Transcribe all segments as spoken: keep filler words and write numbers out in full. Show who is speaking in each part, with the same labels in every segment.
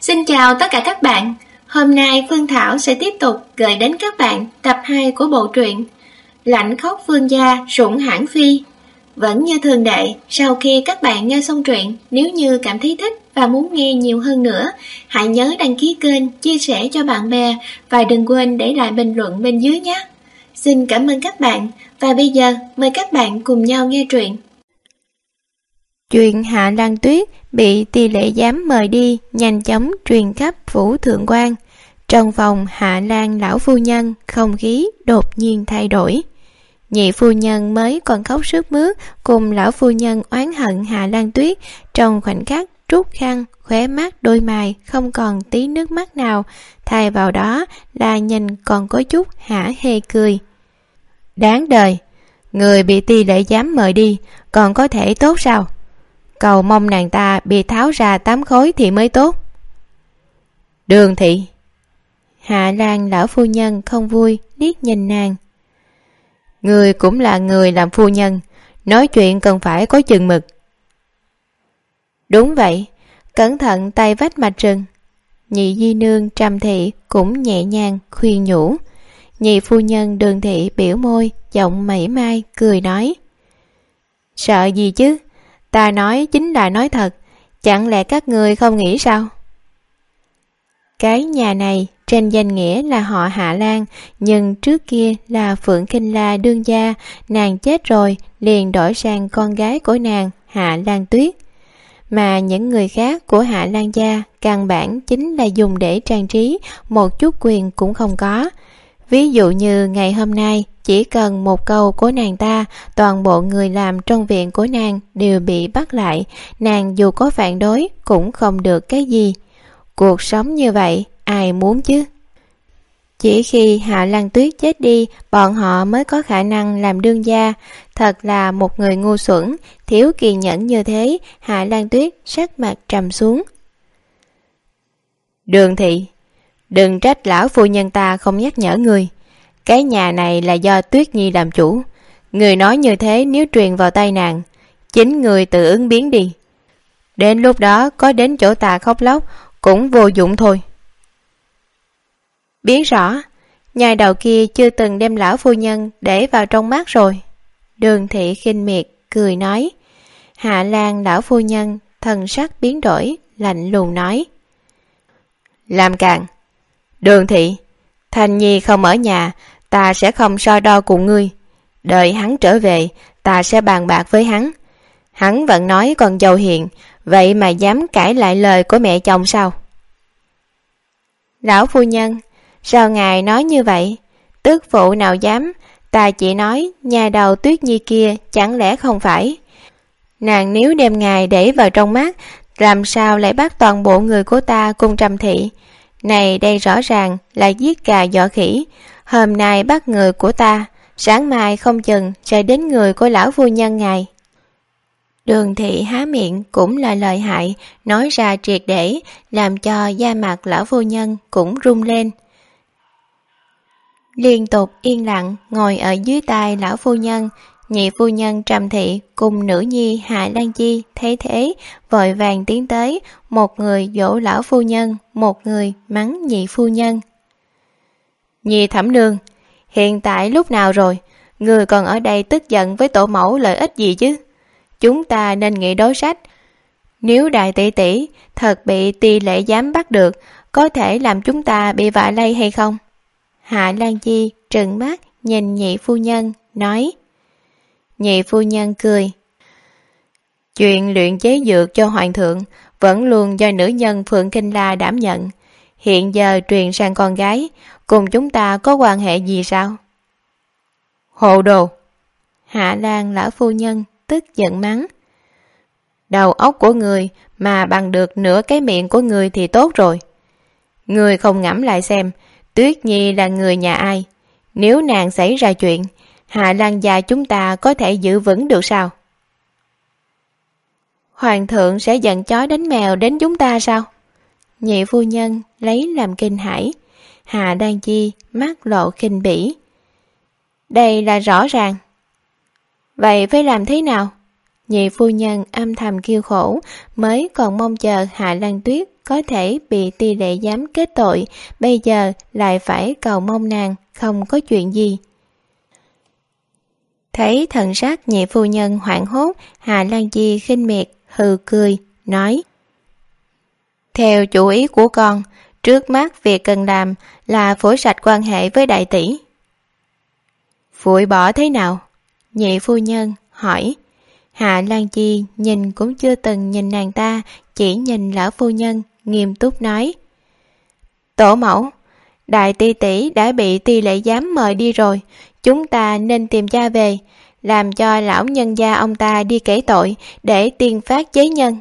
Speaker 1: Xin chào tất cả các bạn. Hôm nay Phương Thảo sẽ tiếp tục gửi đến các bạn tập hai của bộ truyện Lãnh khóc vương gia sủng hãn phi. Vẫn như thường lệ, sau khi các bạn nghe xong truyện, nếu như cảm thấy thích và muốn nghe nhiều hơn nữa, hãy nhớ đăng ký kênh, chia sẻ cho bạn bè và đừng quên để lại bình luận bên dưới nhé. Xin cảm ơn các bạn và bây giờ mời các bạn cùng nhau nghe truyện.
Speaker 2: Chuyện Hạ Lan Tuyết bị Ti Lệ Giám mời đi nhanh chóng truyền khắp phủ thượng quan. Trong phòng Hạ Lan lão phu nhân, không khí đột nhiên thay đổi. Nhị phu nhân mới còn khóc sướt mướt cùng lão phu nhân oán hận Hạ Lan Tuyết, trong khoảnh khắc trút khăn, khóe mắt đôi mày không còn tí nước mắt nào, thay vào đó là nhìn còn có chút hả hê cười. Đáng đời, người bị Ti Lệ Giám mời đi còn có thể tốt sao? Cầu mong nàng ta bị tháo ra tám khối thì mới tốt. Đường thị. Hạ Lan lão phu nhân không vui liếc nhìn nàng. Người cũng là người làm phu nhân, nói chuyện cần phải có chừng mực. Đúng vậy, cẩn thận tay vách mạch rừng. Nhị di nương Trầm thị cũng nhẹ nhàng khuyên nhủ. Nhị phu nhân Đường thị biểu môi, giọng mỉa mai cười nói. Sợ gì chứ, ta nói chính là nói thật, chẳng lẽ các người không nghĩ sao? Cái nhà này trên danh nghĩa là họ Hạ Lan, nhưng trước kia là Phượng Kinh La đương gia, nàng chết rồi liền đổi sang con gái của nàng Hạ Lan Tuyết. Mà những người khác của Hạ Lan gia căn bản chính là dùng để trang trí, một chút quyền cũng không có. Ví dụ như ngày hôm nay, chỉ cần một câu của nàng ta, toàn bộ người làm trong viện của nàng đều bị bắt lại, nàng dù có phản đối cũng không được cái gì. Cuộc sống như vậy, ai muốn chứ? Chỉ khi Hạ Lan Tuyết chết đi, bọn họ mới có khả năng làm đương gia. Thật là một người ngu xuẩn, thiếu kiên nhẫn như thế. Hạ Lan Tuyết sắc mặt trầm xuống. Đường thị, đừng trách lão phu nhân ta không nhắc nhở người. Cái nhà này là do Tuyết Nhi làm chủ. Người nói như thế nếu truyền vào tay nàng, chính người tự ứng biến đi. Đến lúc đó có đến chỗ ta khóc lóc cũng vô dụng thôi. Biết rõ, nhà đầu kia chưa từng đem lão phu nhân để vào trong mắt rồi. Đường thị khinh miệt cười nói. Hạ Lan lão phu nhân thần sắc biến đổi, lạnh lùng nói. Làm càn. Đường thị, Thành Nhi không ở nhà, ta sẽ không so đo cùng ngươi. Đợi hắn trở về, ta sẽ bàn bạc với hắn. Hắn vẫn nói còn giàu hiền, vậy mà dám cãi lại lời của mẹ chồng sao? Lão phu nhân, sao ngài nói như vậy? Tức phụ nào dám, ta chỉ nói nhà đầu Tuyết Nhi kia chẳng lẽ không phải. Nàng nếu đem ngài để vào trong mắt, làm sao lại bắt toàn bộ người của ta cùng Trầm thị? Này đây rõ ràng là giết gà dọa khỉ. Hôm nay bắt người của ta, sáng mai không chừng sẽ đến người của lão phu nhân ngài. Đường thị há miệng cũng là lời hại, nói ra triệt để, làm cho da mặt lão phu nhân cũng rung lên. Liên tục yên lặng ngồi ở dưới tai lão phu nhân. Nhị phu nhân Trầm thị cùng nữ nhi Hạ Lan Chi thấy thế, vội vàng tiến tới, một người dỗ lão phu nhân, một người mắng nhị phu nhân. Nhị thẩm nương, hiện tại lúc nào rồi? Người còn ở đây tức giận với tổ mẫu lợi ích gì chứ? Chúng ta nên nghĩ đối sách. Nếu đại tỷ tỷ thật bị Ti Lệ Giám bắt được, có thể làm chúng ta bị vạ lây hay không? Hạ Lan Chi trừng mắt nhìn nhị phu nhân, nói. Nhị phu nhân cười. Chuyện luyện chế dược cho hoàng thượng vẫn luôn do nữ nhân Phượng Kinh La đảm nhận. Hiện giờ truyền sang con gái, cùng chúng ta có quan hệ gì sao? Hồ đồ! Hạ Lan lão phu nhân tức giận mắng. Đầu óc của người mà bằng được nửa cái miệng của người thì tốt rồi. Người không ngẫm lại xem, Tuyết Nhi là người nhà ai? Nếu nàng xảy ra chuyện, Hạ Lan gia chúng ta có thể giữ vững được sao? Hoàng thượng sẽ giận chó đánh mèo đến chúng ta sao? Nhị phu nhân lấy làm kinh hãi. Hạ Lan Chi mắt lộ khinh bỉ. Đây là rõ ràng. Vậy phải làm thế nào? Nhị phu nhân âm thầm kêu khổ, mới còn mong chờ Hạ Lan Tuyết có thể bị Ti Lệ Giám kết tội, bây giờ lại phải cầu mong nàng không có chuyện gì. Thấy thần sắc nhị phu nhân hoảng hốt, Hạ Lan Chi khinh miệt hừ cười, nói: theo chủ ý của con, trước mắt việc cần làm là phủi sạch quan hệ với đại tỷ. Phủi bỏ thế nào? Nhị phu nhân hỏi. Hạ Lan Chi nhìn cũng chưa từng nhìn nàng ta, chỉ nhìn lão phu nhân, nghiêm túc nói: tổ mẫu, đại tỷ tỷ đã bị Ti Lệ Giám mời đi rồi, chúng ta nên tìm cha về, làm cho lão nhân gia ông ta đi kể tội để tiên phát chế nhân.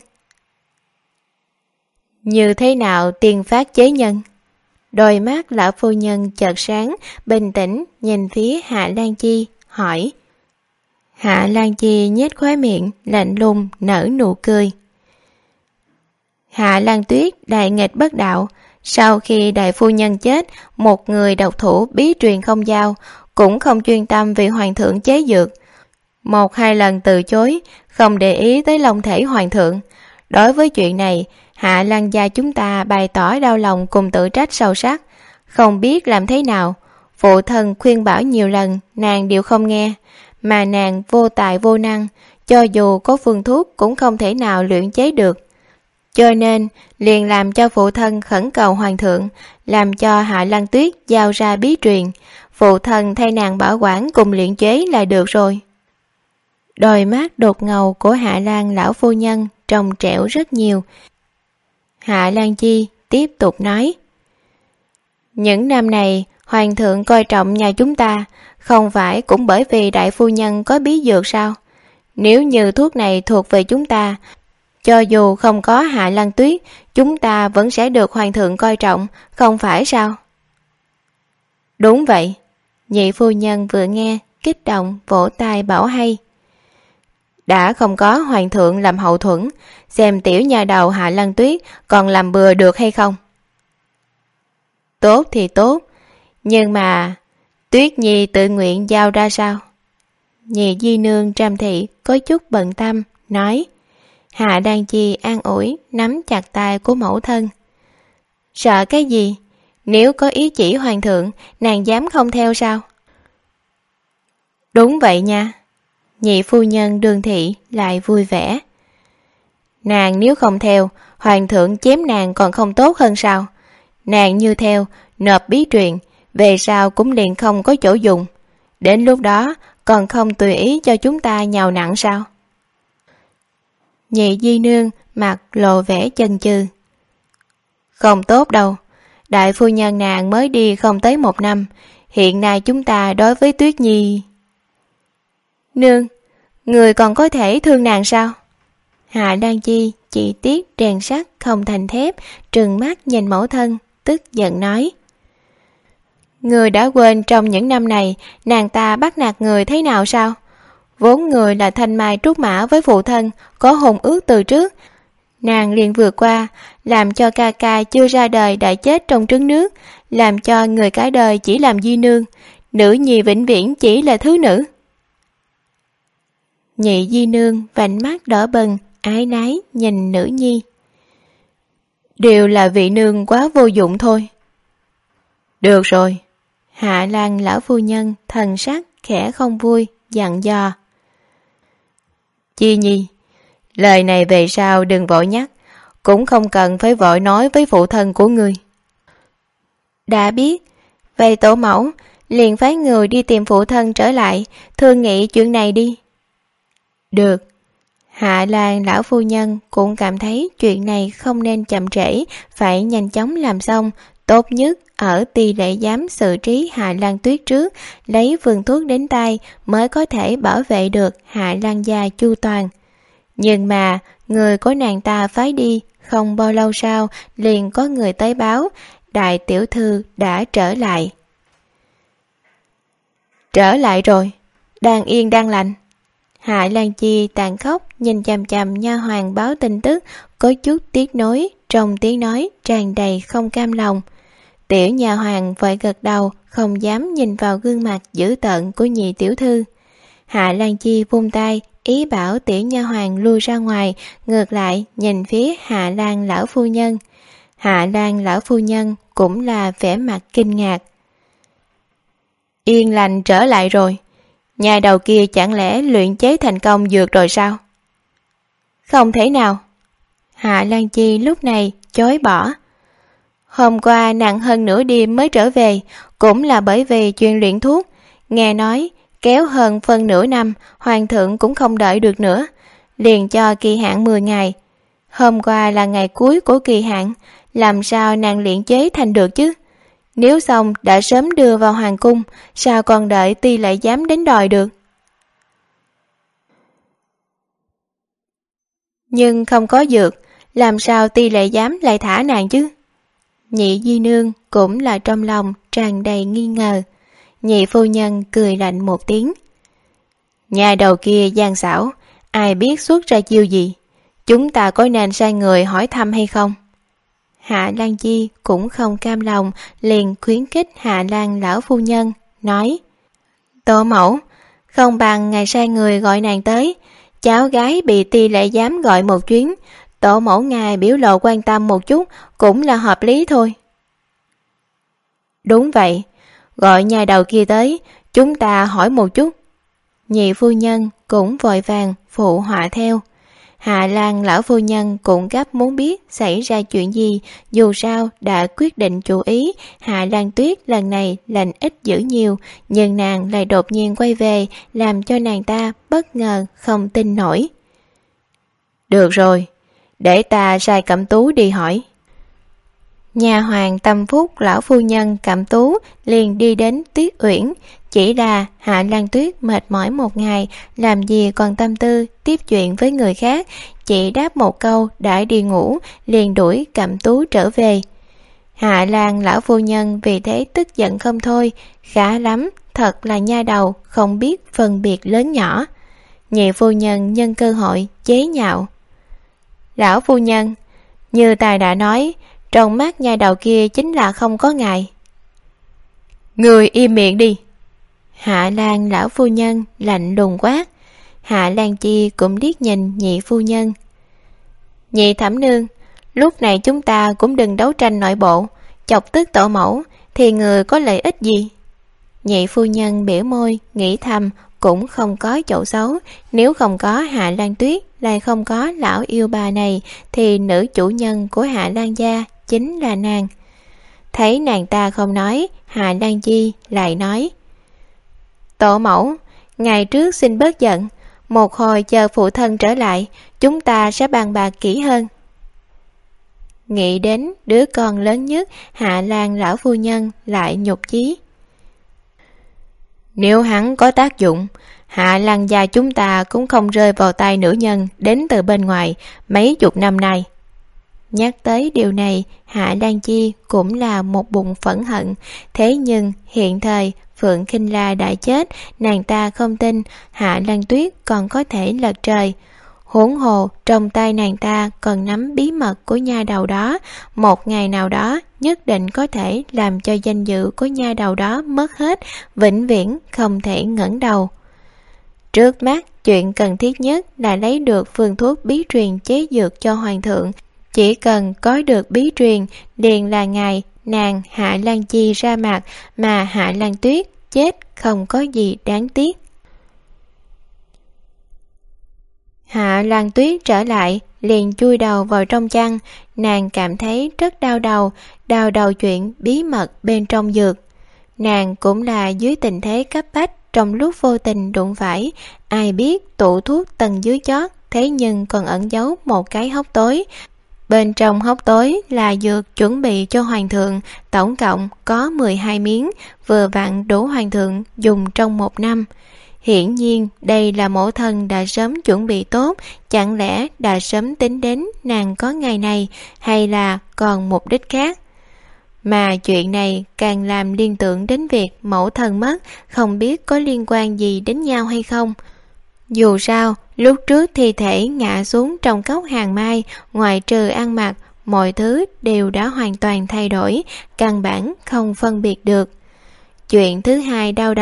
Speaker 2: Như thế nào tiên phát chế nhân? Đôi mắt lão phu nhân chợt sáng, bình tĩnh nhìn phía Hạ Lan Chi, hỏi. Hạ Lan Chi nhếch khóe miệng, lạnh lùng nở nụ cười. Hạ Lan Tuyết đại nghịch bất đạo, sau khi đại phu nhân chết, một người độc thủ bí truyền không giao, cũng không chuyên tâm vì hoàng thượng chế dược. Một hai lần từ chối, không để ý tới long thể hoàng thượng. Đối với chuyện này, Hạ Lan gia chúng ta bày tỏ đau lòng cùng tự trách sâu sắc, không biết làm thế nào. Phụ thân khuyên bảo nhiều lần, nàng đều không nghe, mà nàng vô tài vô năng, cho dù có phương thuốc cũng không thể nào luyện chế được. Cho nên liền làm cho phụ thân khẩn cầu hoàng thượng, làm cho Hạ Lan Tuyết giao ra bí truyền, phụ thân thay nàng bảo quản cùng luyện chế là được rồi. Đôi mắt đột ngầu của Hạ Lan lão phu nhân trong trẻo rất nhiều. Hạ Lan Chi tiếp tục nói: những năm này hoàng thượng coi trọng nhà chúng ta, không phải cũng bởi vì đại phu nhân có bí dược sao? Nếu như thuốc này thuộc về chúng ta, cho dù không có Hạ Lan Tuyết, chúng ta vẫn sẽ được hoàng thượng coi trọng, không phải sao? Đúng vậy. Nhị phu nhân vừa nghe, kích động vỗ tay bảo hay. Đã không có hoàng thượng làm hậu thuẫn, xem tiểu nhà đầu Hạ Lan Tuyết còn làm bừa được hay không? Tốt thì tốt, nhưng mà Tuyết Nhi tự nguyện giao ra sao? Nhị di nương Trầm Thị có chút bận tâm, nói. Hạ Lan Chi an ủi, nắm chặt tay của mẫu thân. Sợ cái gì? Nếu có ý chỉ hoàng thượng, nàng dám không theo sao? Đúng vậy nha. Nhị phu nhân Đường Thị lại vui vẻ. Nàng nếu không theo, hoàng thượng chém nàng còn không tốt hơn sao? Nàng như theo, nộp bí truyền, về sau cũng liền không có chỗ dùng. Đến lúc đó còn không tùy ý cho chúng ta nhào nặng sao? Nhị di nương mặt lộ vẻ chần chừ. Không tốt đâu, đại phu nhân nàng mới đi không tới một năm, hiện nay chúng ta đối với Tuyết Nhi. Nương, người còn có thể thương nàng sao? Hạ Lan Chi chỉ tiếc rèn sắt không thành thép, trừng mắt nhìn mẫu thân, tức giận nói. Người đã quên trong những năm này nàng ta bắt nạt người thế nào sao? Vốn người là thanh mai trúc mã với phụ thân, có hôn ước từ trước. Nàng liền vượt qua, làm cho ca ca chưa ra đời đã chết trong trứng nước, làm cho người cả đời chỉ làm di nương, nữ nhi vĩnh viễn chỉ là thứ nữ. Nhị di nương vành mắt đỏ bừng, ái nái nhìn nữ nhi. Đều là vị nương quá vô dụng thôi. Được rồi. Hạ Lan lão phu nhân thần sắc khẽ không vui, dặn dò. Chi Nhi, lời này về sau đừng vội nhắc, cũng không cần phải vội nói với phụ thân của ngươi. Đã biết, vậy tổ mẫu liền phái người đi tìm phụ thân trở lại, thương nghị chuyện này đi. Được. Hạ Lan lão phu nhân cũng cảm thấy chuyện này không nên chậm trễ, phải nhanh chóng làm xong, tốt nhất ở Ti Lệ Giám xử trí Hạ Lan Tuyết trước, lấy phương thuốc đến tay mới có thể bảo vệ được Hạ Lan gia chu toàn. Nhưng mà người của nàng ta phái đi, không bao lâu sau liền có người tới báo đại tiểu thư đã trở lại. Trở lại rồi, đang yên đang lành. Hạ Lan Chi tàn khóc nhìn chằm chằm nha hoàn báo tin tức, có chút tiếc nối, trong tiếng nói tràn đầy không cam lòng. Tiểu nha hoàn vội gật đầu, không dám nhìn vào gương mặt dữ tợn của nhị tiểu thư. Hạ Lan Chi vung tay, ý bảo tiểu nha hoàn lui ra ngoài, ngược lại nhìn phía Hạ Lan lão phu nhân. Hạ Lan lão phu nhân cũng là vẻ mặt kinh ngạc. Yên lành trở lại rồi, nhà đầu kia chẳng lẽ luyện chế thành công dược rồi sao? Không thể nào. Hạ Lan Chi lúc này chối bỏ. Hôm qua nàng hơn nửa đêm mới trở về, cũng là bởi vì chuyện luyện thuốc. Nghe nói kéo hơn phân nửa năm, hoàng thượng cũng không đợi được nữa, liền cho kỳ hạn mười ngày. Hôm qua là ngày cuối của kỳ hạn, làm sao nàng luyện chế thành được chứ? Nếu xong đã sớm đưa vào hoàng cung, sao còn đợi Ti Lệ Giám đến đòi được? Nhưng không có dược, làm sao Ti Lệ Giám lại thả nàng chứ? Nhị di nương cũng là trong lòng tràn đầy nghi ngờ. Nhị phu nhân cười lạnh một tiếng. Nhà đầu kia gian xảo, ai biết xuất ra chiêu gì? Chúng ta có nên sai người hỏi thăm hay không? Hạ Lan Chi cũng không cam lòng, liền khuyến khích Hạ Lan lão phu nhân, nói: Tổ mẫu, không bằng ngài sai người gọi nàng tới, cháu gái bị Ti Lệ Giám gọi một chuyến, tổ mẫu ngài biểu lộ quan tâm một chút cũng là hợp lý thôi. Đúng vậy, gọi nhà đầu kia tới, chúng ta hỏi một chút. Nhị phu nhân cũng vội vàng phụ họa theo. Hạ Lan lão phu nhân cũng gấp muốn biết xảy ra chuyện gì, dù sao đã quyết định chủ ý. Hạ Lan Tuyết lần này lành ít dữ nhiều, nhưng nàng lại đột nhiên quay về, làm cho nàng ta bất ngờ không tin nổi. Được rồi, để ta sai Cẩm Tú đi hỏi. Nhà hoàng tâm phúc lão phu nhân Cẩm Tú liền đi đến Tuyết Uyển. Chỉ là Hạ Lan Tuyết mệt mỏi một ngày, làm gì còn tâm tư tiếp chuyện với người khác, chỉ đáp một câu đã đi ngủ, liền đuổi Cẩm Tú trở về. Hạ Lan lão phu nhân vì thế tức giận không thôi, khá lắm, thật là nha đầu không biết phân biệt lớn nhỏ. Nhị phu nhân nhân cơ hội chế nhạo. Lão phu nhân, như tài đã nói, trong mắt nha đầu kia chính là không có ngài. Người im miệng đi. Hạ Lan lão phu nhân lạnh lùng quát. Hạ Lan Chi cũng liếc nhìn nhị phu nhân. Nhị thẩm nương, lúc này chúng ta cũng đừng đấu tranh nội bộ, chọc tức tổ mẫu thì người có lợi ích gì? Nhị phu nhân biểu môi nghĩ thầm, cũng không có chỗ xấu, nếu không có Hạ Lan Tuyết, lại không có lão yêu bà này, thì nữ chủ nhân của Hạ Lan gia chính là nàng. Thấy nàng ta không nói, Hạ Lan Chi lại nói: Tổ mẫu, ngày trước xin bớt giận, một hồi chờ phụ thân trở lại, chúng ta sẽ bàn bạc kỹ hơn. Nghĩ đến đứa con lớn nhất, Hạ Lan lão phu nhân lại nhục chí. Nếu hắn có tác dụng, Hạ Lan gia chúng ta cũng không rơi vào tay nữ nhân đến từ bên ngoài mấy chục năm nay. Nhắc tới điều này, Hạ Lan Chi cũng là một bụng phẫn hận. Thế nhưng hiện thời Phượng Khinh La đã chết, nàng ta không tin Hạ Lan Tuyết còn có thể lật trời. Huống hồ trong tay nàng ta còn nắm bí mật của nha đầu đó, một ngày nào đó nhất định có thể làm cho danh dự của nha đầu đó mất hết, vĩnh viễn không thể ngẩng đầu. Trước mắt chuyện cần thiết nhất là lấy được phương thuốc bí truyền chế dược cho hoàng thượng. Chỉ cần có được bí truyền, liền là ngày nàng Hạ Lan Chi ra mặt, mà Hạ Lan Tuyết chết không có gì đáng tiếc. Hạ Lan Tuyết trở lại, liền chui đầu vào trong chăn. Nàng cảm thấy rất đau đầu, đau đầu chuyện bí mật bên trong dược. Nàng cũng là dưới tình thế cấp bách, trong lúc vô tình đụng phải, ai biết tủ thuốc tầng dưới chót, thế nhưng còn ẩn giấu một cái hốc tối. Bên trong hốc tối là dược chuẩn bị cho hoàng thượng, tổng cộng có mười hai miếng, vừa vặn đủ hoàng thượng dùng trong một năm. Hiển nhiên đây là mẫu thân đã sớm chuẩn bị tốt, chẳng lẽ đã sớm tính đến nàng có ngày này, hay là còn mục đích khác? Mà chuyện này càng làm liên tưởng đến việc mẫu thân mất, không biết có liên quan gì đến nhau hay không. Dù sao, lúc trước thi thể ngã xuống trong cốc hàng mai, ngoại trừ ăn mặc, mọi thứ đều đã hoàn toàn thay đổi, căn bản không phân biệt được. Chuyện thứ hai đau đầu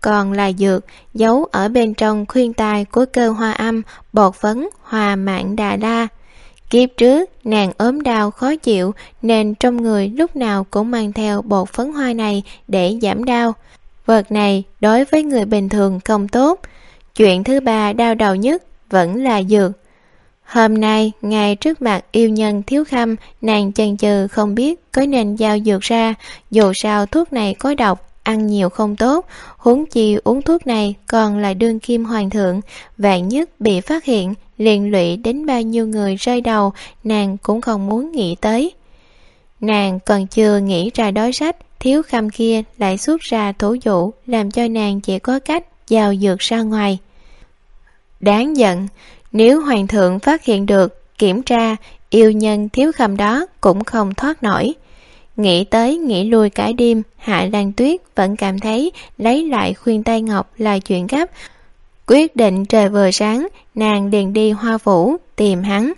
Speaker 2: còn là dược, giấu ở bên trong khuyên tai của cơ hoa âm, bột phấn Hoa Mạn Đà La. Kiếp trước, nàng ốm đau khó chịu nên trong người lúc nào cũng mang theo bột phấn hoa này để giảm đau. Vật này đối với người bình thường không tốt. Chuyện thứ ba đau đầu nhất vẫn là dược. Hôm nay, ngay trước mặt yêu nhân Thiếu Khâm, nàng chần chừ không biết có nên giao dược ra, dù sao thuốc này có độc, ăn nhiều không tốt, huống chi uống thuốc này còn là đương kim hoàng thượng, vạn nhất bị phát hiện, liên lụy đến bao nhiêu người rơi đầu, nàng cũng không muốn nghĩ tới. Nàng còn chưa nghĩ ra đối sách, Thiếu Khâm kia lại xuất ra thủ dụ, làm cho nàng chỉ có cách giao dược ra ngoài. Đáng giận, nếu hoàng thượng phát hiện được, kiểm tra, yêu nhân Thiếu Khâm đó cũng không thoát nổi. Nghĩ tới nghĩ lui cả đêm, Hạ Lan Tuyết vẫn cảm thấy lấy lại khuyên tai ngọc là chuyện gấp. Quyết định trời vừa sáng, nàng liền đi Hoa Phủ tìm hắn.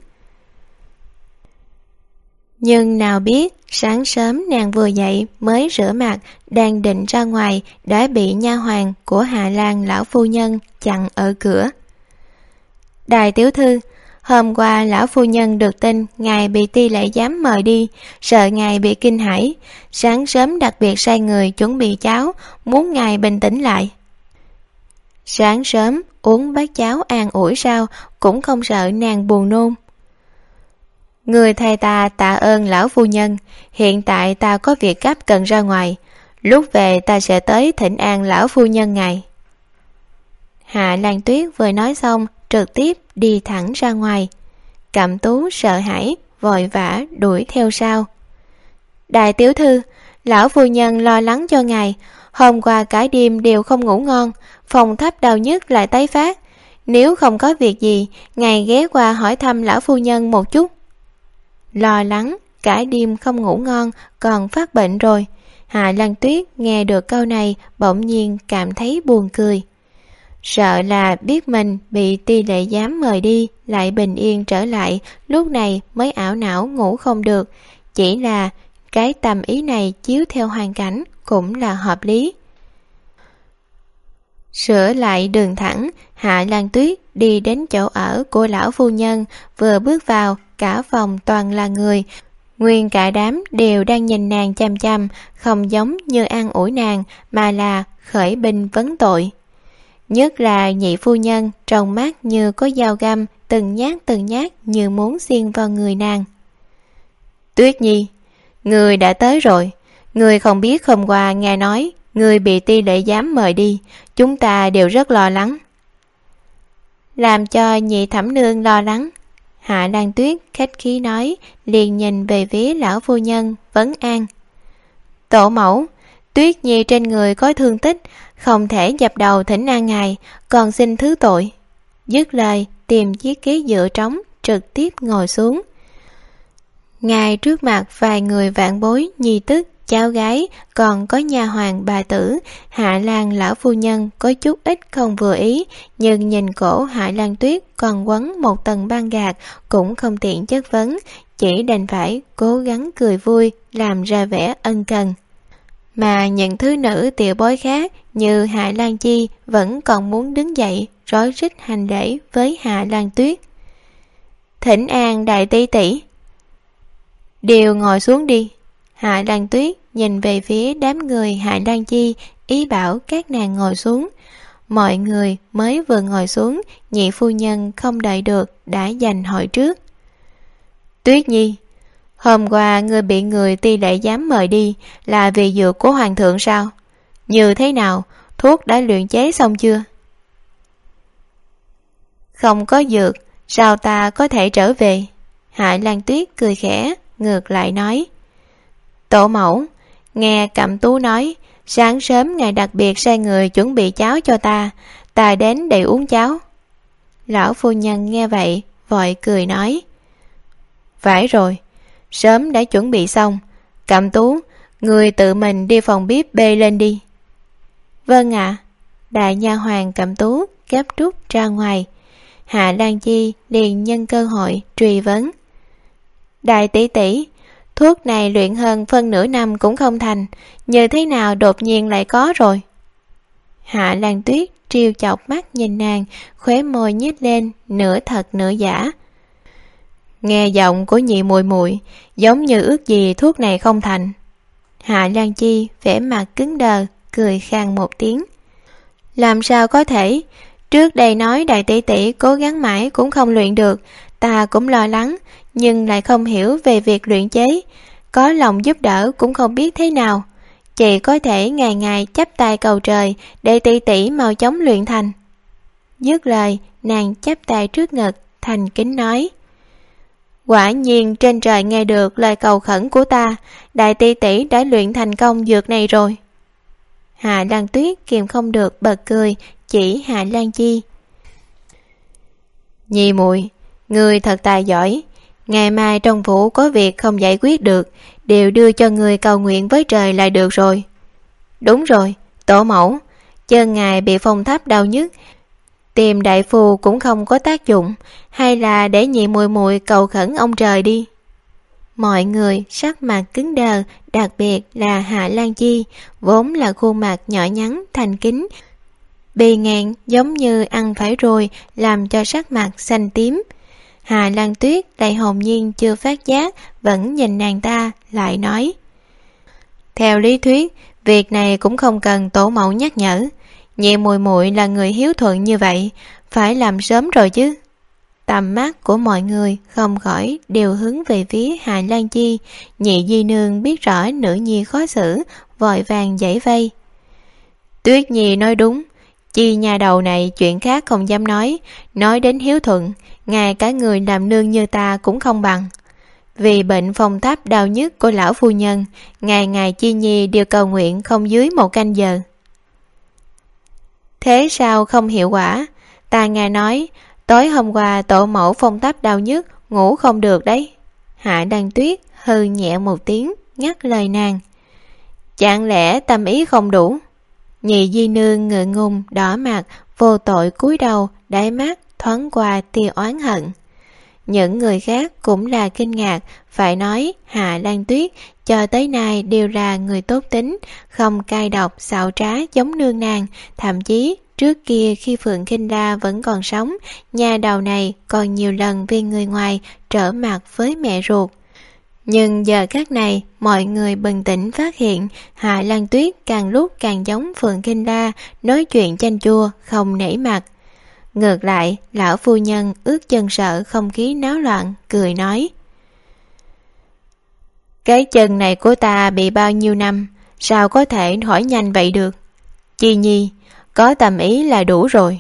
Speaker 2: Nhưng nào biết, sáng sớm nàng vừa dậy mới rửa mặt, đang định ra ngoài đã bị nha hoàn của Hạ Lan lão phu nhân chặn ở cửa. Đại tiểu thư, hôm qua lão phu nhân được tin ngài bị Ti Lệ Giám mời đi, sợ ngài bị kinh hãi, sáng sớm đặc biệt sai người chuẩn bị cháo, muốn ngài bình tĩnh lại. Sáng sớm uống bát cháo an ủi sao, cũng không sợ nàng buồn nôn. Người thầy ta tạ ơn lão phu nhân, hiện tại ta có việc gấp cần ra ngoài, lúc về ta sẽ tới thỉnh an lão phu nhân ngài. Hạ Lan Tuyết vừa nói xong, trực tiếp đi thẳng ra ngoài. Cẩm Tú sợ hãi, vội vã đuổi theo sau. Đại tiểu thư, lão phu nhân lo lắng cho ngài, hôm qua cả đêm đều không ngủ ngon, phòng thấp đau nhức lại tái phát. Nếu không có việc gì, ngài ghé qua hỏi thăm lão phu nhân một chút. Lo lắng, cả đêm không ngủ ngon, còn phát bệnh rồi. Hạ Lan Tuyết nghe được câu này, bỗng nhiên cảm thấy buồn cười. Sợ là biết mình bị Ti Lệ Giám mời đi, lại bình yên trở lại, lúc này mới ảo não ngủ không được. Chỉ là cái tâm ý này chiếu theo hoàn cảnh cũng là hợp lý. Sửa lại đường thẳng, Hạ Lan Tuyết đi đến chỗ ở của lão phu nhân, vừa bước vào, cả phòng toàn là người. Nguyên cả đám đều đang nhìn nàng chăm chăm, không giống như an ủi nàng, mà là khởi binh vấn tội. Nhất là nhị phu nhân, trong mắt như có dao găm, từng nhát từng nhát như muốn xiên vào người nàng. Tuyết Nhi, người đã tới rồi. Người không biết hôm qua nghe nói người bị Ti Lệ Giám mời đi, chúng ta đều rất lo lắng. Làm cho nhị thẩm nương lo lắng, Hạ Lan Tuyết khách khí nói, liền nhìn về phía lão phu nhân vấn an. Tổ mẫu, Tuyết Nhi trên người có thương tích, không thể dập đầu thỉnh an ngài, còn xin thứ tội. Dứt lời, tìm chiếc ghế dựa trống, trực tiếp ngồi xuống. Ngài trước mặt vài người vạn bối, nhi tức, cháu gái, còn có nha hoàn bà tử. Hạ Lan lão phu nhân có chút ít không vừa ý, nhưng nhìn cổ Hạ Lan Tuyết còn quấn một tầng băng gạc, cũng không tiện chất vấn, chỉ đành phải cố gắng cười vui, làm ra vẻ ân cần. Mà những thứ nữ tiểu bối khác như Hạ Lan Chi vẫn còn muốn đứng dậy rối rít hành lễ với Hạ Lan Tuyết. Thỉnh an đại tỷ tỷ. Đều ngồi xuống đi. Hạ Lan Tuyết nhìn về phía đám người Hạ Lan Chi, ý bảo các nàng ngồi xuống. Mọi người mới vừa ngồi xuống, nhị phu nhân không đợi được đã giành hỏi trước. Tuyết Nhi, hôm qua ngươi bị người Ti Lệ Giám mời đi là vì dược của hoàng thượng sao? Như thế nào, thuốc đã luyện chế xong chưa? Không có dược, sao ta có thể trở về? Hạ Lan Tuyết cười khẽ, ngược lại nói. Tổ mẫu, nghe Cẩm Tú nói, sáng sớm ngài đặc biệt sai người chuẩn bị cháo cho ta, ta đến để uống cháo. Lão phu nhân nghe vậy, vội cười nói. Phải rồi, sớm đã chuẩn bị xong. Cẩm Tú, người tự mình đi phòng bếp bê lên đi. Vâng ạ. À. Đại nha hoàn Cẩm Tú gấp rút ra ngoài. Hạ Lan Chi liền nhân cơ hội truy vấn. Đại tỷ tỷ, thuốc này luyện hơn phân nửa năm cũng không thành, như thế nào đột nhiên lại có rồi? Hạ Lan Tuyết trêu chọc mắt nhìn nàng, khóe môi nhếch lên, nửa thật nửa giả. Nghe giọng của nhị muội muội giống như ước gì thuốc này không thành. Hạ Lan Chi vẻ mặt cứng đờ, cười khang một tiếng. Làm sao có thể? Trước đây nói đại tỷ tỷ cố gắng mãi cũng không luyện được, ta cũng lo lắng, nhưng lại không hiểu về việc luyện chế, có lòng giúp đỡ cũng không biết thế nào. Chị có thể ngày ngày chắp tay cầu trời để tỷ tỷ mau chóng luyện thành. Dứt lời, nàng chắp tay trước ngực, thành kính nói. Quả nhiên trên trời nghe được lời cầu khẩn của ta, đại tỷ tỷ đã luyện thành công dược này rồi. Hạ Lan Tuyết kìm không được bật cười, chỉ Hạ Lan Chi. Nhi muội, người thật tài giỏi, ngày mai trong phủ có việc không giải quyết được, đều đưa cho người cầu nguyện với trời là được rồi. Đúng rồi, tổ mẫu, chân ngài bị phong thấp đau nhức, tìm đại phu cũng không có tác dụng, hay là để nhị muội muội cầu khẩn ông trời đi. Mọi người sắc mặt cứng đờ, đặc biệt là Hạ Lan Chi, vốn là khuôn mặt nhỏ nhắn, thành kính, bì ngạn giống như ăn phải rồi, làm cho sắc mặt xanh tím. Hạ Lan Tuyết lại hồn nhiên chưa phát giác, vẫn nhìn nàng ta, lại nói. Theo lý thuyết, việc này cũng không cần tổ mẫu nhắc nhở. Nhị muội muội là người hiếu thuận như vậy, phải làm sớm rồi chứ. Tầm mắt của mọi người không khỏi đều hướng về phía Hạ Lan Chi. Nhị di nương biết rõ nữ nhi khó xử, vội vàng giải vây. Tuyết Nhi nói đúng, Chi nhà đầu này chuyện khác không dám nói, nói đến hiếu thuận, ngay cả người làm nương như ta cũng không bằng. Vì bệnh phong thấp đau nhức của lão phu nhân, ngày ngày Chi Nhi đều cầu nguyện không dưới một canh giờ. Thế sao không hiệu quả? Ta nghe nói tối hôm qua tổ mẫu phong thấp đau nhức, ngủ không được đấy. Hạ Lan Tuyết hừ nhẹ một tiếng, ngắt lời nàng. Chẳng lẽ tâm ý không đủ? Nhị di nương ngượng ngùng đỏ mặt, vô tội cúi đầu, đáy mắt thoáng qua tia oán hận. Những người khác cũng là kinh ngạc, phải nói Hạ Lan Tuyết cho tới nay đều là người tốt tính, không cay độc xảo trá giống nương nàng. Thậm chí trước kia khi Phượng Khinh La vẫn còn sống, nhà đầu này còn nhiều lần vì người ngoài trở mặt với mẹ ruột. Nhưng giờ khắc này, mọi người bừng tỉnh phát hiện Hạ Lan Tuyết càng lúc càng giống Phượng Khinh La, nói chuyện chanh chua, không nể mặt. Ngược lại, lão phu nhân ướt chân sợ không khí náo loạn, cười nói. Cái chân này của ta bị bao nhiêu năm, sao có thể hỏi nhanh vậy được? Chi Nhi, có tầm ý là đủ rồi.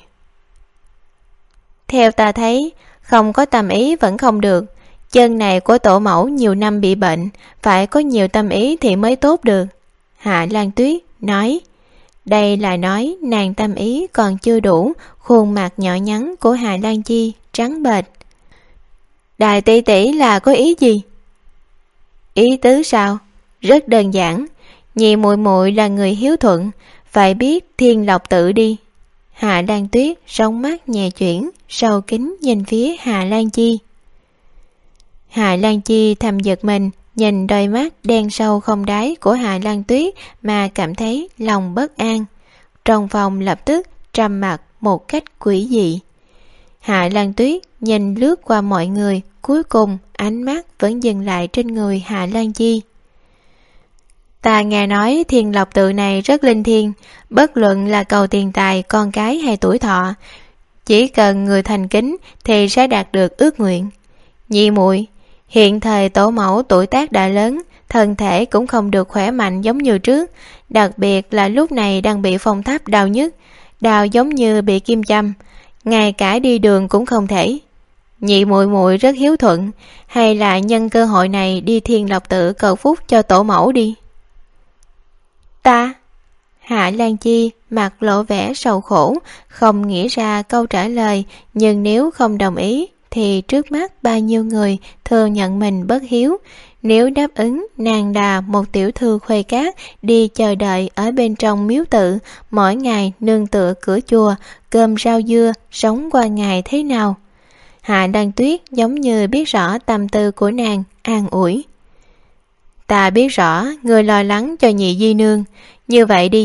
Speaker 2: Theo ta thấy, không có tầm ý vẫn không được. Chân này của tổ mẫu nhiều năm bị bệnh, phải có nhiều tâm ý thì mới tốt được. Hạ Lan Tuyết nói. Đây là nói nàng tâm ý còn chưa đủ, khuôn mặt nhỏ nhắn của Hạ Lan Chi trắng bệch. Đại tỷ tỷ là có ý gì? Ý tứ sao? Rất đơn giản, nhị muội muội là người hiếu thuận, phải biết thiên lộc tự đi. Hạ Lan Tuyết sóng mắt nhẹ chuyển, sâu kính nhìn phía Hạ Lan Chi. Hạ Lan Chi thầm giật mình, nhìn đôi mắt đen sâu không đáy của Hạ Lan Tuyết mà cảm thấy lòng bất an. Trong phòng lập tức trầm mặc một cách quỷ dị. Hạ Lan Tuyết nhìn lướt qua mọi người, cuối cùng ánh mắt vẫn dừng lại trên người Hạ Lan Chi. Ta nghe nói thiên lộc tự này rất linh thiêng, bất luận là cầu tiền tài, con cái hay tuổi thọ, chỉ cần người thành kính thì sẽ đạt được ước nguyện. Nhị muội, hiện thời tổ mẫu tuổi tác đã lớn, thân thể cũng không được khỏe mạnh giống như trước, đặc biệt là lúc này đang bị phong thấp đau nhức, đau giống như bị kim châm, ngay cả đi đường cũng không thể. Nhị muội muội rất hiếu thuận, hay là nhân cơ hội này đi thiên lộc tự cầu phúc cho tổ mẫu đi. Ta? Hạ Lan Chi mặt lộ vẻ sầu khổ, không nghĩ ra câu trả lời, nhưng nếu không đồng ý thì trước mắt bao nhiêu người thừa nhận mình bất hiếu. Nếu đáp ứng, nàng đà một tiểu thư khuê cát đi chờ đợi ở bên trong miếu tự, mỗi ngày nương tựa cửa chùa, cơm rau dưa, sống qua ngày thế nào? Hạ Lan Tuyết giống như biết rõ tâm tư của nàng, an ủi. Ta biết rõ người lo lắng cho nhị di nương, như vậy đi,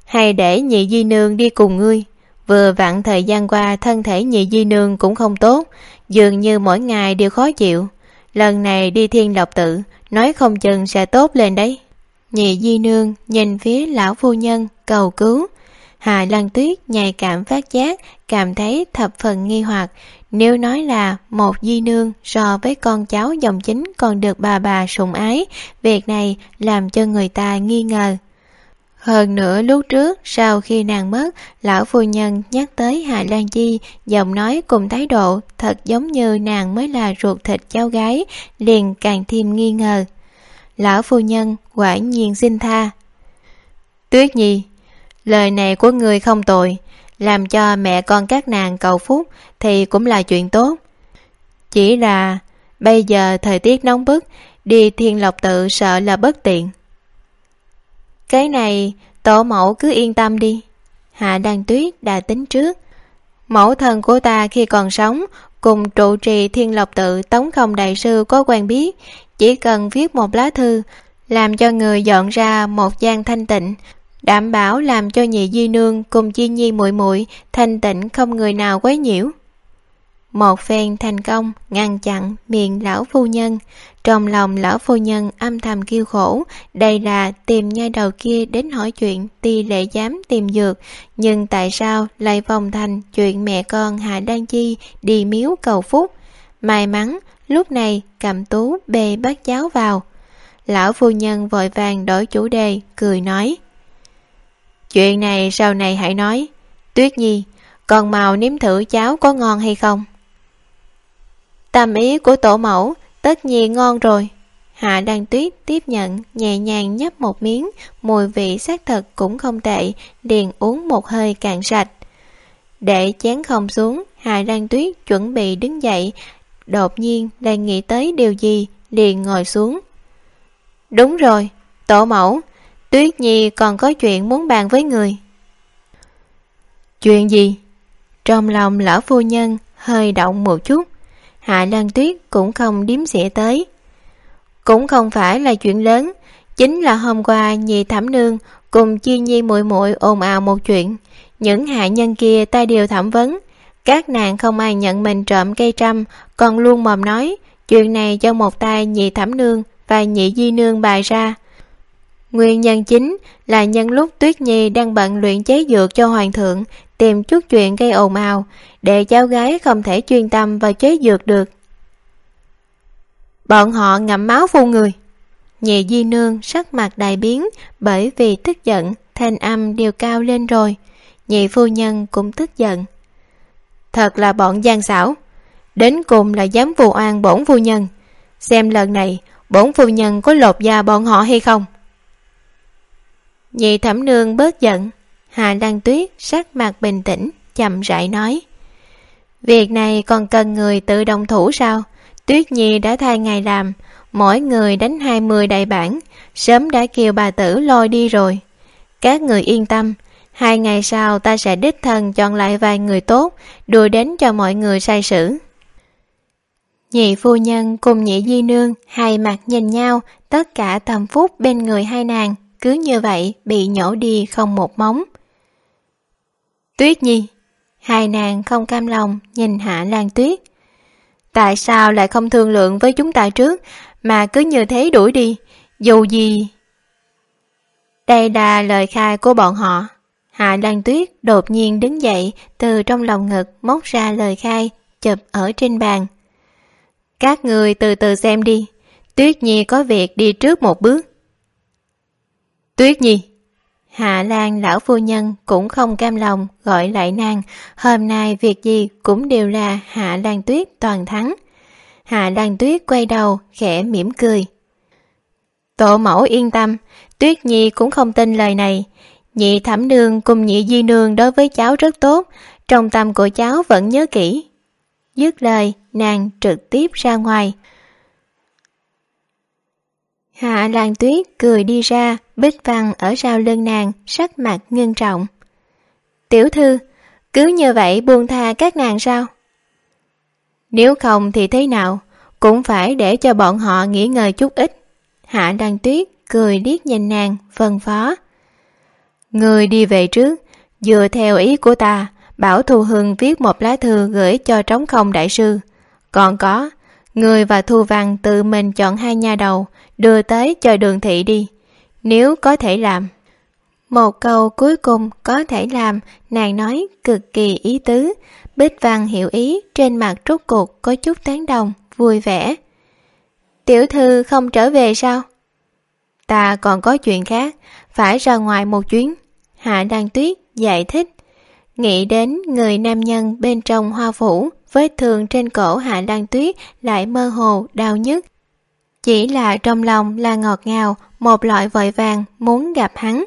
Speaker 2: hay để nhị di nương đi cùng ngươi? Vừa vặn thời gian qua thân thể nhị di nương cũng không tốt, dường như mỗi ngày đều khó chịu. Lần này đi Thiên Lộc Tự, nói không chừng sẽ tốt lên đấy. Nhị di nương nhìn phía lão phu nhân cầu cứu. Hạ Lan Tuyết nhạy cảm phát giác, cảm thấy thập phần nghi hoặc. Nếu nói là một di nương so với con cháu dòng chính còn được bà bà sủng ái, việc này làm cho người ta nghi ngờ. Hơn nữa lúc trước sau khi nàng mất, lão phu nhân nhắc tới Hạ Lan Chi, giọng nói cùng thái độ thật giống như nàng mới là ruột thịt cháu gái, liền càng thêm nghi ngờ. Lão phu nhân quả nhiên xin tha. Tuyết Nhi, lời này của người không tồi, làm cho mẹ con các nàng cầu phúc thì cũng là chuyện tốt. Chỉ là bây giờ thời tiết nóng bức, đi Thiên Lộc Tự sợ là bất tiện. Cái này tổ mẫu cứ yên tâm đi. Hạ Lan Tuyết đã tính trước. Mẫu thân của ta khi còn sống cùng trụ trì Thiên Lộc Tự Tống Không đại sư có quen biết, chỉ cần viết một lá thư làm cho người dọn ra một gian thanh tịnh, đảm bảo làm cho nhị di nương cùng Chi Nhi muội muội thanh tịnh, không người nào quấy nhiễu. Một phen thành công ngăn chặn miệng lão phu nhân. Trong lòng lão phu nhân âm thầm kêu khổ, đây là tìm nhai đầu kia đến hỏi chuyện ti lệ dám tìm dược, nhưng tại sao lại vòng thành chuyện mẹ con Hạ Lan Chi đi miếu cầu phúc. May mắn lúc này Cẩm Tú bê bát cháo vào. Lão phu nhân vội vàng đổi chủ đề, cười nói: Chuyện này sau này hãy nói. Tuyết Nhi, còn mau nếm thử cháo có ngon hay không? Tâm ý của tổ mẫu tất nhiên ngon rồi. Hạ Lan Tuyết tiếp nhận, nhẹ nhàng nhấp một miếng, mùi vị xác thật cũng không tệ, liền uống một hơi cạn sạch. Để chén không xuống, Hạ Lan Tuyết chuẩn bị đứng dậy, đột nhiên lại nghĩ tới điều gì, liền ngồi xuống. Đúng rồi, tổ mẫu, Tuyết Nhi còn có chuyện muốn bàn với người. Chuyện gì? Trong lòng lão phu nhân hơi động một chút. Hạ Lan Tuyết cũng không điếm xỉa tới. Cũng không phải là chuyện lớn, chính là hôm qua nhị thẩm nương cùng Chi Nhi muội muội ồn ào một chuyện. Những hạ nhân kia ta đều thẩm vấn, các nàng không ai nhận mình trộm cây trăm, còn luôn mồm nói chuyện này do một tay nhị thẩm nương và nhị di nương bày ra. Nguyên nhân chính là nhân lúc Tuyết Nhi đang bận luyện chế dược cho hoàng thượng, tìm chút chuyện gây ồn ào, để cháu gái không thể chuyên tâm vào chế dược được. Bọn họ ngậm máu phun người. Nhị di nương sắc mặt đại biến, bởi vì tức giận, thanh âm đều cao lên rồi. Nhị phu nhân cũng tức giận. Thật là bọn gian xảo, đến cùng là dám vu oan bổn phu nhân. Xem lần này bổn phu nhân có lột da bọn họ hay không. Nhị thẩm nương bớt giận. Hạ Lan Tuyết sắc mặt bình tĩnh, chậm rãi nói: Việc này còn cần người tự động thủ sao? Tuyết Nhi đã thay ngày làm, mỗi người đánh hai mươi đại bản, sớm đã kêu bà tử lôi đi rồi. Các người yên tâm, hai ngày sau ta sẽ đích thân chọn lại vài người tốt, đưa đến cho mọi người sai sử. Nhị phu nhân cùng nhị di nương hai mặt nhìn nhau, tất cả thầm phúc bên người hai nàng cứ như vậy bị nhổ đi không một móng. Tuyết Nhi, hai nàng không cam lòng nhìn Hạ Lan Tuyết. Tại sao lại không thương lượng với chúng ta trước, mà cứ như thế đuổi đi, dù gì... Đây là lời khai của bọn họ. Hạ Lan Tuyết đột nhiên đứng dậy, từ trong lòng ngực móc ra lời khai, chụp ở trên bàn. Các người từ từ xem đi, Tuyết Nhi có việc đi trước một bước. Tuyết Nhi. Hạ Lan lão phu nhân cũng không cam lòng gọi lại nàng, hôm nay việc gì cũng đều là Hạ Lan Tuyết toàn thắng. Hạ Lan Tuyết quay đầu khẽ mỉm cười. Tổ mẫu yên tâm, Tuyết Nhi cũng không tin lời này. Nhị thẩm nương cùng nhị di nương đối với cháu rất tốt, trong tâm của cháu vẫn nhớ kỹ. Dứt lời, nàng trực tiếp ra ngoài. Hạ Lan Tuyết cười đi ra, Bích Văn ở sau lưng nàng, sắc mặt ngưng trọng. Tiểu thư, cứ như vậy buông tha các nàng sao? Nếu không thì thế nào, cũng phải để cho bọn họ nghỉ ngơi chút ít. Hạ Lan Tuyết cười liếc nhìn nàng, phân phó. Người đi về trước, dựa theo ý của ta, bảo Thu Hưng viết một lá thư gửi cho Trống Không đại sư. Còn có, người và Thu Văn tự mình chọn hai nha đầu, đưa tới cho Đường thị đi, nếu có thể làm. Một câu cuối cùng có thể làm, nàng nói cực kỳ ý tứ. Bích Văn hiểu ý, trên mặt rốt cuộc có chút tán đồng, vui vẻ. Tiểu thư không trở về sao? Ta còn có chuyện khác, phải ra ngoài một chuyến. Hạ Lan Tuyết giải thích. Nghĩ đến người nam nhân bên trong hoa phủ, vết thương trên cổ Hạ Lan Tuyết lại mơ hồ đau nhức. Chỉ là trong lòng là ngọt ngào, một loại vội vàng muốn gặp hắn.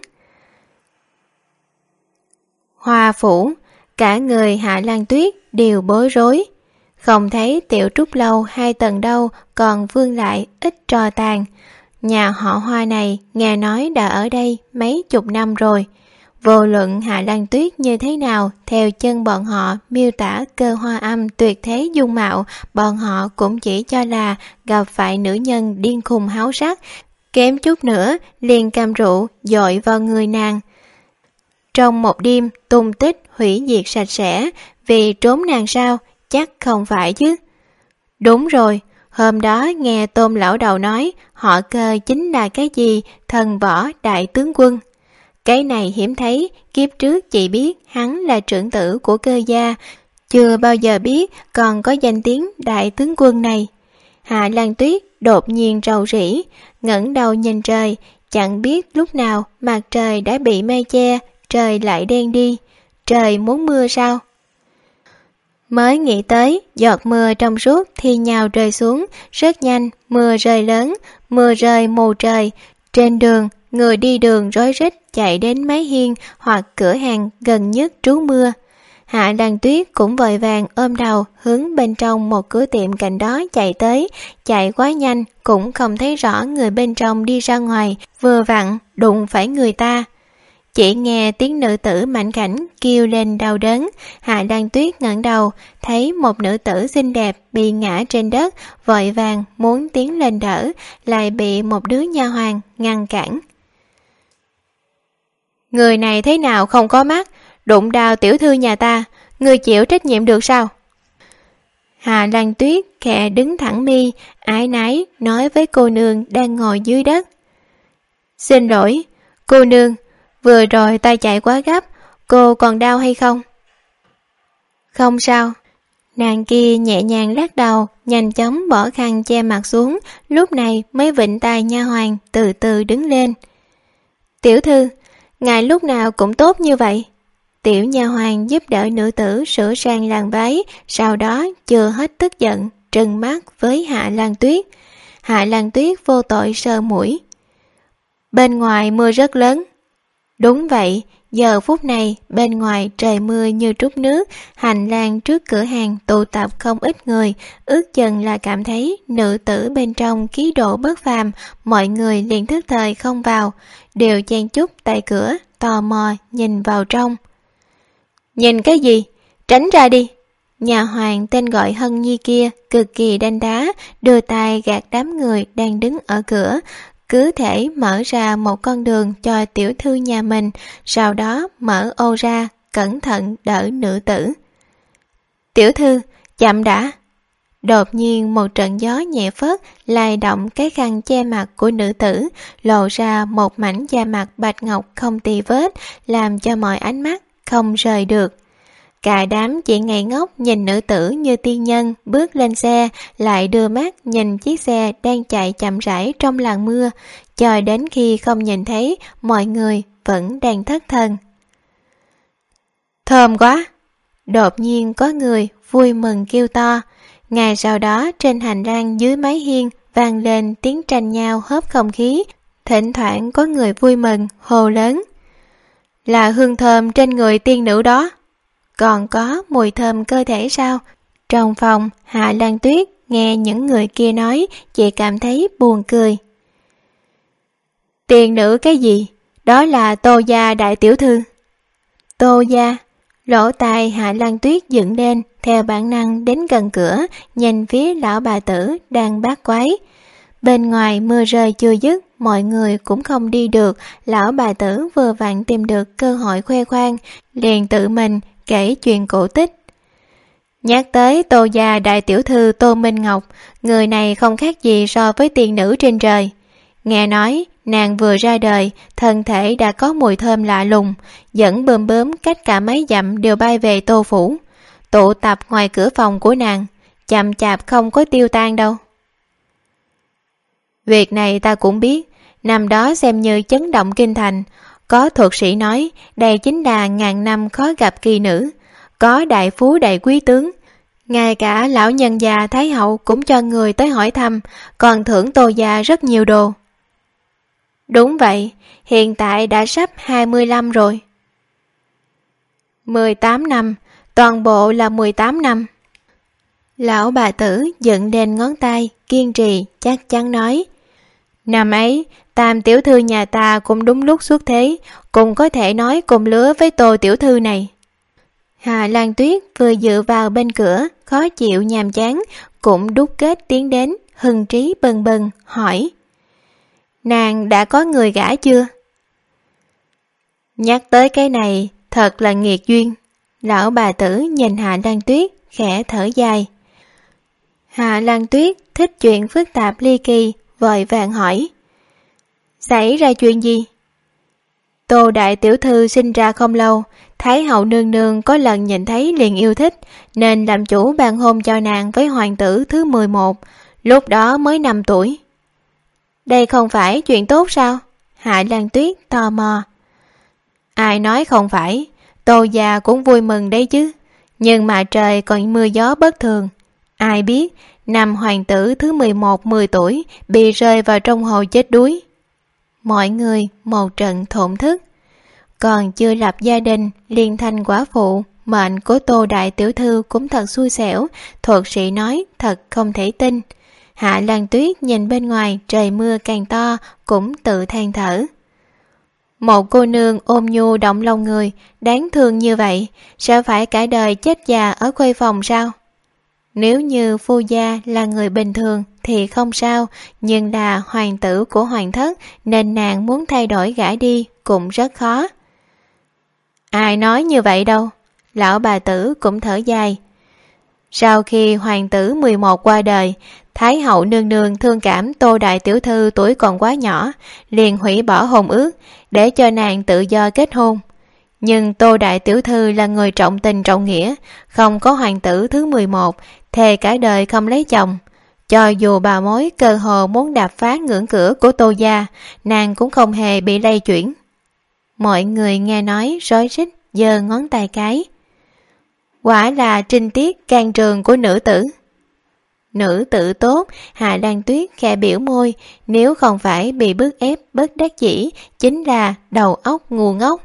Speaker 2: Hoa phủ, cả người Hạ Lan Tuyết đều bối rối. Không thấy tiểu trúc lâu hai tầng đâu, còn vương lại ít tro tàn. Nhà họ Hoa này nghe nói đã ở đây mấy chục năm rồi. Vô luận Hạ Lan Tuyết như thế nào, theo chân bọn họ miêu tả cơ hoa âm tuyệt thế dung mạo, bọn họ cũng chỉ cho là gặp phải nữ nhân điên khùng háo sắc, kém chút nữa liền cầm rượu dội vào người nàng. Trong một đêm tung tích hủy diệt sạch sẽ, vì trốn nàng sao, chắc không phải chứ. Đúng rồi, hôm đó nghe Tôn lão đầu nói họ Cơ chính là cái gì thần võ đại tướng quân. Cái này hiếm thấy, kiếp trước chỉ biết hắn là trưởng tử của Cơ gia, chưa bao giờ biết còn có danh tiếng đại tướng quân này. Hạ Lan Tuyết đột nhiên rầu rĩ, ngẩng đầu nhìn trời, chẳng biết lúc nào mặt trời đã bị mây che, trời lại đen đi. Trời muốn mưa sao? Mới nghĩ tới, giọt mưa trong suốt thi nhau rơi xuống, rất nhanh, mưa rơi lớn, mưa rơi mù trời. Trên đường, người đi đường rối rít chạy đến mái hiên hoặc cửa hàng gần nhất trú mưa. Hạ Lan Tuyết cũng vội vàng ôm đầu hướng bên trong một cửa tiệm cạnh đó chạy tới, chạy quá nhanh cũng không thấy rõ người bên trong đi ra ngoài, vừa vặn đụng phải người ta. Chỉ nghe tiếng nữ tử mảnh khảnh kêu lên đau đớn. Hạ Lan Tuyết ngẩng đầu, thấy một nữ tử xinh đẹp bị ngã trên đất, vội vàng muốn tiến lên đỡ, lại bị một đứa nha hoàn ngăn cản. Người này thế nào không có mắt, đụng đau tiểu thư nhà ta, người chịu trách nhiệm được sao? Hạ Lan Tuyết khẽ đứng thẳng mi, ái náy nói với cô nương đang ngồi dưới đất. Xin lỗi, cô nương, vừa rồi ta chạy quá gấp, cô còn đau hay không? Không sao. Nàng kia nhẹ nhàng lắc đầu, nhanh chóng bỏ khăn che mặt xuống, lúc này mới vịnh tai nha hoàn từ từ đứng lên. Tiểu thư, ngài lúc nào cũng tốt như vậy. Tiểu nha hoàn giúp đỡ nữ tử sửa sang làn váy, sau đó chưa hết tức giận, trừng mắt với Hạ Lan Tuyết. Hạ Lan Tuyết vô tội sờ mũi. Bên ngoài mưa rất lớn. Đúng vậy, giờ phút này bên ngoài trời mưa như trút nước, hành lang trước cửa hàng tụ tập không ít người, ước chừng là cảm thấy nữ tử bên trong khí độ bất phàm, mọi người liền thức thời không vào, đều chen chúc tại cửa, tò mò nhìn vào trong. Nhìn cái gì? Tránh ra đi! Nhà hoàng tên gọi Hân Nhi kia cực kỳ đanh đá, đưa tay gạt đám người đang đứng ở cửa, cứ thể mở ra một con đường cho tiểu thư nhà mình, sau đó mở ô ra, cẩn thận đỡ nữ tử. Tiểu thư, chậm đã! Đột nhiên một trận gió nhẹ phớt lay động cái khăn che mặt của nữ tử, lộ ra một mảnh da mặt bạch ngọc không tì vết, làm cho mọi ánh mắt không rời được. Cả đám chỉ ngây ngốc nhìn nữ tử như tiên nhân bước lên xe, lại đưa mắt nhìn chiếc xe đang chạy chậm rãi trong làn mưa, chờ đến khi không nhìn thấy, mọi người vẫn đang thất thần. Thơm quá! Đột nhiên có người vui mừng kêu to. Ngay sau đó trên hành lang dưới mái hiên vang lên tiếng tranh nhau hớp không khí, thỉnh thoảng có người vui mừng hô lớn. Là hương thơm trên người tiên nữ đó. Còn có mùi thơm cơ thể sao? Trong phòng, Hạ Lan Tuyết nghe những người kia nói, chỉ cảm thấy buồn cười. Tiên nữ cái gì? Đó là Tô gia đại tiểu thư. Tô gia? Lỗ tai Hạ Lan Tuyết dựng lên, theo bản năng đến gần cửa, nhìn phía lão bà tử đang bát quái. Bên ngoài mưa rơi chưa dứt, mọi người cũng không đi được. Lão bà tử vừa vặn tìm được cơ hội khoe khoang, liền tự mình kể chuyện cổ tích. Nhắc tới Tô gia đại tiểu thư Tô Minh Ngọc, người này không khác gì so với tiên nữ trên trời. Nghe nói nàng vừa ra đời, thân thể đã có mùi thơm lạ lùng, dẫn bướm bướm cách cả mấy dặm đều bay về Tô phủ, tụ tập ngoài cửa phòng của nàng, chậm chạp không có tiêu tan đâu. Việc này ta cũng biết, năm đó xem như chấn động kinh thành. Có thuật sĩ nói đây chính là ngàn năm khó gặp kỳ nữ, có đại phú đại quý tướng, ngay cả lão nhân già Thái hậu cũng cho người tới hỏi thăm, còn thưởng Tô gia rất nhiều đồ. Đúng vậy, hiện tại đã sắp hai mươi lăm rồi. mười tám năm, toàn bộ là mười tám năm. Lão bà tử dựng lên ngón tay, kiên trì, chắc chắn nói. Năm ấy, Tam tiểu thư nhà ta cũng đúng lúc xuất thế, cũng có thể nói cùng lứa với Tô tiểu thư này. Hà Lan Tuyết vừa dựa vào bên cửa, khó chịu nhàm chán, cũng đúc kết tiến đến, hưng trí bừng bừng, hỏi. Nàng đã có người gả chưa? Nhắc tới cái này, thật là nghiệt duyên. Lão bà tử nhìn Hà Lan Tuyết, khẽ thở dài. Hà Lan Tuyết thích chuyện phức tạp ly kỳ, vội vàng hỏi. Xảy ra chuyện gì? Tô đại tiểu thư sinh ra không lâu, Thái hậu nương nương có lần nhìn thấy liền yêu thích, nên làm chủ ban hôn cho nàng với hoàng tử thứ mười một, lúc đó mới năm tuổi. Đây không phải chuyện tốt sao? Hạ Lan Tuyết tò mò. Ai nói không phải, Tô già cũng vui mừng đấy chứ, nhưng mà trời còn mưa gió bất thường. Ai biết, năm hoàng tử thứ mười một mười tuổi bị rơi vào trong hồ chết đuối. Mọi người một trận thổn thức. Còn chưa lập gia đình, liền thành quả phụ, mệnh của Tô đại tiểu thư cũng thật xui xẻo, thuật sĩ nói thật không thể tin. Hạ Lan Tuyết nhìn bên ngoài trời mưa càng to, cũng tự than thở. Một cô nương ôm nhu động lòng người, đáng thương như vậy, sẽ phải cả đời chết già ở khuê phòng sao? Nếu như phu gia là người bình thường thì không sao, nhưng là hoàng tử của hoàng thất nên nàng muốn thay đổi gả đi cũng rất khó. Ai nói như vậy đâu, lão bà tử cũng thở dài. Sau khi hoàng tử mười một qua đời, Thái hậu nương nương thương cảm Tô đại tiểu thư tuổi còn quá nhỏ, liền hủy bỏ hôn ước để cho nàng tự do kết hôn. Nhưng Tô đại tiểu thư là người trọng tình trọng nghĩa, không có hoàng tử thứ mười một, thề cả đời không lấy chồng. Cho dù bà mối cơ hồ muốn đạp phá ngưỡng cửa của Tô gia, nàng cũng không hề bị lay chuyển. Mọi người nghe nói rối rít giơ ngón tay cái. Quả là trinh tiết can trường của nữ tử. Nữ tử tốt, Hạ Lan Tuyết khẽ biểu môi, nếu không phải bị bức ép bất đắc dĩ, chính là đầu óc ngu ngốc.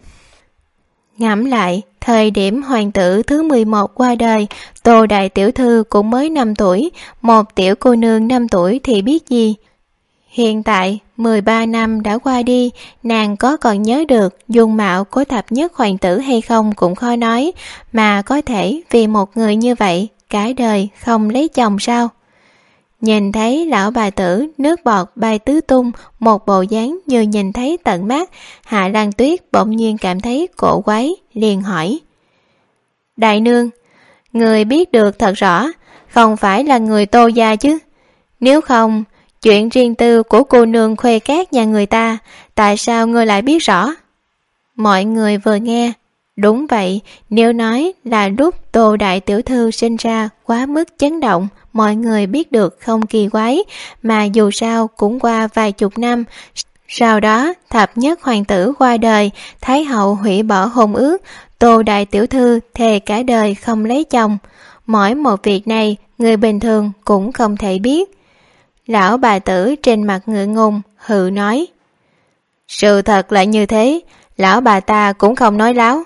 Speaker 2: Ngẫm lại, thời điểm hoàng tử thứ mười một qua đời, Tô đại tiểu thư cũng mới năm tuổi, một tiểu cô nương năm tuổi thì biết gì. Hiện tại, mười ba năm đã qua đi, nàng có còn nhớ được dung mạo của thập nhất hoàng tử hay không cũng khó nói, mà có thể vì một người như vậy, cả đời không lấy chồng sao? Nhìn thấy lão bà tử nước bọt bay tứ tung, một bộ dáng như nhìn thấy tận mắt, Hạ Lan Tuyết bỗng nhiên cảm thấy cổ quái, liền hỏi. Đại nương, người biết được thật rõ, không phải là người Tô gia chứ? Nếu không, chuyện riêng tư của cô nương khuê cát nhà người ta, tại sao ngươi lại biết rõ? Mọi người vừa nghe, đúng vậy, nếu nói là lúc Tô đại tiểu thư sinh ra quá mức chấn động, mọi người biết được không kỳ quái, mà dù sao cũng qua vài chục năm. Sau đó, thập nhất hoàng tử qua đời, Thái hậu hủy bỏ hôn ước, Tô đại tiểu thư thề cả đời không lấy chồng. Mỗi một việc này, người bình thường cũng không thể biết. Lão bà tử trên mặt ngượng ngùng, hừ nói. Sự thật là như thế, lão bà ta cũng không nói láo.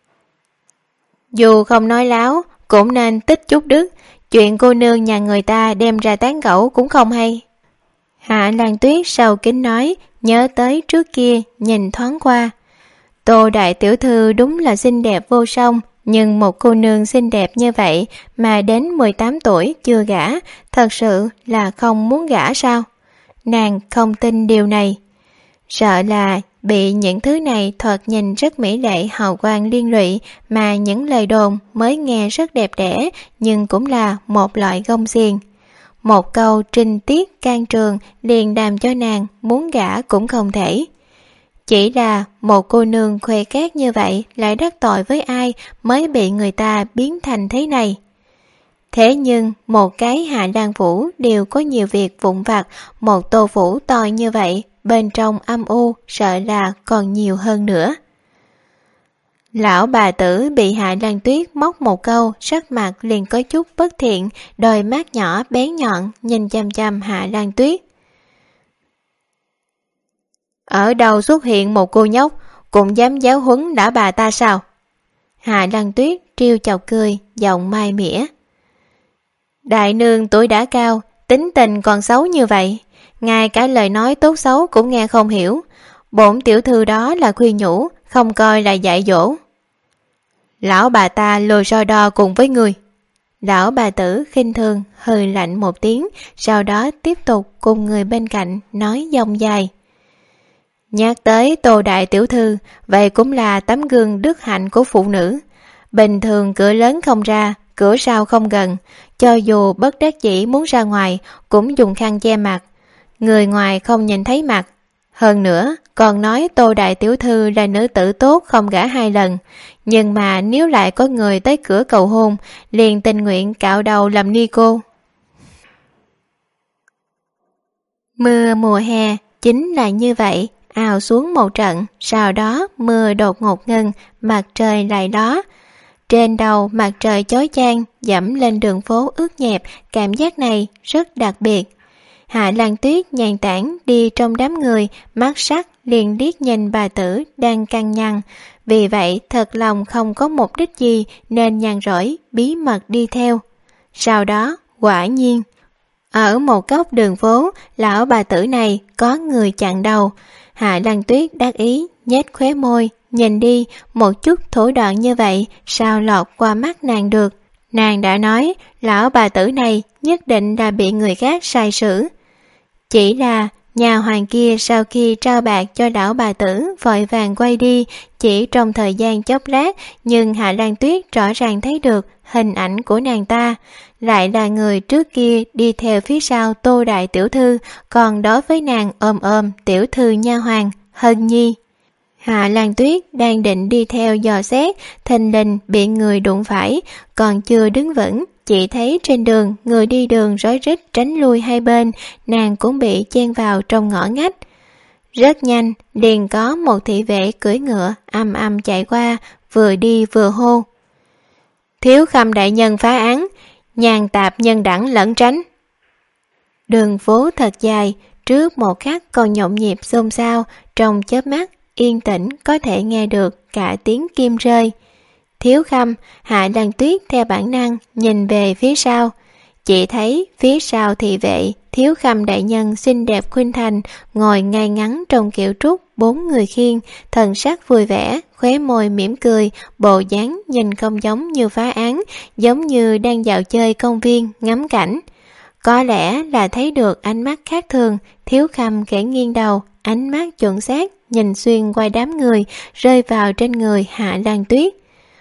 Speaker 2: Dù không nói láo, cũng nên tích chút đức, chuyện cô nương nhà người ta đem ra tán gẫu cũng không hay. Hạ Lan Tuyết sâu kín nói, nhớ tới trước kia, nhìn thoáng qua. Tô đại tiểu thư đúng là xinh đẹp vô song, nhưng một cô nương xinh đẹp như vậy mà đến mười tám tuổi chưa gả, thật sự là không muốn gả sao? nàng không tin điều này. Sợ là bị những thứ này thoạt nhìn rất mỹ lệ hào quang liên lụy mà những lời đồn mới nghe rất đẹp đẽ nhưng cũng là một loại gông xiềng. Một câu trinh tiết can trường liền làm cho nàng muốn gả cũng không thể. Chỉ là một cô nương khoe cát như vậy lại đắc tội với ai mới bị người ta biến thành thế này. Thế nhưng một cái Hạ Lan Phủ đều có nhiều việc vụn vặt, một Tô Phủ to như vậy, bên trong âm u sợ là còn nhiều hơn nữa. Lão bà tử bị Hạ Lan Tuyết móc một câu, sắc mặt liền có chút bất thiện, đôi mắt nhỏ bén nhọn nhìn chăm chăm Hạ Lan Tuyết. Ở đâu xuất hiện một cô nhóc cũng dám giáo huấn đã bà ta sao? Hạ Lan Tuyết trêu chọc cười, giọng mai mỉa. Đại nương tuổi đã cao, tính tình còn xấu như vậy, ngay cả lời nói tốt xấu cũng nghe không hiểu. Bổn tiểu thư đó là khuyên nhủ, không coi là dạy dỗ. Lão bà ta lôi so đo cùng với người. Lão bà tử khinh thường hơi lạnh một tiếng, sau đó tiếp tục cùng người bên cạnh nói dông dài. Nhắc tới Tô đại tiểu thư, vậy cũng là tấm gương đức hạnh của phụ nữ. Bình thường cửa lớn không ra, cửa sau không gần, cho dù bất đắc dĩ muốn ra ngoài cũng dùng khăn che mặt, người ngoài không nhìn thấy mặt. Hơn nữa còn nói Tô đại tiểu thư là nữ tử tốt không gả hai lần, nhưng mà nếu lại có người tới cửa cầu hôn liền tình nguyện cạo đầu làm ni cô. Mưa mùa hè chính là như vậy, ào xuống một trận, sau đó mưa đột ngột ngừng, mặt trời lại đó. Trên đầu mặt trời chói chang dẫm lên đường phố ướt nhẹp, cảm giác này rất đặc biệt. Hạ Lan Tuyết nhàn tản đi trong đám người, mắt sắc liền liếc nhìn bà tử đang căng nhăn, vì vậy thật lòng không có mục đích gì nên nhàn rỗi bí mật đi theo. Sau đó quả nhiên ở một góc đường phố, lão bà tử này có người chặn đầu. Hạ Lan Tuyết đắc ý nhếch khóe môi, nhìn đi, một chút thủ đoạn như vậy sao lọt qua mắt nàng được. Nàng đã nói lão bà tử này nhất định là bị người khác sai sử. Chỉ là nhà hoàng kia sau khi trao bạc cho lão bà tử vội vàng quay đi, chỉ trong thời gian chốc lát, nhưng Hạ Lan Tuyết rõ ràng thấy được hình ảnh của nàng ta, lại là người trước kia đi theo phía sau Tô đại tiểu thư, còn đối với nàng ôm ôm tiểu thư nha hoàng Hân Nhi. Hạ Lan Tuyết đang định đi theo dò xét, thình lình bị người đụng phải, còn chưa đứng vững, chỉ thấy trên đường người đi đường rối rít tránh lui hai bên, nàng cũng bị chen vào trong ngõ ngách. Rất nhanh, liền có một thị vệ cưỡi ngựa âm âm chạy qua, vừa đi vừa hô. Thiếu Khâm đại nhân phá án, nhàn tạp nhân đẳng lẩn tránh. Đường phố thật dài, trước một khắc còn nhộn nhịp xôn xao, trong chớp mắt yên tĩnh có thể nghe được cả tiếng kim rơi. Thiếu Khâm, Hạ Lan Tuyết theo bản năng nhìn về phía sau, chỉ thấy phía sau thị vệ Thiếu Khâm đại nhân xinh đẹp khuynh thành ngồi ngay ngắn trong kiệu trúc, bốn người khiêng, thần sắc vui vẻ, khóe môi mỉm cười, bộ dáng nhìn không giống như phá án, giống như đang dạo chơi công viên ngắm cảnh. Có lẽ là thấy được ánh mắt khác thường, Thiếu Khâm khẽ nghiêng đầu, ánh mắt chuẩn xác nhìn xuyên qua đám người, rơi vào trên người Hạ Lan Tuyết.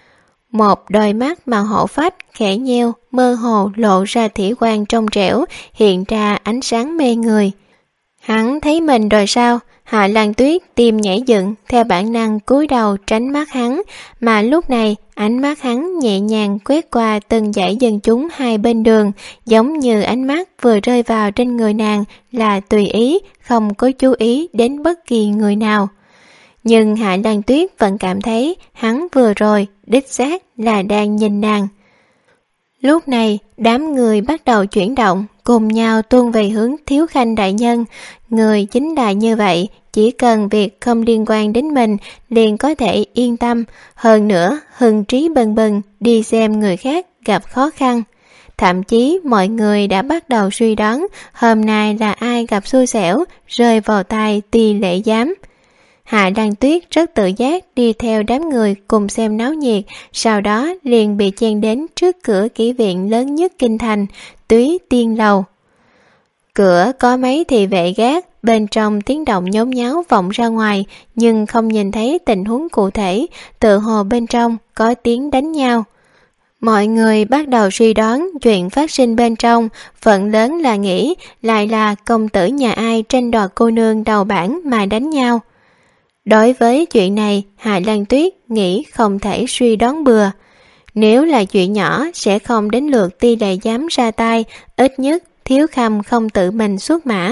Speaker 2: Một đôi mắt màu hổ phách khẽ nheo, mơ hồ lộ ra thủy quang trong trẻo, hiện ra ánh sáng mê người. Hắn thấy mình rồi sao? Hạ Lan Tuyết tim nhảy dựng, theo bản năng cúi đầu tránh mắt hắn, mà lúc này ánh mắt hắn nhẹ nhàng quét qua từng dãy dân chúng hai bên đường, giống như ánh mắt vừa rơi vào trên người nàng là tùy ý, không có chú ý đến bất kỳ người nào. Nhưng Hạ Lan Tuyết vẫn cảm thấy hắn vừa rồi đích xác là đang nhìn nàng. Lúc này đám người bắt đầu chuyển động, cùng nhau tuôn về hướng Thiếu Khanh đại nhân. Người chính là như vậy, chỉ cần việc không liên quan đến mình liền có thể yên tâm, hơn nữa hưng trí bừng bừng đi xem người khác gặp khó khăn. Thậm chí mọi người đã bắt đầu suy đoán hôm nay là ai gặp xui xẻo, rơi vào tay Ti Lệ Giám. Hạ Lan Tuyết rất tự giác đi theo đám người cùng xem náo nhiệt, sau đó liền bị chen đến trước cửa kỹ viện lớn nhất kinh thành, Túy Tiên Lầu. Cửa có mấy thị vệ gác, bên trong tiếng động nhốn nháo vọng ra ngoài, nhưng không nhìn thấy tình huống cụ thể, tự hồ bên trong có tiếng đánh nhau. Mọi người bắt đầu suy đoán chuyện phát sinh bên trong, phần lớn là nghĩ lại là công tử nhà ai tranh đoạt cô nương đầu bảng mà đánh nhau. Đối với chuyện này, Hạ Lan Tuyết nghĩ không thể suy đoán bừa. Nếu là chuyện nhỏ sẽ không đến lượt Ti Lệ dám ra tay, ít nhất Thiếu Khâm không tự mình xuất mã.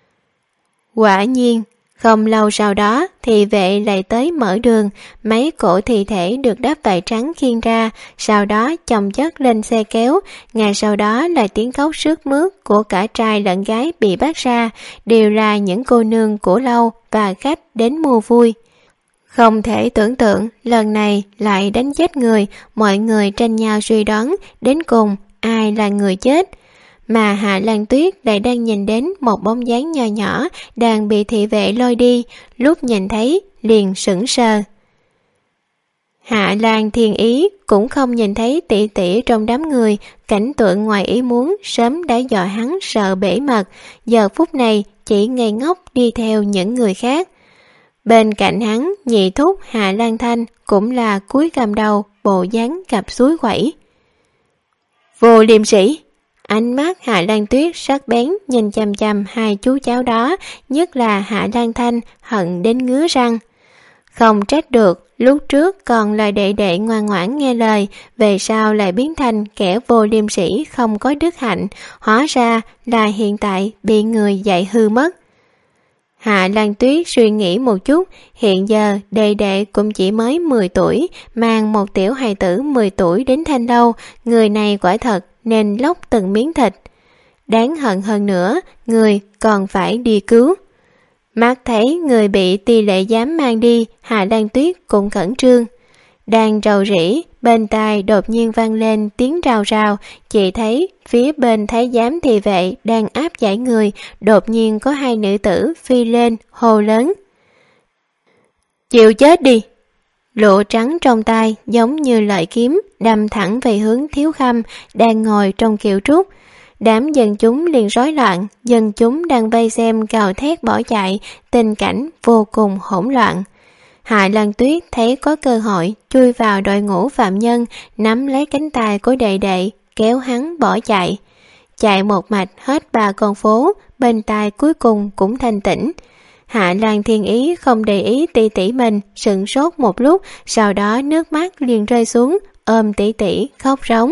Speaker 2: Quả nhiên, không lâu sau đó thị vệ lại tới mở đường, mấy cổ thi thể được đắp vải trắng khiêng ra, sau đó chồng chất lên xe kéo, ngay sau đó là tiếng khóc sướt mướt của cả trai lẫn gái bị bắt ra, đều là những cô nương của lâu và khách đến mua vui. Không thể tưởng tượng lần này lại đánh chết người, mọi người tranh nhau suy đoán đến cùng ai là người chết. Mà Hạ Lan Tuyết lại đang nhìn đến một bóng dáng nho nhỏ đang bị thị vệ lôi đi, lúc nhìn thấy liền sững sờ. Hạ Lan Thiên Ý cũng không nhìn thấy tỷ tỷ trong đám người, cảnh tượng ngoài ý muốn sớm đã dọa hắn sợ bể mật, giờ phút này chỉ ngây ngốc đi theo những người khác. Bên cạnh hắn, nhị thúc Hạ Lan Thanh cũng là cúi gằm đầu, bộ dáng cặp suối quẩy. Vô liêm sĩ! Ánh mắt Hạ Lan Tuyết sắc bén nhìn chằm chằm hai chú cháu đó, nhất là Hạ Lan Thanh hận đến ngứa răng. Không trách được, lúc trước còn là đệ đệ ngoan ngoãn nghe lời, về sau lại biến thành kẻ vô liêm sĩ không có đức hạnh, hóa ra là hiện tại bị người dạy hư mất. Hạ Lan Tuyết suy nghĩ một chút, hiện giờ đệ đệ cũng chỉ mới mười tuổi, mang một tiểu hài tử mười tuổi đến Thanh Lâu, người này quả thật nên lóc từng miếng thịt. Đáng hận hơn nữa, người còn phải đi cứu. Mắt thấy người bị Ti Lệ dám mang đi, Hạ Lan Tuyết cũng khẩn trương. Đang rầu rĩ, bên tai đột nhiên vang lên tiếng rào rào, chỉ thấy phía bên thái giám thị vệ đang áp giải người, đột nhiên có hai nữ tử phi lên, hô lớn. Chịu chết đi! Lụa trắng trong tay giống như lợi kiếm, đâm thẳng về hướng Thiếu Khâm đang ngồi trong kiệu trúc. Đám dân chúng liền rối loạn, dân chúng đang vây xem gào thét bỏ chạy, tình cảnh vô cùng hỗn loạn. Hạ Lan Tuyết thấy có cơ hội chui vào đội ngũ phạm nhân, nắm lấy cánh tay của đệ đệ, kéo hắn bỏ chạy. Chạy một mạch hết ba con phố, bên tai cuối cùng cũng thanh tĩnh. Hạ Lan Thiên Ý không để ý tỷ tỷ mình, sững sốt một lúc, sau đó nước mắt liền rơi xuống, ôm tỷ tỷ khóc rống.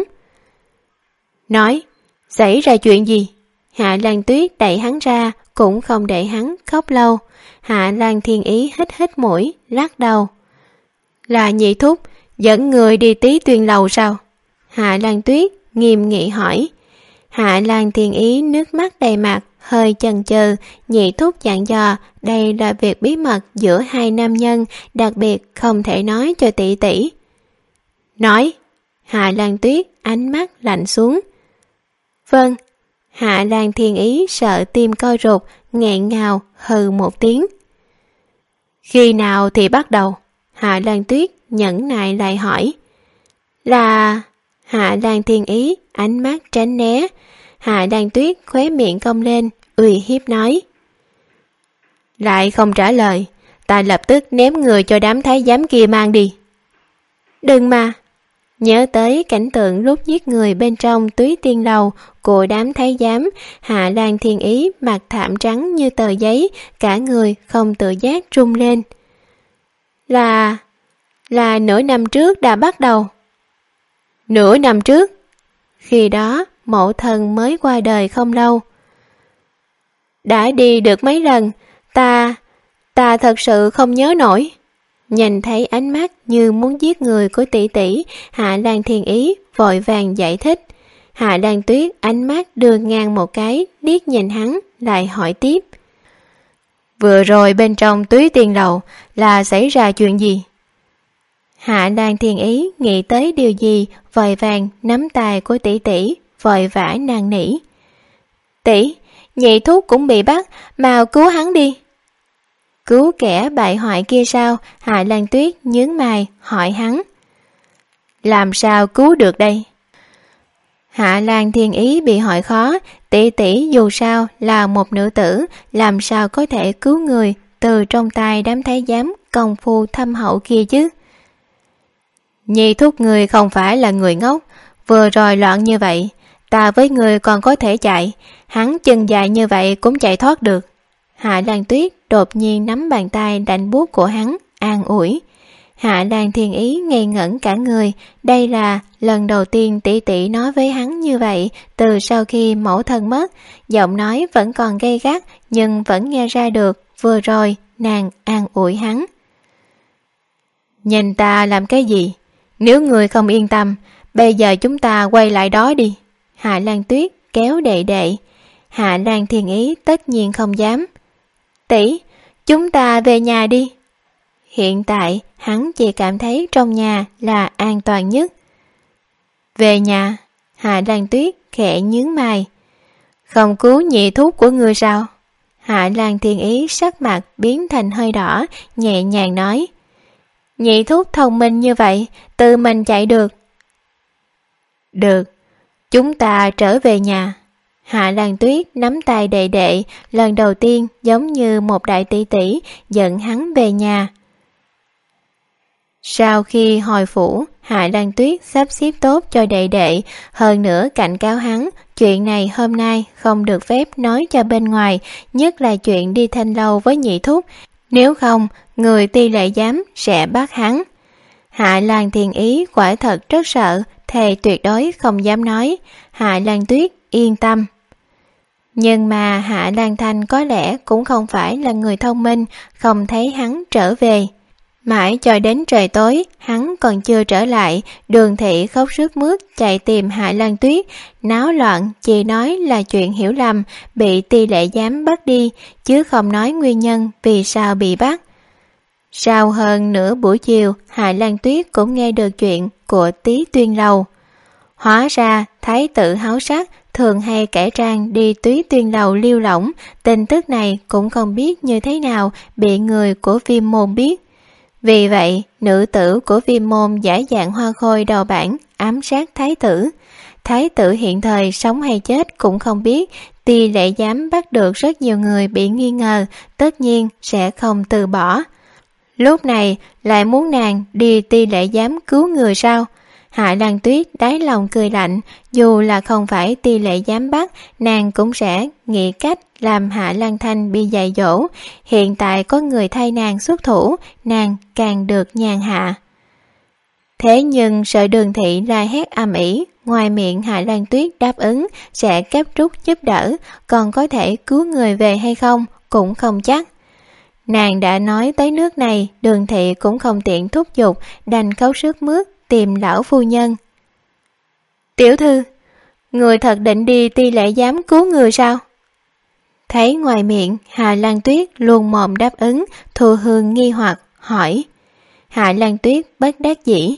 Speaker 2: Nói, xảy ra chuyện gì? Hạ Lan Tuyết đẩy hắn ra, cũng không để hắn khóc lâu. Hạ Lan Thiên Ý hít hít mũi, lắc đầu. Là nhị thúc, dẫn người đi Tí Tuyên lầu sao? Hạ Lan Tuyết nghiêm nghị hỏi. Hạ Lan Thiên Ý nước mắt đầy mặt, hơi chần chừ, nhị thúc dặn dò, đây là việc bí mật giữa hai nam nhân, đặc biệt không thể nói cho tỷ tỷ. Nói. Hạ Lan Tuyết ánh mắt lạnh xuống. Vâng. Hạ Lan Thiên Ý sợ tim co rụt, nghẹn ngào hừ một tiếng. Khi nào thì bắt đầu? Hạ Lan Tuyết nhẫn nại lại hỏi. Là... Hạ Lan Thiên Ý ánh mắt tránh né. Hạ Lan Tuyết khóe miệng cong lên, uy hiếp nói. Lại không trả lời, ta lập tức ném người cho đám thái giám kia mang đi. Đừng mà. Nhớ tới cảnh tượng lúc giết người bên trong Túy Tiên lầu của đám thái giám, Hạ Lan Thiên Ý mặt thảm trắng như tờ giấy, cả người không tự giác run lên. Là... là nửa năm trước đã bắt đầu. Nửa năm trước? Khi đó, mẫu thân mới qua đời không lâu. Đã đi được mấy lần, ta... ta thật sự không nhớ nổi. Nhìn thấy ánh mắt như muốn giết người của tỷ tỷ, Hạ Lan Thiên Ý vội vàng giải thích. Hạ Lan Tuyết ánh mắt đưa ngang một cái, liếc nhìn hắn, lại hỏi tiếp. Vừa rồi bên trong Túy Tiên lầu là xảy ra chuyện gì? Hạ Lan Thiên Ý nghĩ tới điều gì, vội vàng nắm tay của tỷ tỷ, vội vã năn nỉ. Tỷ, nhị thúc cũng bị bắt, mau cứu hắn đi. Cứu kẻ bại hoại kia sao? Hạ Lan Tuyết nhướng mày hỏi hắn. Làm sao cứu được đây? Hạ Lan Thiên Ý bị hỏi khó, tỷ tỷ dù sao là một nữ tử, làm sao có thể cứu người từ trong tay đám thái giám công phu thâm hậu kia chứ? Nhị thúc người không phải là người ngốc, vừa rồi loạn như vậy, ta với người còn có thể chạy, hắn chân dài như vậy cũng chạy thoát được. Hạ Lan Tuyết đột nhiên nắm bàn tay lạnh buốt của hắn, an ủi. Hạ Lan Thiên Ý ngây ngẩn cả người, đây là lần đầu tiên tỷ tỷ nói với hắn như vậy từ sau khi mẫu thân mất, giọng nói vẫn còn gay gắt nhưng vẫn nghe ra được vừa rồi nàng an ủi hắn. Nhìn ta làm cái gì? Nếu người không yên tâm, bây giờ chúng ta quay lại đó đi. Hạ Lan Tuyết kéo đệ đệ. Hạ Lan Thiên Ý tất nhiên không dám. Tỷ, chúng ta về nhà đi. Hiện tại hắn chỉ cảm thấy trong nhà là an toàn nhất. Về nhà? Hạ Lan Tuyết khẽ nhướng mày. Không cứu nhị thúc của ngươi sao? Hạ Lan Thiên Ý sắc mặt biến thành hơi đỏ, nhẹ nhàng nói. Nhị thúc thông minh như vậy, tự mình chạy được. Được, chúng ta trở về nhà. Hạ Lan Tuyết nắm tay đệ đệ, lần đầu tiên giống như một đại tỷ tỷ dẫn hắn về nhà. Sau khi hồi phủ, Hạ Lan Tuyết sắp xếp tốt cho đệ đệ, hơn nữa cảnh cáo hắn, chuyện này hôm nay không được phép nói cho bên ngoài, nhất là chuyện đi Thanh Lâu với nhị thúc, nếu không, người Ti Lệ Giám sẽ bắt hắn. Hạ Lan Thiên Ý quả thật rất sợ, thề tuyệt đối không dám nói. Hạ Lan Tuyết yên tâm. Nhưng mà Hạ Lan Thanh có lẽ cũng không phải là người thông minh, không thấy hắn trở về. Mãi cho đến trời tối, hắn còn chưa trở lại, Đường Thị khóc sướt mướt chạy tìm Hạ Lan Tuyết, náo loạn chỉ nói là chuyện hiểu lầm, bị Ti Lệ Giám bắt đi, chứ không nói nguyên nhân vì sao bị bắt. Sau hơn nửa buổi chiều, Hạ Lan Tuyết cũng nghe được chuyện của Tí Tuyên Lầu. Hóa ra, thái tử háo sắc thường hay cải trang đi Túy Tuyên Lầu liêu lỏng, tin tức này cũng không biết như thế nào bị người của Viêm Môn biết. Vì vậy, nữ tử của Viêm Môn giả dạng hoa khôi đầu bảng ám sát thái tử. Thái tử hiện thời sống hay chết cũng không biết, Ti Lệ Giám bắt được rất nhiều người bị nghi ngờ, tất nhiên sẽ không từ bỏ. Lúc này lại muốn nàng đi Ti Lệ Giám cứu người sao? Hạ Lan Tuyết đáy lòng cười lạnh, dù là không phải Ti Lệ Giám bắt, nàng cũng sẽ nghĩ cách làm Hạ Lan Thanh bị dạy dỗ. Hiện tại có người thay nàng xuất thủ, nàng càng được nhàn hạ. Thế nhưng sợ Đường Thị la hét ầm ĩ, ngoài miệng Hạ Lan Tuyết đáp ứng sẽ cấp rút giúp đỡ, còn có thể cứu người về hay không cũng không chắc. Nàng đã nói tới nước này, Đường Thị cũng không tiện thúc giục, đành khóc sướt mướt tìm lão phu nhân. Tiểu thư, người thật định đi Ti Lệ Giám cứu người sao? Thấy ngoài miệng Hạ Lan Tuyết luôn mồm đáp ứng, Thu Hương nghi hoặc hỏi. Hạ Lan Tuyết bất đắc dĩ.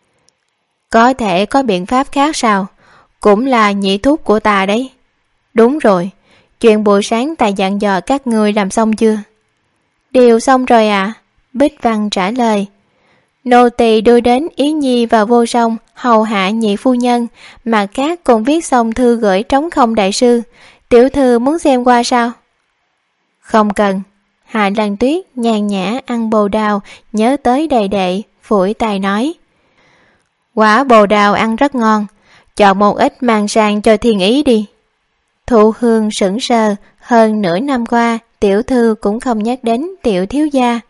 Speaker 2: Có thể có biện pháp khác sao? Cũng là nhị thúc của ta đấy. Đúng rồi, chuyện buổi sáng ta dặn dò các ngươi làm xong chưa? Đều xong rồi à? Bích Văn trả lời. Nô tỳ đưa đến Ý Nhi và Vô Song hầu hạ nhị phu nhân, mà các còn viết xong thư gửi trống không đại sư. Tiểu thư muốn xem qua sao? Không cần. Hạ Lan Tuyết nhàn nhã ăn bồ đào, nhớ tới đầy đệ, phủi tay nói. Quả bồ đào ăn rất ngon, chọn một ít mang sang cho Thiên Ý đi. Thu Hương sững sờ, hơn nửa năm qua tiểu thư cũng không nhắc đến tiểu thiếu gia.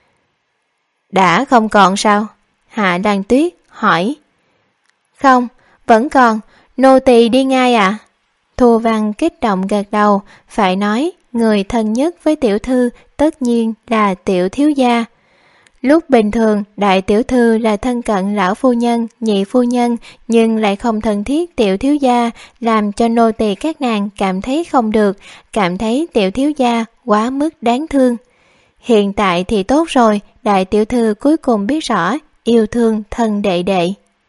Speaker 2: Đã không còn sao? Hạ Lan Tuyết hỏi. Không, vẫn còn, nô tỳ đi ngay à? Thu Văn kích động gật đầu, phải nói người thân nhất với tiểu thư tất nhiên là tiểu thiếu gia. Lúc bình thường đại tiểu thư là thân cận lão phu nhân, nhị phu nhân, nhưng lại không thân thiết tiểu thiếu gia, làm cho nô tỳ các nàng cảm thấy không được, cảm thấy tiểu thiếu gia quá mức đáng thương. Hiện tại thì tốt rồi, đại tiểu thư cuối cùng biết rõ yêu thương thân đệ đệ.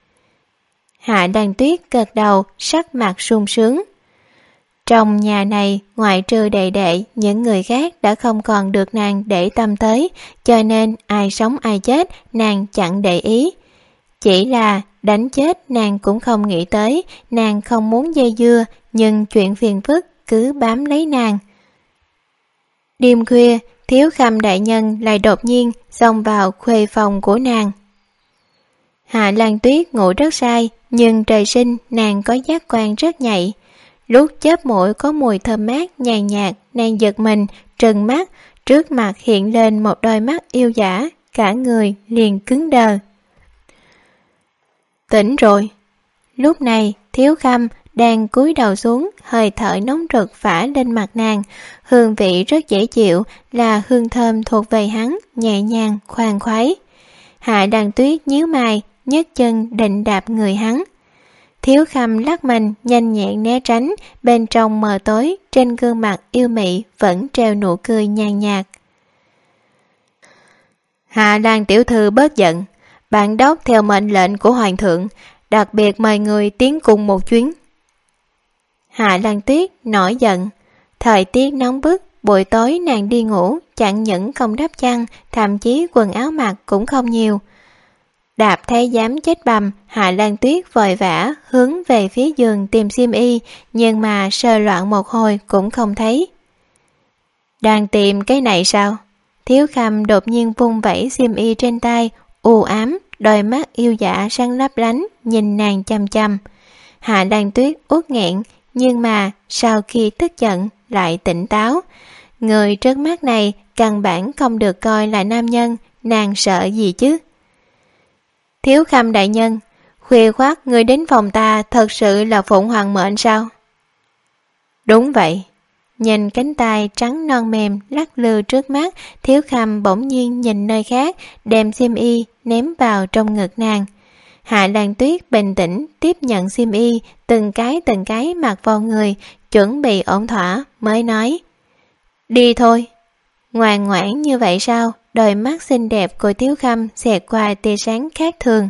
Speaker 2: Hạ Lan Tuyết gật đầu, sắc mặt sung sướng. Trong nhà này, ngoại trừ đệ đệ, những người khác đã không còn được nàng để tâm tới, cho nên ai sống ai chết nàng chẳng để ý. Chỉ là đánh chết nàng cũng không nghĩ tới, nàng không muốn dây dưa, nhưng chuyện phiền phức cứ bám lấy nàng. Đêm khuya, Thiếu Khâm đại nhân lại đột nhiên xông vào khuê phòng của nàng. Hạ Lan Tuyết ngủ rất say, nhưng trời sinh nàng có giác quan rất nhạy. Lúc chớp mũi có mùi thơm mát nhàn nhạt, nàng giật mình, trừng mắt, trước mặt hiện lên một đôi mắt yêu dã, cả người liền cứng đờ. Tỉnh rồi. Lúc này, Thiếu Khâm đang cúi đầu xuống, hơi thở nóng rực phả lên mặt nàng, hương vị rất dễ chịu, là hương thơm thuộc về hắn, nhẹ nhàng, khoan khoái. Hạ Lan Tuyết nhíu mày, nhấc chân định đạp người hắn. Thiếu Khâm lắc mình, nhanh nhẹn né tránh, bên trong mờ tối, trên gương mặt yêu mị vẫn treo nụ cười nhàn nhạt. Hạ Lan tiểu thư bớt giận, bản đốc theo mệnh lệnh của hoàng thượng, đặc biệt mời người tiến cùng một chuyến. Hạ Lan Tuyết nổi giận, thời tiết nóng bức, buổi tối nàng đi ngủ, chẳng những không đắp chăn, thậm chí quần áo mặc cũng không nhiều. Đạp thấy dám chết bầm, Hạ Lan Tuyết vội vã hướng về phía giường tìm xiêm y, nhưng mà sờ loạn một hồi cũng không thấy. Đang tìm cái này sao? Thiếu Khâm đột nhiên vung vẩy xiêm y trên tay, u ám, đôi mắt yêu dã sáng lấp lánh, nhìn nàng chăm chăm. Hạ Lan Tuyết uất nghẹn, nhưng mà sau khi tức giận lại tỉnh táo. Người trước mắt này căn bản không được coi là nam nhân, nàng sợ gì chứ? Thiếu Khâm đại nhân, khuya khoắt người đến phòng ta thật sự là phụng hoàng mệnh sao? Đúng vậy. Nhìn cánh tay trắng non mềm lắc lư trước mắt, Thiếu Khâm bỗng nhiên nhìn nơi khác, đem xiêm y ném vào trong ngực nàng. Hạ Lan Tuyết bình tĩnh tiếp nhận xiêm y, từng cái từng cái mặc vào người, chuẩn bị ổn thỏa mới nói. Đi thôi. Ngoan ngoãn như vậy sao? Đôi mắt xinh đẹp của Thiếu Khâm xẹt qua tia sáng khác thường.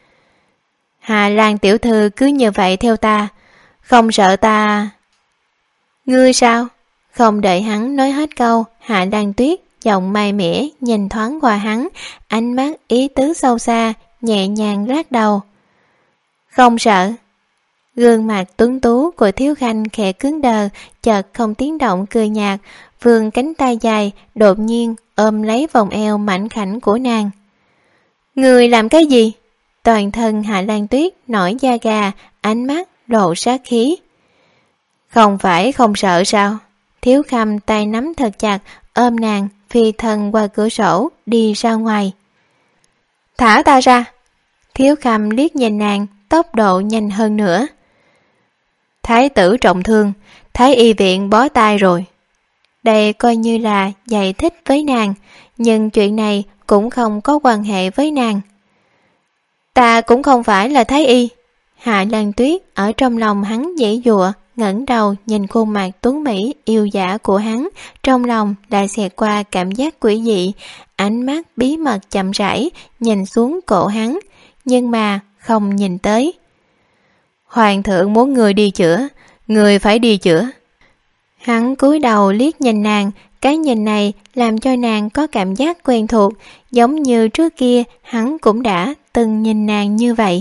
Speaker 2: Hạ Lan tiểu thư cứ như vậy theo ta, không sợ ta... Ngươi sao? Không đợi hắn nói hết câu, Hạ Lan Tuyết giọng mai mỉa nhìn thoáng qua hắn, ánh mắt ý tứ sâu xa, nhẹ nhàng lắc đầu. Không sợ. Gương mặt tuấn tú của Thiếu Khanh khẽ cứng đờ, chợt không tiếng động cười nhạt, vươn cánh tay dài, đột nhiên ôm lấy vòng eo mảnh khảnh của nàng. Người làm cái gì? Toàn thân Hạ Lan Tuyết nổi da gà, ánh mắt lộ sát khí. Không phải không sợ sao? Thiếu Khâm tay nắm thật chặt, ôm nàng, phi thân qua cửa sổ, đi ra ngoài. Thả ta ra! Thiếu Khâm liếc nhìn nàng, tốc độ nhanh hơn nữa. Thái tử trọng thương, Thái y viện bó tay rồi. Đây coi như là giải thích với nàng, nhưng chuyện này cũng không có quan hệ với nàng. Ta cũng không phải là Thái y. Hạ Lan Tuyết ở trong lòng hắn giãy giụa, ngẩng đầu nhìn khuôn mặt tuấn mỹ yêu dã của hắn, trong lòng lại xẹt qua cảm giác quỷ dị, ánh mắt bí mật chậm rãi nhìn xuống cổ hắn, nhưng mà không nhìn tới. Hoàng thượng muốn người đi chữa, người phải đi chữa. Hắn cúi đầu liếc nhìn nàng, cái nhìn này làm cho nàng có cảm giác quen thuộc, giống như trước kia hắn cũng đã từng nhìn nàng như vậy.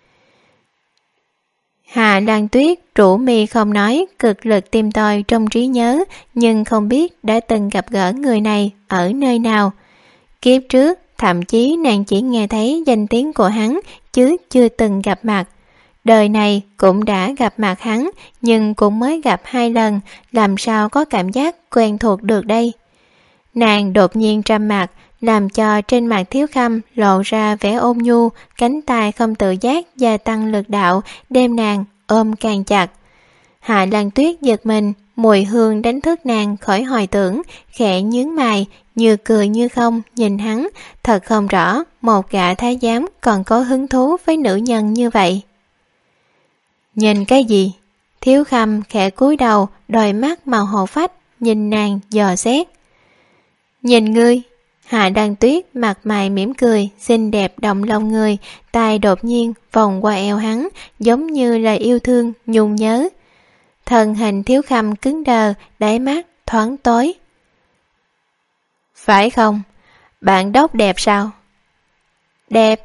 Speaker 2: Hạ Lan Tuyết rủ mi không nói, cực lực tìm tòi trong trí nhớ, nhưng không biết đã từng gặp gỡ người này ở nơi nào. Kiếp trước, thậm chí nàng chỉ nghe thấy danh tiếng của hắn, chứ chưa từng gặp mặt. Đời này cũng đã gặp mặt hắn, nhưng cũng mới gặp hai lần, làm sao có cảm giác quen thuộc được đây. Nàng đột nhiên trầm mặt, làm cho trên mặt Thiếu Khâm lộ ra vẻ ôn nhu, cánh tay không tự giác gia tăng lực đạo, đem nàng ôm càng chặt. Hạ Lan Tuyết giật mình, mùi hương đánh thức nàng khỏi hồi tưởng, khẽ nhướng mày, như cười như không nhìn hắn, thật không rõ một gã thái giám còn có hứng thú với nữ nhân như vậy. Nhìn cái gì? Thiếu Khâm khẽ cúi đầu, đôi mắt màu hồ phách nhìn nàng dò xét. Nhìn ngươi. Hạ Lan Tuyết mặt mày mỉm cười, xinh đẹp động lòng người, tay đột nhiên vòng qua eo hắn, giống như là yêu thương nhung nhớ. Thân hình Thiếu Khâm cứng đờ, đáy mắt thoáng tối. Phải không? Bạn đốc đẹp sao? Đẹp.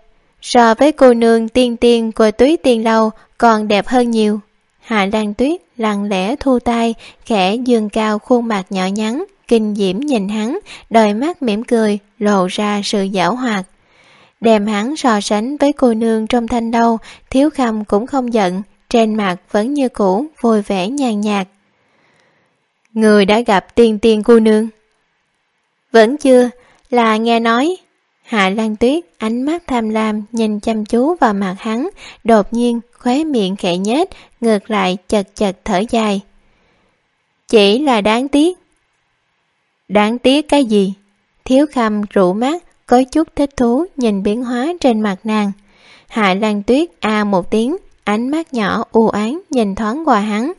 Speaker 2: so với cô nương tiên tiên của Túy Tiên Lâu còn đẹp hơn nhiều. Hạ Lan Tuyết lặng lẽ thu tay, khẽ dương cao khuôn mặt nhỏ nhắn, kinh diễm nhìn hắn, đôi mắt mỉm cười, lộ ra sự giảo hoạt. Đem hắn so sánh với cô nương trong thanh lâu, Thiếu Khâm cũng không giận, trên mặt vẫn như cũ, vui vẻ nhàn nhạt. Người đã gặp tiên tiên cô nương? Vẫn chưa, là nghe nói. Hạ Lan Tuyết ánh mắt tham lam nhìn chăm chú vào mặt hắn, đột nhiên khóe miệng khẽ nhếch, ngược lại chật chật thở dài. Chỉ là đáng tiếc. Đáng tiếc cái gì? Thiếu Khâm rũ mắt, có chút thích thú nhìn biến hóa trên mặt nàng. Hạ Lan Tuyết a một tiếng, ánh mắt nhỏ u oán nhìn thoáng qua hắn.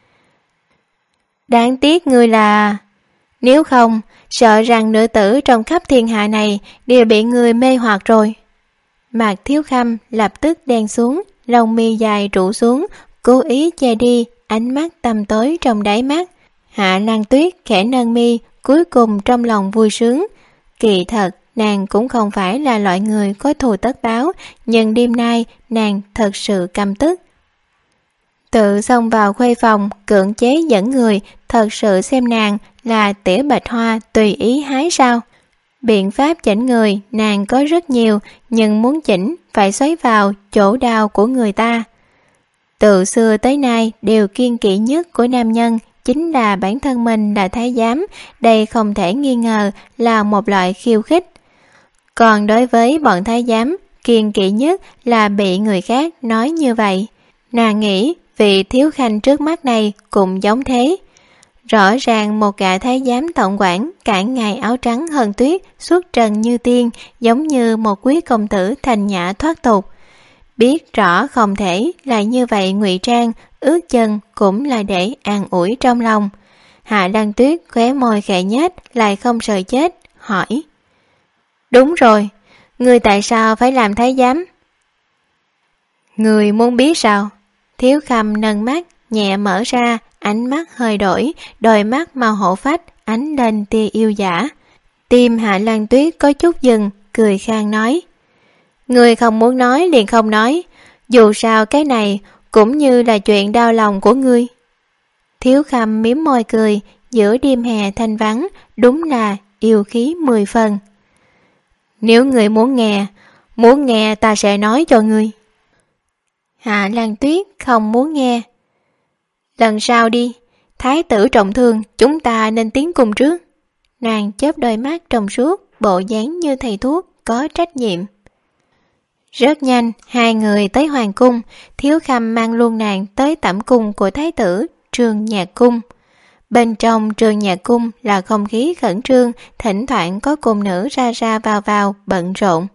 Speaker 2: Đáng tiếc ngươi là... Nếu không, sợ rằng nữ tử trong khắp thiên hạ này đều bị người mê hoặc rồi. Mặt Thiếu Khâm lập tức đen xuống, lông mi dài trụ xuống, cố ý che đi ánh mắt tăm tối trong đáy mắt. Hạ Lan Tuyết khẽ nâng mi, cuối cùng trong lòng vui sướng. Kỳ thật, nàng cũng không phải là loại người có thù tất báo, nhưng đêm nay nàng thật sự căm tức. Tự xông vào khuê phòng, cưỡng chế dẫn người, thật sự xem nàng là tiểu bạch hoa tùy ý hái sao. Biện pháp chỉnh người nàng có rất nhiều, nhưng muốn chỉnh phải xoáy vào chỗ đau của người ta. Từ xưa tới nay điều kiêng kỵ nhất của nam nhân chính là bản thân mình là thái giám, đây không thể nghi ngờ là một loại khiêu khích. Còn đối với bọn thái giám, kiêng kỵ nhất là bị người khác nói như vậy. Nàng nghĩ vị thiếu khanh trước mắt này cũng giống thế. Rõ ràng một gã thái giám tổng quản cả ngày áo trắng hơn tuyết, xuất trần như tiên, giống như một quý công tử thành nhã thoát tục. Biết rõ không thể là như vậy ngụy trang, ướt chân cũng là để an ủi trong lòng. Hạ Lan Tuyết khóe môi khẽ nhếch, lại không sợ chết, hỏi. Đúng rồi, người tại sao phải làm thái giám? Người muốn biết sao? Thiếu Khâm nâng mắt, nhẹ mở ra, ánh mắt hơi đổi, đôi mắt màu hổ phách ánh lên tia yêu dã. Tim Hạ Lan Tuyết có chút dừng, cười khang nói. Người không muốn nói liền không nói, dù sao cái này cũng như là chuyện đau lòng của ngươi. Thiếu Khâm mím môi cười, giữa đêm hè thanh vắng, đúng là yêu khí mười phần. Nếu người muốn nghe, muốn nghe ta sẽ nói cho ngươi. Hạ Lan Tuyết không muốn nghe. Lần sau đi, thái tử trọng thương, chúng ta nên tiến cùng trước. Nàng chớp đôi mắt trong suốt, bộ dáng như thầy thuốc, có trách nhiệm. Rất nhanh, hai người tới hoàng cung, Thiếu Khâm mang luôn nàng tới tẩm cung của thái tử, Trường Nhạc Cung. Bên trong Trường Nhạc Cung là không khí khẩn trương, thỉnh thoảng có cung nữ ra ra vào vào, bận rộn.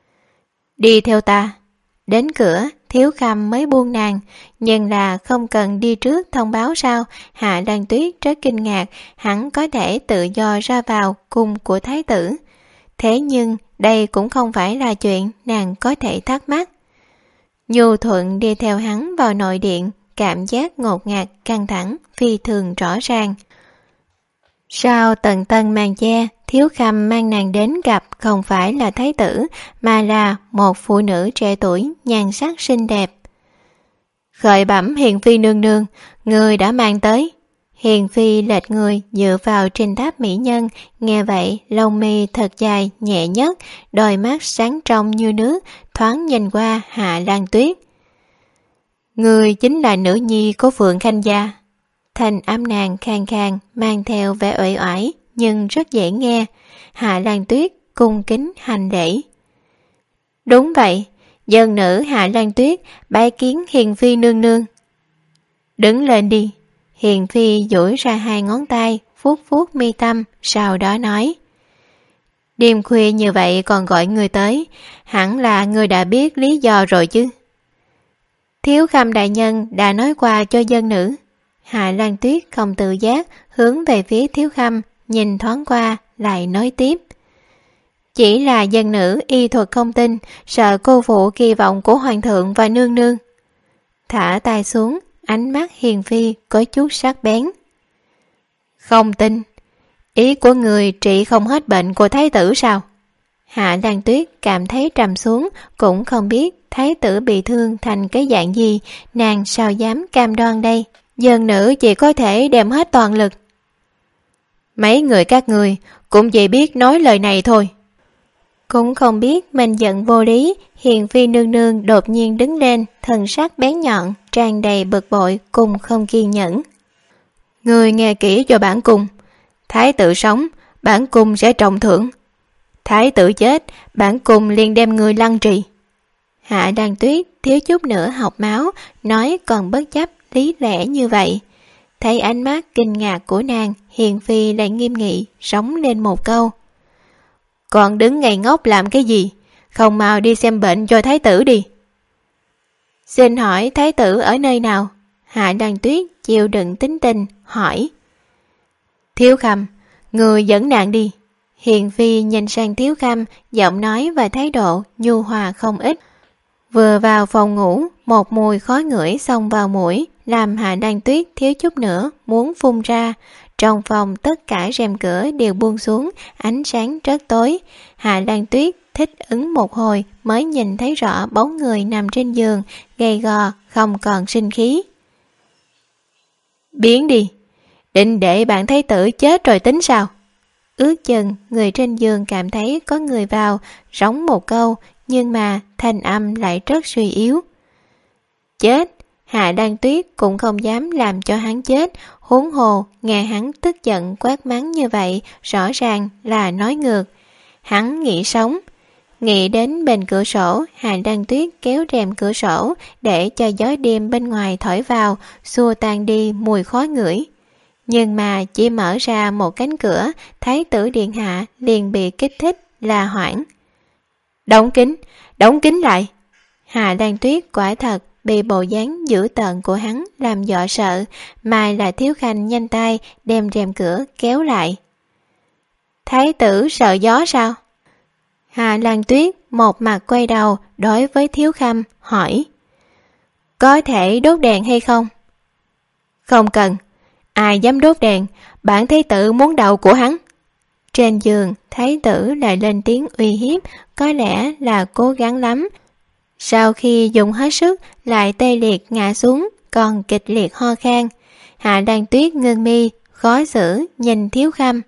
Speaker 2: Đi theo ta. Đến cửa, Thiếu Khâm mới buông nàng, nhưng là không cần đi trước thông báo sao. Hạ Lan Tuyết rất kinh ngạc, hắn có thể tự do ra vào cung của thái tử. Thế nhưng đây cũng không phải là chuyện nàng có thể thắc mắc. Nhu Thuận đi theo hắn vào nội điện, cảm giác ngột ngạt, căng thẳng, phi thường rõ ràng. Sau tần tân màn che, Thiếu Khâm mang nàng đến gặp không phải là thái tử, mà là một phụ nữ trẻ tuổi, nhan sắc xinh đẹp. Khởi bẩm Hiền Phi nương nương, người đã mang tới. Hiền Phi lệch người dựa vào trên tháp mỹ nhân, nghe vậy lông mi thật dài, nhẹ nhất, đôi mắt sáng trong như nước, thoáng nhìn qua Hạ Lan Tuyết. Người chính là nữ nhi của Phượng Khanh gia. Thanh âm nàng khàn khàn, mang theo vẻ uể oải, nhưng rất dễ nghe. Hạ Lan Tuyết cung kính hành lễ. Đúng vậy, dân nữ Hạ Lan Tuyết bái kiến Hiền Phi nương nương. Đứng lên đi. Hiền Phi duỗi ra hai ngón tay, vuốt vuốt mi tâm, sau đó nói. Đêm khuya như vậy còn gọi người tới, hẳn là người đã biết lý do rồi chứ. Thiếu Khâm đại nhân đã nói qua cho dân nữ. Hạ Lan Tuyết không tự giác hướng về phía Thiếu Khâm, nhìn thoáng qua lại nói tiếp. Chỉ là dân nữ y thuật không tin, sợ cô phụ kỳ vọng của hoàng thượng và nương nương. Thả tay xuống, ánh mắt Hiền Phi có chút sắc bén. Không tin? Ý của người trị không hết bệnh của thái tử sao? Hạ Lan Tuyết cảm thấy trầm xuống, cũng không biết thái tử bị thương thành cái dạng gì, nàng sao dám cam đoan đây. Dân nữ chỉ có thể đem hết toàn lực. Mấy người các người cũng chỉ biết nói lời này thôi. Cũng không biết mình giận vô lý, Hiền Phi nương nương đột nhiên đứng lên, thần sắc bén nhọn, tràn đầy bực bội cùng không kiên nhẫn. Người nghe kỹ cho bản cung. Thái tử sống, bản cung sẽ trọng thưởng. Thái tử chết, bản cung liền đem người lăng trì. Hạ Lan Tuyết thiếu chút nữa học máu, nói còn bất chấp lý lẽ như vậy. Thấy ánh mắt kinh ngạc của nàng, Hiền Phi lại nghiêm nghị, sống lên một câu. Còn đứng ngây ngốc làm cái gì? Không mau đi xem bệnh cho thái tử đi. Xin hỏi thái tử ở nơi nào? Hạ Lan Tuyết chịu đựng tính tình, hỏi. Thiếu Khâm, người dẫn nàng đi. Hiền Phi nhìn sang Thiếu Khâm, giọng nói và thái độ nhu hòa không ít. Vừa vào phòng ngủ, một mùi khói ngửi xông vào mũi, làm Hạ Lan Tuyết thiếu chút nữa muốn phun ra. Trong phòng tất cả rèm cửa đều buông xuống, ánh sáng rất tối. Hạ Lan Tuyết thích ứng một hồi mới nhìn thấy rõ bóng người nằm trên giường, gầy gò, không còn sinh khí. Biến đi, định để bạn thái tử chết rồi tính sao? Ước chừng người trên giường cảm thấy có người vào, rống một câu, nhưng mà thanh âm lại rất suy yếu. Chết, Hạ Lan Tuyết cũng không dám làm cho hắn chết, huống hồ nghe hắn tức giận quát mắng như vậy, rõ ràng là nói ngược. Hắn nghĩ sống. Nghĩ đến bên cửa sổ, Hạ Lan Tuyết kéo rèm cửa sổ để cho gió đêm bên ngoài thổi vào, xua tan đi mùi khói ngửi. Nhưng mà chỉ mở ra một cánh cửa, thái tử điện hạ liền bị kích thích là hoảng. Đóng kín, đóng kín lại. Hạ Lan Tuyết quả thật bị bộ dáng dữ tợn của hắn làm dọa sợ, mà là Thiếu Khanh nhanh tay đem rèm cửa kéo lại. Thái tử sợ gió sao? Hạ Lan Tuyết một mặt quay đầu đối với Thiếu Khâm hỏi. Có thể đốt đèn hay không? Không cần. Ai dám đốt đèn, bản thái tử muốn đầu của hắn. Trên giường, thái tử lại lên tiếng uy hiếp, có lẽ là cố gắng lắm. Sau khi dùng hết sức, lại tê liệt ngã xuống, còn kịch liệt ho khan. Hạ Lan Tuyết ngưng mi, khó xử, nhìn Thiếu Khâm.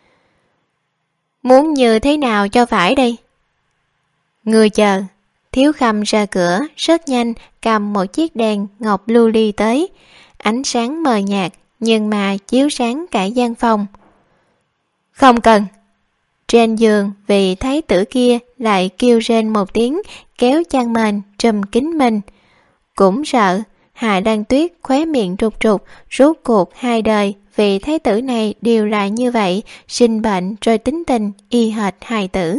Speaker 2: Muốn như thế nào cho phải đây? Người chờ. Thiếu Khâm ra cửa, rất nhanh, cầm một chiếc đèn ngọc lưu ly tới. Ánh sáng mờ nhạt, nhưng mà chiếu sáng cả gian phòng. Không cần. Trên giường, vị thái tử kia lại kêu rên một tiếng, kéo chăn mền, trùm kín mình. Cũng sợ, Hạ Lan Tuyết khóe miệng trục trục, rốt cuộc hai đời, vị thái tử này đều là như vậy, sinh bệnh rồi tính tình, y hệt hài tử.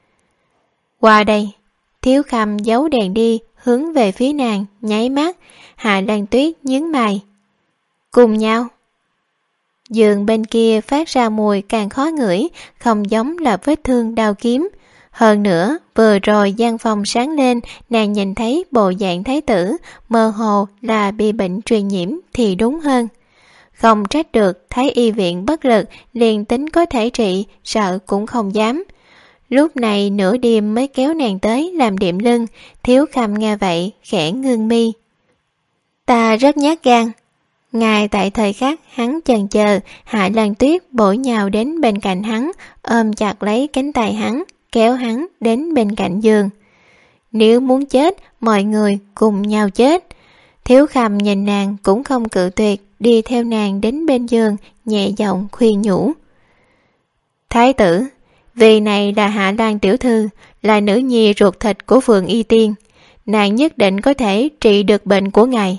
Speaker 2: Qua đây, Thiếu Khâm giấu đèn đi, hướng về phía nàng, nháy mắt. Hạ Lan Tuyết nhướng mày. Cùng nhau. Giường bên kia phát ra mùi càng khó ngửi, không giống là vết thương đao kiếm. Hơn nữa, vừa rồi gian phòng sáng lên, nàng nhìn thấy bộ dạng thái tử, mơ hồ là bị bệnh truyền nhiễm thì đúng hơn. Không trách được, thái y viện bất lực, liền tính có thể trị, sợ cũng không dám. Lúc này nửa đêm mới kéo nàng tới làm điểm lưng, Thiếu Khâm nghe vậy, khẽ ngưng mi. Ta rất nhát gan. Ngay tại thời khắc hắn chần chờ, Hạ Lan Tuyết bổ nhào đến bên cạnh hắn, ôm chặt lấy cánh tay hắn, kéo hắn đến bên cạnh giường. Nếu muốn chết, mọi người cùng nhau chết. Thiếu Khâm nhìn nàng cũng không cự tuyệt, đi theo nàng đến bên giường, nhẹ giọng khuyên nhủ. Thái tử, vì này là Hạ Lan tiểu thư, là nữ nhi ruột thịt của Phượng Y Tiên, nàng nhất định có thể trị được bệnh của ngài.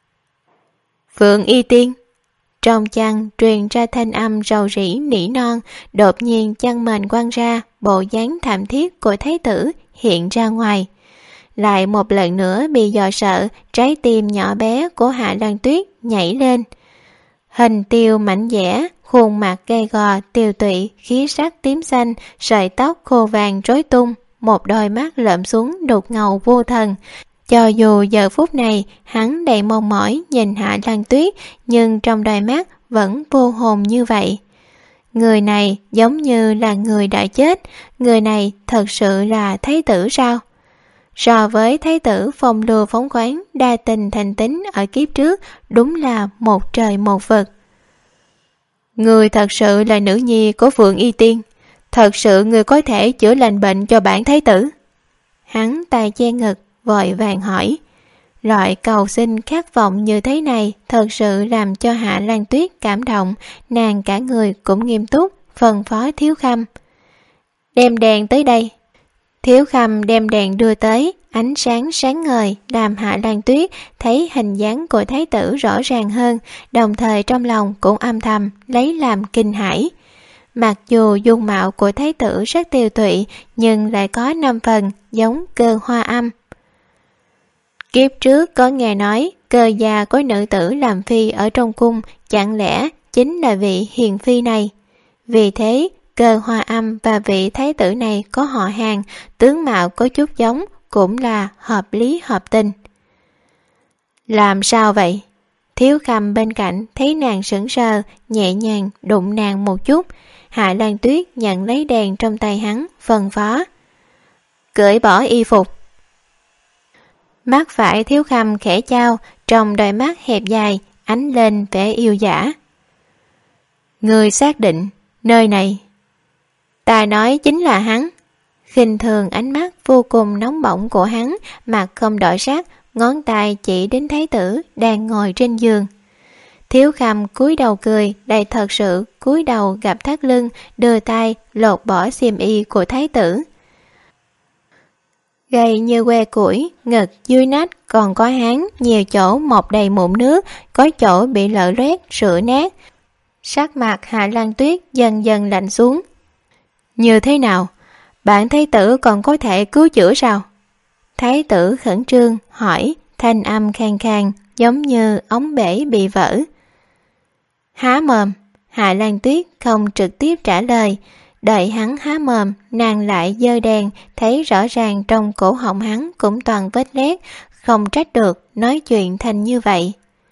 Speaker 2: Phượng Y Tiên. Trong chăn truyền ra thanh âm rầu rĩ nỉ non, đột nhiên chăn mền quăng ra, bộ dáng thảm thiết của thái tử hiện ra ngoài. Lại một lần nữa bị dọa sợ, trái tim nhỏ bé của Hạ Lan Tuyết nhảy lên. Hình tiêu mảnh dẻ, khuôn mặt gầy gò, tiều tụy, khí sắc tím xanh, sợi tóc khô vàng rối tung, một đôi mắt lợm xuống đục ngầu vô thần. Cho dù giờ phút này hắn đầy mong mỏi nhìn Hạ Lan Tuyết, nhưng trong đôi mắt vẫn vô hồn như vậy. Người này giống như là người đã chết, người này thật sự là thái tử sao? So với thái tử phong lưu phóng khoáng, đa tình thành tính ở kiếp trước, đúng là một trời một vực. Người thật sự là nữ nhi của Phượng Y Tiên, thật sự người có thể chữa lành bệnh cho bản thái tử? Hắn tay che ngực, vội vàng hỏi. Loại cầu xin khát vọng như thế này thật sự làm cho Hạ Lan Tuyết cảm động, nàng cả người cũng nghiêm túc, phân phó Thiếu Khâm. Đem đèn tới đây. Thiếu Khâm đem đèn đưa tới, ánh sáng sáng ngời làm Hạ Lan Tuyết thấy hình dáng của thái tử rõ ràng hơn, đồng thời trong lòng cũng âm thầm lấy làm kinh hãi. Mặc dù dung mạo của thái tử rất tiêu tụy, nhưng lại có năm phần giống Cơ Hoa Âm. Kiếp trước có nghe nói Cơ gia có nữ tử làm phi ở trong cung, chẳng lẽ chính là vị hiền phi này? Vì thế Cơ Hoa Âm và vị thái tử này có họ hàng, tướng mạo có chút giống, cũng là hợp lý hợp tình. Làm sao vậy? Thiếu Khâm bên cạnh thấy nàng sững sờ, nhẹ nhàng đụng nàng một chút. Hạ Lan Tuyết nhận lấy đèn trong tay hắn, phân phó. Cởi bỏ y phục. Mắt phải Thiếu Khâm khẽ chao, trong đôi mắt hẹp dài, ánh lên vẻ yêu dã. Người xác định, nơi này. Ta nói chính là hắn. Khinh thường ánh mắt vô cùng nóng bỏng của hắn, mặt không đổi sắc, ngón tay chỉ đến thái tử đang ngồi trên giường. Thiếu Khâm cúi đầu cười, đầy thật sự cúi đầu gặp thắt lưng, đưa tay lột bỏ xiêm y của thái tử. Gầy như que củi, ngực dưới nách còn có háng, nhiều chỗ mọc đầy mụn nước, có chỗ bị lở loét, sữa nát. Sắc mặt Hạ Lan Tuyết dần dần lạnh xuống. Như thế nào? Bạn thái tử còn có thể cứu chữa sao? Thái tử khẩn trương hỏi, thanh âm khàn khàn, giống như ống bể bị vỡ. Há mồm. Hạ Lan Tuyết không trực tiếp trả lời. Đợi hắn há mồm, nàng lại giơ đèn, thấy rõ ràng trong cổ họng hắn cũng toàn vết loét, không trách được nói chuyện thành như vậy.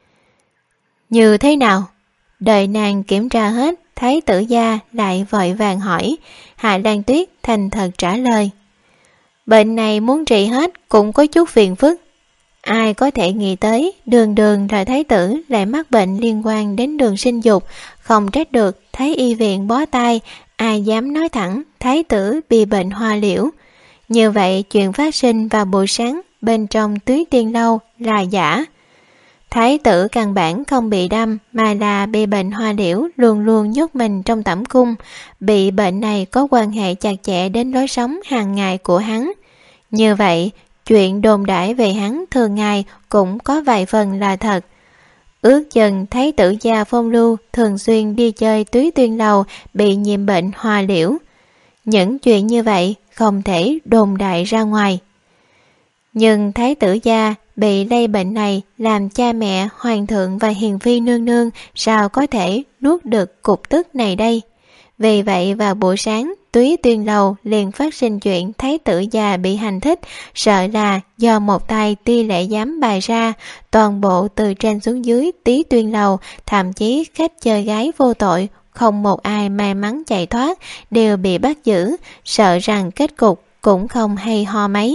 Speaker 2: Như thế nào? Đợi nàng kiểm tra hết, thái tử gia lại vội vàng hỏi. Hạ Lan Tuyết thành thật trả lời. Bệnh này muốn trị hết cũng có chút phiền phức. Ai có thể nghĩ tới đường đường là thái tử lại mắc bệnh liên quan đến đường sinh dục, không trách được thấy y viện bó tay, ai dám nói thẳng thái tử bị bệnh hoa liễu. Như vậy chuyện phát sinh vào buổi sáng bên trong Túy Tiên Lâu là giả. Thái tử căn bản không bị đâm mà là bị bệnh hoa liễu luôn luôn nhốt mình trong tẩm cung, bị bệnh này có quan hệ chặt chẽ đến lối sống hàng ngày của hắn. Như vậy, chuyện đồn đãi về hắn thường ngày cũng có vài phần là thật. Ước chừng thái tử gia phong lưu thường xuyên đi chơi Túy Tiên Lầu bị nhiễm bệnh hoa liễu. Những chuyện như vậy không thể đồn đại ra ngoài. Nhưng thái tử gia bị lây bệnh này làm cha mẹ, hoàng thượng và hiền phi nương nương sao có thể nuốt được cục tức này đây. Vì vậy vào buổi sáng, Túy Tiên Lầu liền phát sinh chuyện thái tử già bị hành thích, sợ là do một tay ti lệ giám bày ra, toàn bộ từ trên xuống dưới Túy Tiên Lầu, thậm chí khách chơi gái vô tội, không một ai may mắn chạy thoát, đều bị bắt giữ, sợ rằng kết cục cũng không hay ho mấy.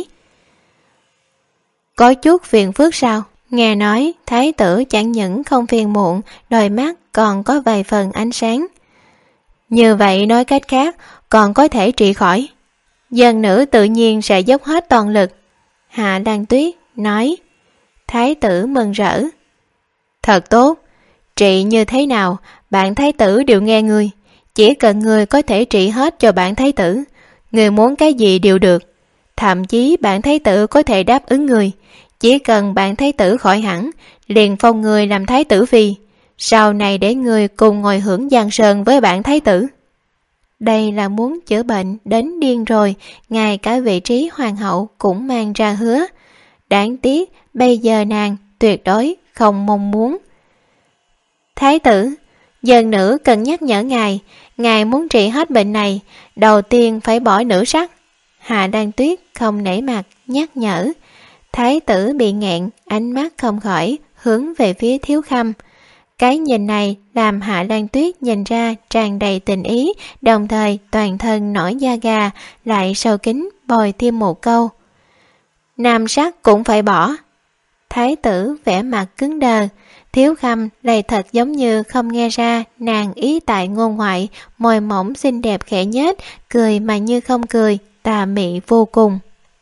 Speaker 2: Có chút phiền phức sao? Nghe nói thái tử chẳng những không phiền muộn, đôi mắt còn có vài phần ánh sáng. Như vậy nói cách khác, còn có thể trị khỏi. Dân nữ tự nhiên sẽ dốc hết toàn lực. Hạ Lan Tuyết nói. Thái tử mừng rỡ. Thật tốt, trị như thế nào, bạn thái tử đều nghe ngươi. Chỉ cần ngươi có thể trị hết cho bạn thái tử, ngươi muốn cái gì đều được. Thậm chí bạn thái tử có thể đáp ứng ngươi. Chỉ cần bạn thái tử khỏi hẳn, liền phong ngươi làm thái tử phi. Sau này để ngươi cùng ngồi hưởng giang sơn với bạn thái tử. Đây là muốn chữa bệnh đến điên rồi, ngay cả vị trí hoàng hậu cũng mang ra hứa. Đáng tiếc bây giờ nàng tuyệt đối không mong muốn. Thái tử, dân nữ cần nhắc nhở ngài, ngài muốn trị hết bệnh này, đầu tiên phải bỏ nữ sắc. Hạ Lan Tuyết không nể mặt nhắc nhở. Thái tử bị nghẹn, ánh mắt không khỏi hướng về phía Thiếu Khâm. Cái nhìn này làm Hạ Lan Tuyết nhìn ra tràn đầy tình ý, đồng thời toàn thân nổi da gà, lại sâu kín bồi thêm một câu: nam sắc cũng phải bỏ. Thái tử vẻ mặt cứng đờ, Thiếu Khâm lại thật giống như không nghe ra nàng ý tại ngôn ngoại, môi mỏng xinh đẹp khẽ nhếch, cười mà như không cười, tà mị vô cùng.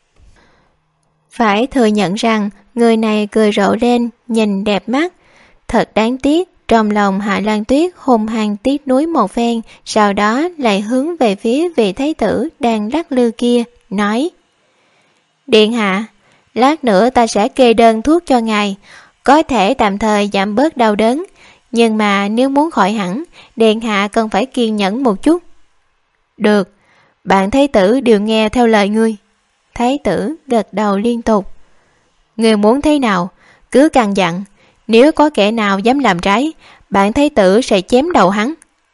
Speaker 2: Phải thừa nhận rằng người này cười rộ lên, nhìn đẹp mắt. Thật đáng tiếc, trong lòng Hạ Lan Tuyết hung hăng tiếc nuối một phen, sau đó lại hướng về phía vị thái tử đang lắc lư kia, nói: điện hạ, lát nữa ta sẽ kê đơn thuốc cho ngài, có thể tạm thời giảm bớt đau đớn, nhưng mà nếu muốn khỏi hẳn, điện hạ cần phải kiên nhẫn một chút. Được, bạn thái tử đều nghe theo lời ngươi. Thái tử gật đầu liên tục. Ngươi muốn thế nào, cứ căn dặn, nếu có kẻ nào dám làm trái, bạn thái tử sẽ chém đầu hắn.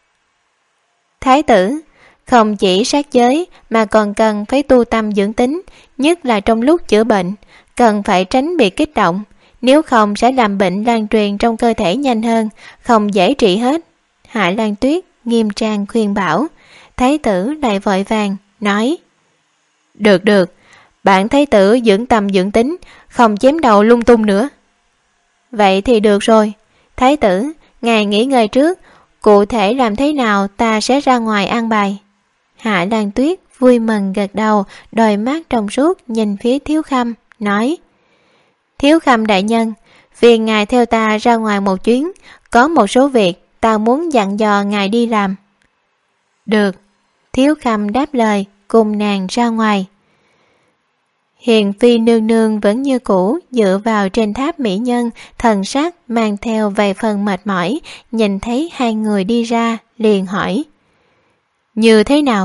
Speaker 2: Thái tử không chỉ sát giới mà còn cần phải tu tâm dưỡng tính, nhất là trong lúc chữa bệnh, cần phải tránh bị kích động, nếu không sẽ làm bệnh lan truyền trong cơ thể nhanh hơn, không dễ trị hết. Hạ Lan Tuyết nghiêm trang khuyên bảo. Thái tử lại vội vàng nói: được được, bạn thái tử dưỡng tâm dưỡng tính, không chém đầu lung tung nữa. Vậy thì được rồi, thái tử, ngài nghỉ ngơi trước, cụ thể làm thế nào ta sẽ ra ngoài an bài. Hạ Lan Tuyết vui mừng gật đầu, đôi mắt trong suốt nhìn phía Thiếu Khâm, nói: Thiếu Khâm đại nhân, phiền ngài theo ta ra ngoài một chuyến, có một số việc ta muốn dặn dò ngài đi làm. Được, Thiếu Khâm đáp lời, cùng nàng ra ngoài. Hiền phi nương nương vẫn như cũ dựa vào trên tháp mỹ nhân, thần sắc mang theo vài phần mệt mỏi, nhìn thấy hai người đi ra liền hỏi: như thế nào?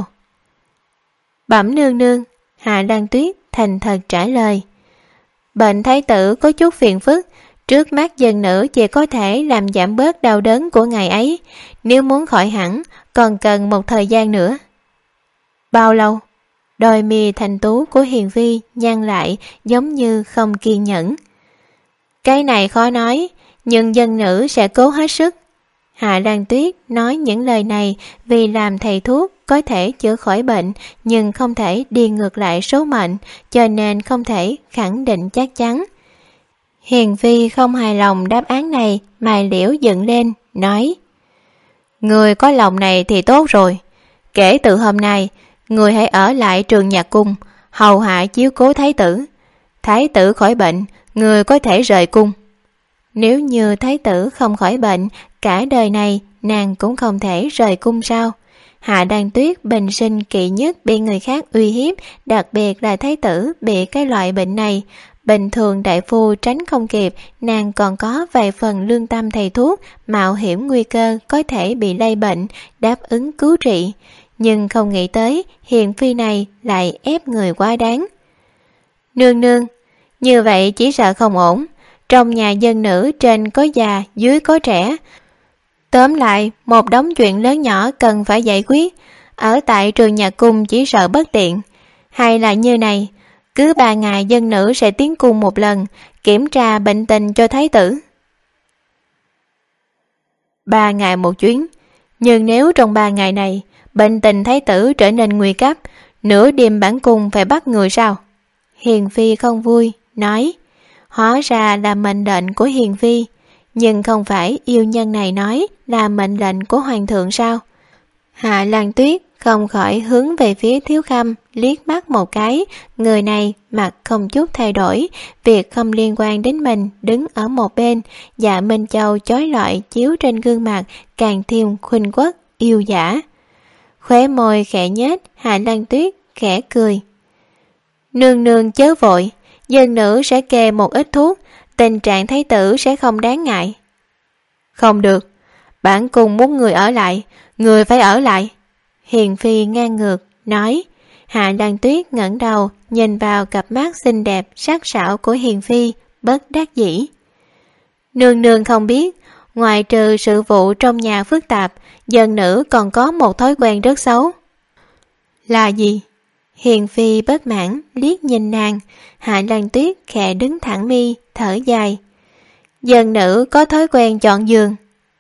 Speaker 2: Bẩm nương nương, Hạ Lan Tuyết thành thật trả lời: bệnh thái tử có chút phiền phức, trước mắt dân nữ chỉ có thể làm giảm bớt đau đớn của ngài ấy, nếu muốn khỏi hẳn còn cần một thời gian nữa. Bao lâu? Đôi mi thành tú của Hiền phi nhăn lại, giống như không kiên nhẫn. Cái này khó nói, nhưng dân nữ sẽ cố hết sức. Hạ Lan Tuyết nói những lời này vì làm thầy thuốc có thể chữa khỏi bệnh, nhưng không thể đi ngược lại số mệnh, cho nên không thể khẳng định chắc chắn. Hiền phi không hài lòng đáp án này, mày liễu dựng lên, nói: người có lòng này thì tốt rồi, kể từ hôm nay người hãy ở lại Trường Nhạc Cung, hầu hạ chiếu cố thái tử. Thái tử khỏi bệnh, người có thể rời cung. Nếu như thái tử không khỏi bệnh, cả đời này nàng cũng không thể rời cung sao? Hạ Lan Tuyết bình sinh kỵ nhất bị người khác uy hiếp, đặc biệt là thái tử bị cái loại bệnh này. Bình thường đại phu tránh không kịp, nàng còn có vài phần lương tâm thầy thuốc, mạo hiểm nguy cơ có thể bị lây bệnh, đáp ứng cứu trị. Nhưng không nghĩ tới Hiền phi này lại ép người quá đáng. Nương nương, như vậy chỉ sợ không ổn. Trong nhà dân nữ trên có già, dưới có trẻ. Tóm lại, một đống chuyện lớn nhỏ cần phải giải quyết. Ở tại Trường Nhạc Cung chỉ sợ bất tiện. Hay là như này, cứ ba ngày dân nữ sẽ tiến cung một lần, kiểm tra bệnh tình cho thái tử. Ba ngày một chuyến. Nhưng nếu trong ba ngày này bệnh tình thái tử trở nên nguy cấp, nửa đêm bản cung phải bắt người sao? Hiền phi không vui, nói: hóa ra là mệnh lệnh của Hiền phi, nhưng không phải yêu nhân này nói là mệnh lệnh của hoàng thượng sao? Hạ Lan Tuyết không khỏi hướng về phía Thiếu Khâm liếc mắt một cái, người này mặt không chút thay đổi, việc không liên quan đến mình đứng ở một bên, dạ Minh Châu chói lọi chiếu trên gương mặt càng thêm khuynh quốc yêu dã. Khóe môi khẽ nhếch, Hạ Lan Tuyết khẽ cười: nương nương chớ vội, dân nữ sẽ kê một ít thuốc, tình trạng thái tử sẽ không đáng ngại. Không được, bản cung muốn người ở lại, người phải ở lại. Hiền phi ngang ngược nói. Hạ Lan Tuyết ngẩng đầu nhìn vào cặp mắt xinh đẹp sắc sảo của Hiền phi, bất đắc dĩ. Nương nương không biết, ngoài trừ sự vụ trong nhà phức tạp, dân nữ còn có một thói quen rất xấu. Là gì? Hiền phi bất mãn liếc nhìn nàng. Hạ Lan Tuyết khẽ đứng thẳng mi, thở dài. Dân nữ có thói quen chọn giường.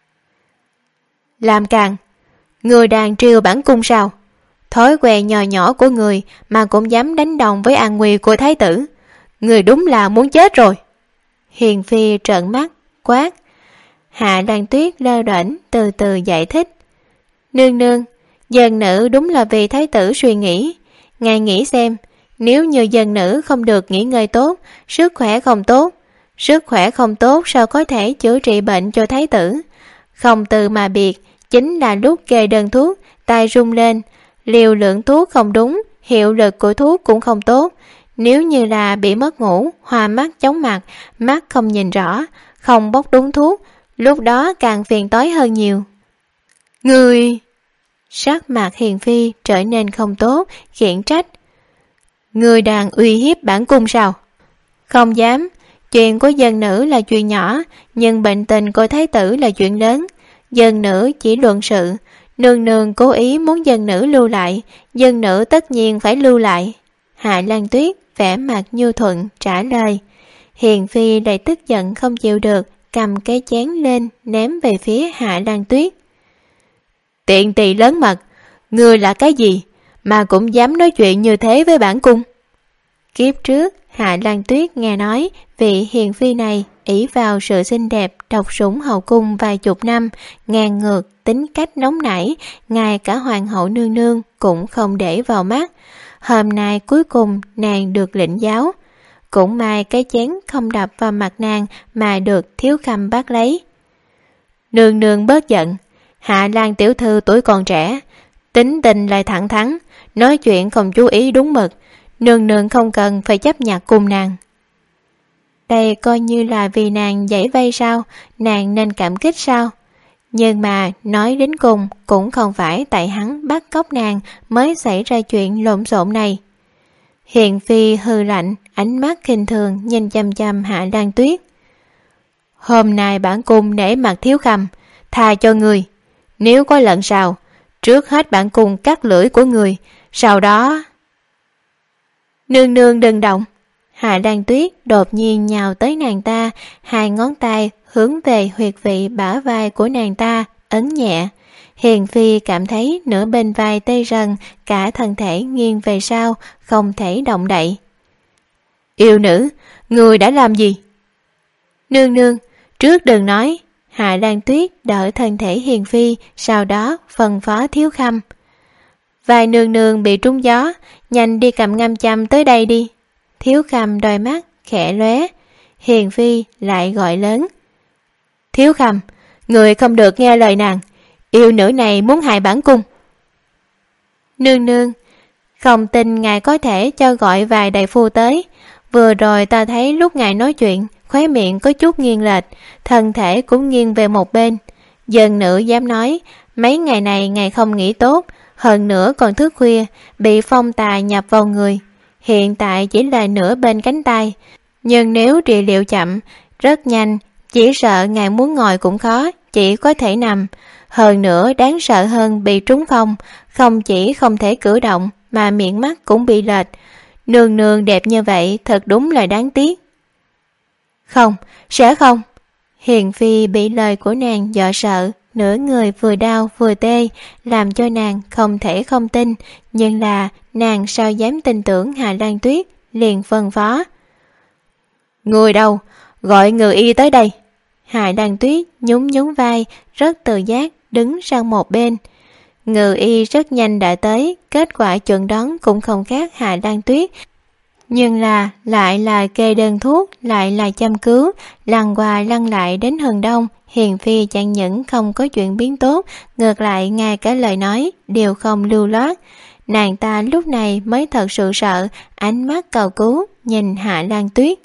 Speaker 2: Làm càng, người đang triều bản cung sao? Thói quen nhỏ nhỏ của người mà cũng dám đánh đồng với an nguy của thái tử. Người đúng là muốn chết rồi. Hiền phi trợn mắt, quát. Hạ Lan Tuyết lơ đễnh từ từ giải thích. Nương nương, dân nữ đúng là vì thái tử suy nghĩ. Ngài nghĩ xem, nếu như dân nữ không được nghỉ ngơi tốt, sức khỏe không tốt, sức khỏe không tốt sao có thể chữa trị bệnh cho thái tử? Không từ mà biệt, chính là lúc kê đơn thuốc, tay rung lên, liều lượng thuốc không đúng, hiệu lực của thuốc cũng không tốt. Nếu như là bị mất ngủ, hoa mắt chóng mặt, mắt không nhìn rõ, không bốc đúng thuốc, lúc đó càng phiền toái hơn nhiều. Người... Sắc mặt Hiền phi trở nên không tốt, khiển trách. Người đang uy hiếp bản cung sao? Không dám, chuyện của dân nữ là chuyện nhỏ, nhưng bệnh tình của thái tử là chuyện lớn. Dân nữ chỉ luận sự, nương nương cố ý muốn dân nữ lưu lại, dân nữ tất nhiên phải lưu lại. Hạ Lan Tuyết vẻ mặt nhu thuận trả lời. Hiền phi lại tức giận không chịu được, cầm cái chén lên ném về phía Hạ Lan Tuyết. Tiện tỳ lớn mật, ngươi là cái gì mà cũng dám nói chuyện như thế với bản cung? Kiếp trước Hạ Lan Tuyết nghe nói vị hiền phi này ỷ vào sự xinh đẹp độc sủng hậu cung vài chục năm, ngang ngược, tính cách nóng nảy, ngay cả hoàng hậu nương nương cũng không để vào mắt. Hôm nay cuối cùng nàng được lĩnh giáo. Cũng may cái chén không đập vào mặt nàng mà được Thiếu Khâm bắt lấy. Nương nương bớt giận, Hạ Lan tiểu thư tuổi còn trẻ, tính tình lại thẳng thắn, nói chuyện không chú ý đúng mực, nương nương không cần phải chấp nhặt cùng nàng. Đây coi như là vì nàng giải vây sao, nàng nên cảm kích sao? Nhưng mà nói đến cùng cũng không phải tại hắn bắt cóc nàng mới xảy ra chuyện lộn xộn này. Hiền phi hừ lạnh, ánh mắt khinh thường nhìn chăm chăm Hạ Lan Tuyết. Hôm nay bản cung nể mặt Thiếu Khâm, tha cho người. Nếu có lợn sao, trước hết bản cung cắt lưỡi của người, sau đó... Nương nương đừng động. Hạ Lan Tuyết đột nhiên nhào tới nàng ta, hai ngón tay hướng về huyệt vị bả vai của nàng ta, ấn nhẹ. Hiền phi cảm thấy nửa bên vai tê rần, cả thân thể nghiêng về sau, không thể động đậy. Yêu nữ, người đã làm gì? Nương nương, trước đừng nói. Hạ Lan Tuyết đỡ thân thể Hiền phi, sau đó phân phó Thiếu Khâm. Vài nương nương bị trúng gió, nhanh đi cầm ngâm châm tới đây đi. Thiếu Khâm đôi mắt khẽ lóe. Hiền phi lại gọi lớn. Thiếu Khâm, người không được nghe lời nàng, yêu nữ này muốn hại bản cung. Nương nương, không tin ngài có thể cho gọi vài đại phu tới. Vừa rồi ta thấy lúc ngài nói chuyện, khóe miệng có chút nghiêng lệch, thân thể cũng nghiêng về một bên. Dân nữ dám nói, mấy ngày này ngài không nghỉ tốt, hơn nữa còn thức khuya, bị phong tà nhập vào người. Hiện tại chỉ là nửa bên cánh tay, nhưng nếu trị liệu chậm, rất nhanh, chỉ sợ ngài muốn ngồi cũng khó, chỉ có thể nằm. Hơn nữa đáng sợ hơn bị trúng phong, không chỉ không thể cử động mà miệng mắt cũng bị lệch. Nương nương đẹp như vậy thật đúng là đáng tiếc. Không, sẽ không. Hiền phi bị lời của nàng dọa sợ, nửa người vừa đau vừa tê, làm cho nàng không thể không tin, nhưng là nàng sao dám tin tưởng Hạ Lan Tuyết, liền phân phó. Người đâu, gọi người y tới đây. Hạ Lan Tuyết nhún nhún vai, rất tự giác đứng sang một bên. Ngự y rất nhanh đã tới, kết quả chuẩn đoán cũng không khác Hạ Lan Tuyết, nhưng là lại là kê đơn thuốc, lại là chăm cứu, lăn qua lăn lại đến hừng đông. Hiền phi chẳng những không có chuyện biến tốt, ngược lại ngay cả lời nói đều không lưu loát. Nàng ta lúc này mới thật sự sợ, ánh mắt cầu cứu nhìn Hạ Lan Tuyết.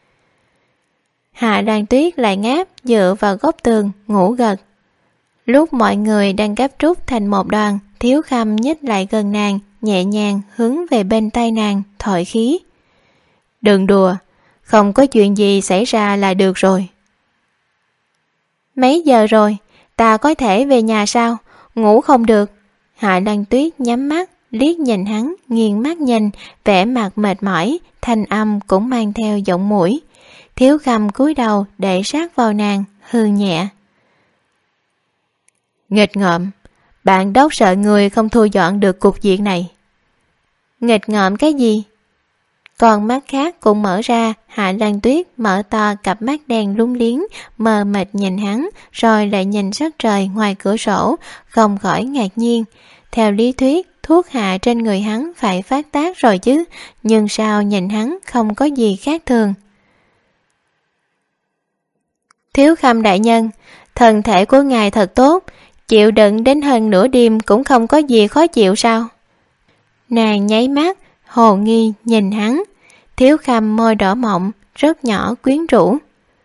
Speaker 2: Hạ Lan Tuyết lại ngáp dựa vào góc tường ngủ gật. Lúc mọi người đang gấp rút thành một đoàn, Thiếu Khâm nhích lại gần nàng, nhẹ nhàng hướng về bên tay nàng thổi khí. Đừng đùa, không có chuyện gì xảy ra là được rồi. Mấy giờ rồi, ta có thể về nhà sao? Ngủ không được. Hạ Lan Tuyết nhắm mắt, liếc nhìn hắn, nghiêng mắt nhìn, vẻ mặt mệt mỏi, thanh âm cũng mang theo giọng mũi. Thiếu Khâm cúi đầu để sát vào nàng, hừ nhẹ. Nghịch ngợm, bạn đốc sợ người không thu dọn được cục diện này. Nghịch ngợm cái gì? Con mắt khác cũng mở ra. Hạ Lan Tuyết mở to cặp mắt đen lúng liếng, mờ mịt nhìn hắn, rồi lại nhìn sắc trời ngoài cửa sổ, không khỏi ngạc nhiên. Theo lý thuyết, thuốc hạ trên người hắn phải phát tác rồi chứ, nhưng sao nhìn hắn không có gì khác thường. Thiếu Khâm đại nhân, thân thể của ngài thật tốt, chịu đựng đến hơn nửa đêm cũng không có gì khó chịu sao? Nàng nháy mắt, hồ nghi nhìn hắn. Thiếu Khâm môi đỏ mọng, rất nhỏ quyến rũ.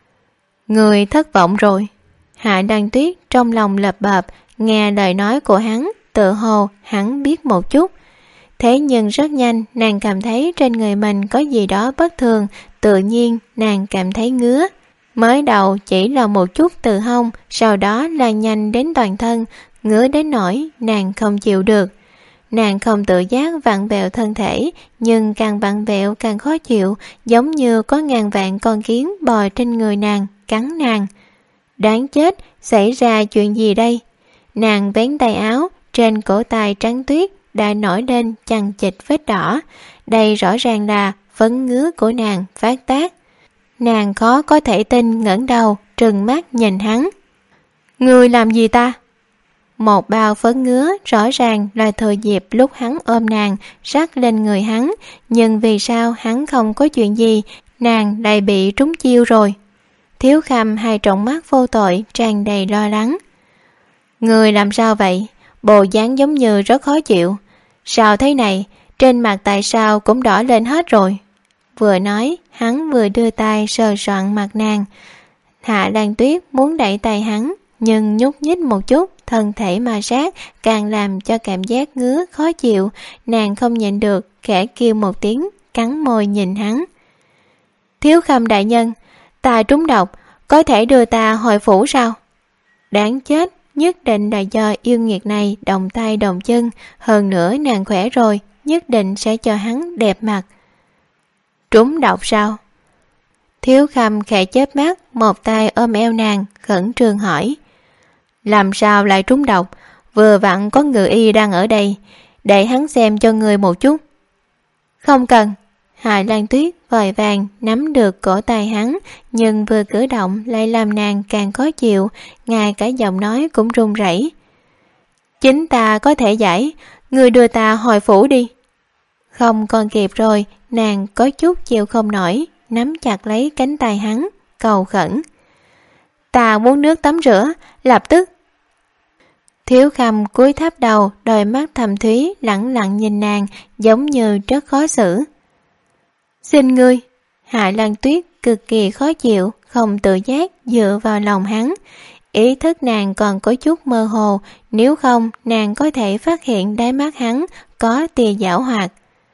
Speaker 2: Người thất vọng rồi. Hạ Lan Tuyết trong lòng lập bập, nghe lời nói của hắn, tự hồ hắn biết một chút. Thế nhưng rất nhanh nàng cảm thấy trên người mình có gì đó bất thường, tự nhiên nàng cảm thấy ngứa. Mới đầu chỉ là một chút từ hông, sau đó lan nhanh đến toàn thân, ngứa đến nỗi nàng không chịu được. Nàng không tự giác vặn vẹo thân thể, nhưng càng vặn vẹo càng khó chịu, giống như có ngàn vạn con kiến bò trên người nàng, cắn nàng. Đáng chết, xảy ra chuyện gì đây? Nàng vén tay áo, trên cổ tay trắng tuyết đã nổi lên chằng chịt vết đỏ. Đây rõ ràng là phấn ngứa của nàng phát tác. Nàng khó có thể tin, ngẩng đầu trừng mắt nhìn hắn. Ngươi làm gì ta? Một bao phấn ngứa rõ ràng là thời dịp lúc hắn ôm nàng sát lên người hắn, nhưng vì sao hắn không có chuyện gì, nàng lại bị trúng chiêu rồi. Thiếu Khâm hai tròng mắt vô tội tràn đầy lo lắng. Người làm sao vậy? Bộ dáng giống như rất khó chịu. Sao thế này? Trên mặt tại sao cũng đỏ lên hết rồi? Vừa nói, hắn vừa đưa tay sờ soạn mặt nàng. Hạ Lan Tuyết muốn đẩy tay hắn, nhưng nhúc nhích một chút, thân thể ma sát càng làm cho cảm giác ngứa khó chịu. Nàng không nhịn được, khẽ kêu một tiếng, cắn môi nhìn hắn. Thiếu Khâm đại nhân, ta trúng độc, có thể đưa ta hồi phủ sao? Đáng chết, nhất định là do yêu nghiệt này động tay động chân, hơn nữa nàng khỏe rồi, nhất định sẽ cho hắn đẹp mặt. Trúng độc sao? Thiếu Khâm khẽ chớp mắt, một tay ôm eo nàng, khẩn trương hỏi. Làm sao lại trúng độc? Vừa vặn có ngự y đang ở đây, để hắn xem cho người một chút. Không cần. Hạ Lan Tuyết vội vàng nắm được cổ tay hắn, nhưng vừa cử động lại làm nàng càng khó chịu, ngay cả giọng nói cũng run rẩy. Chính ta có thể giải, người đưa ta hồi phủ đi. Không còn kịp rồi, nàng có chút chịu không nổi, nắm chặt lấy cánh tay hắn, cầu khẩn. Ta muốn nước tắm rửa, lập tức. Thiếu Khâm cúi thấp đầu, đôi mắt thầm thúy lẳng lặng nhìn nàng, giống như rất khó xử. Xin ngươi. Hạ Lan Tuyết cực kỳ khó chịu, không tự giác dựa vào lòng hắn. Ý thức nàng còn có chút mơ hồ, nếu không nàng có thể phát hiện đáy mắt hắn có tia giảo hoạt.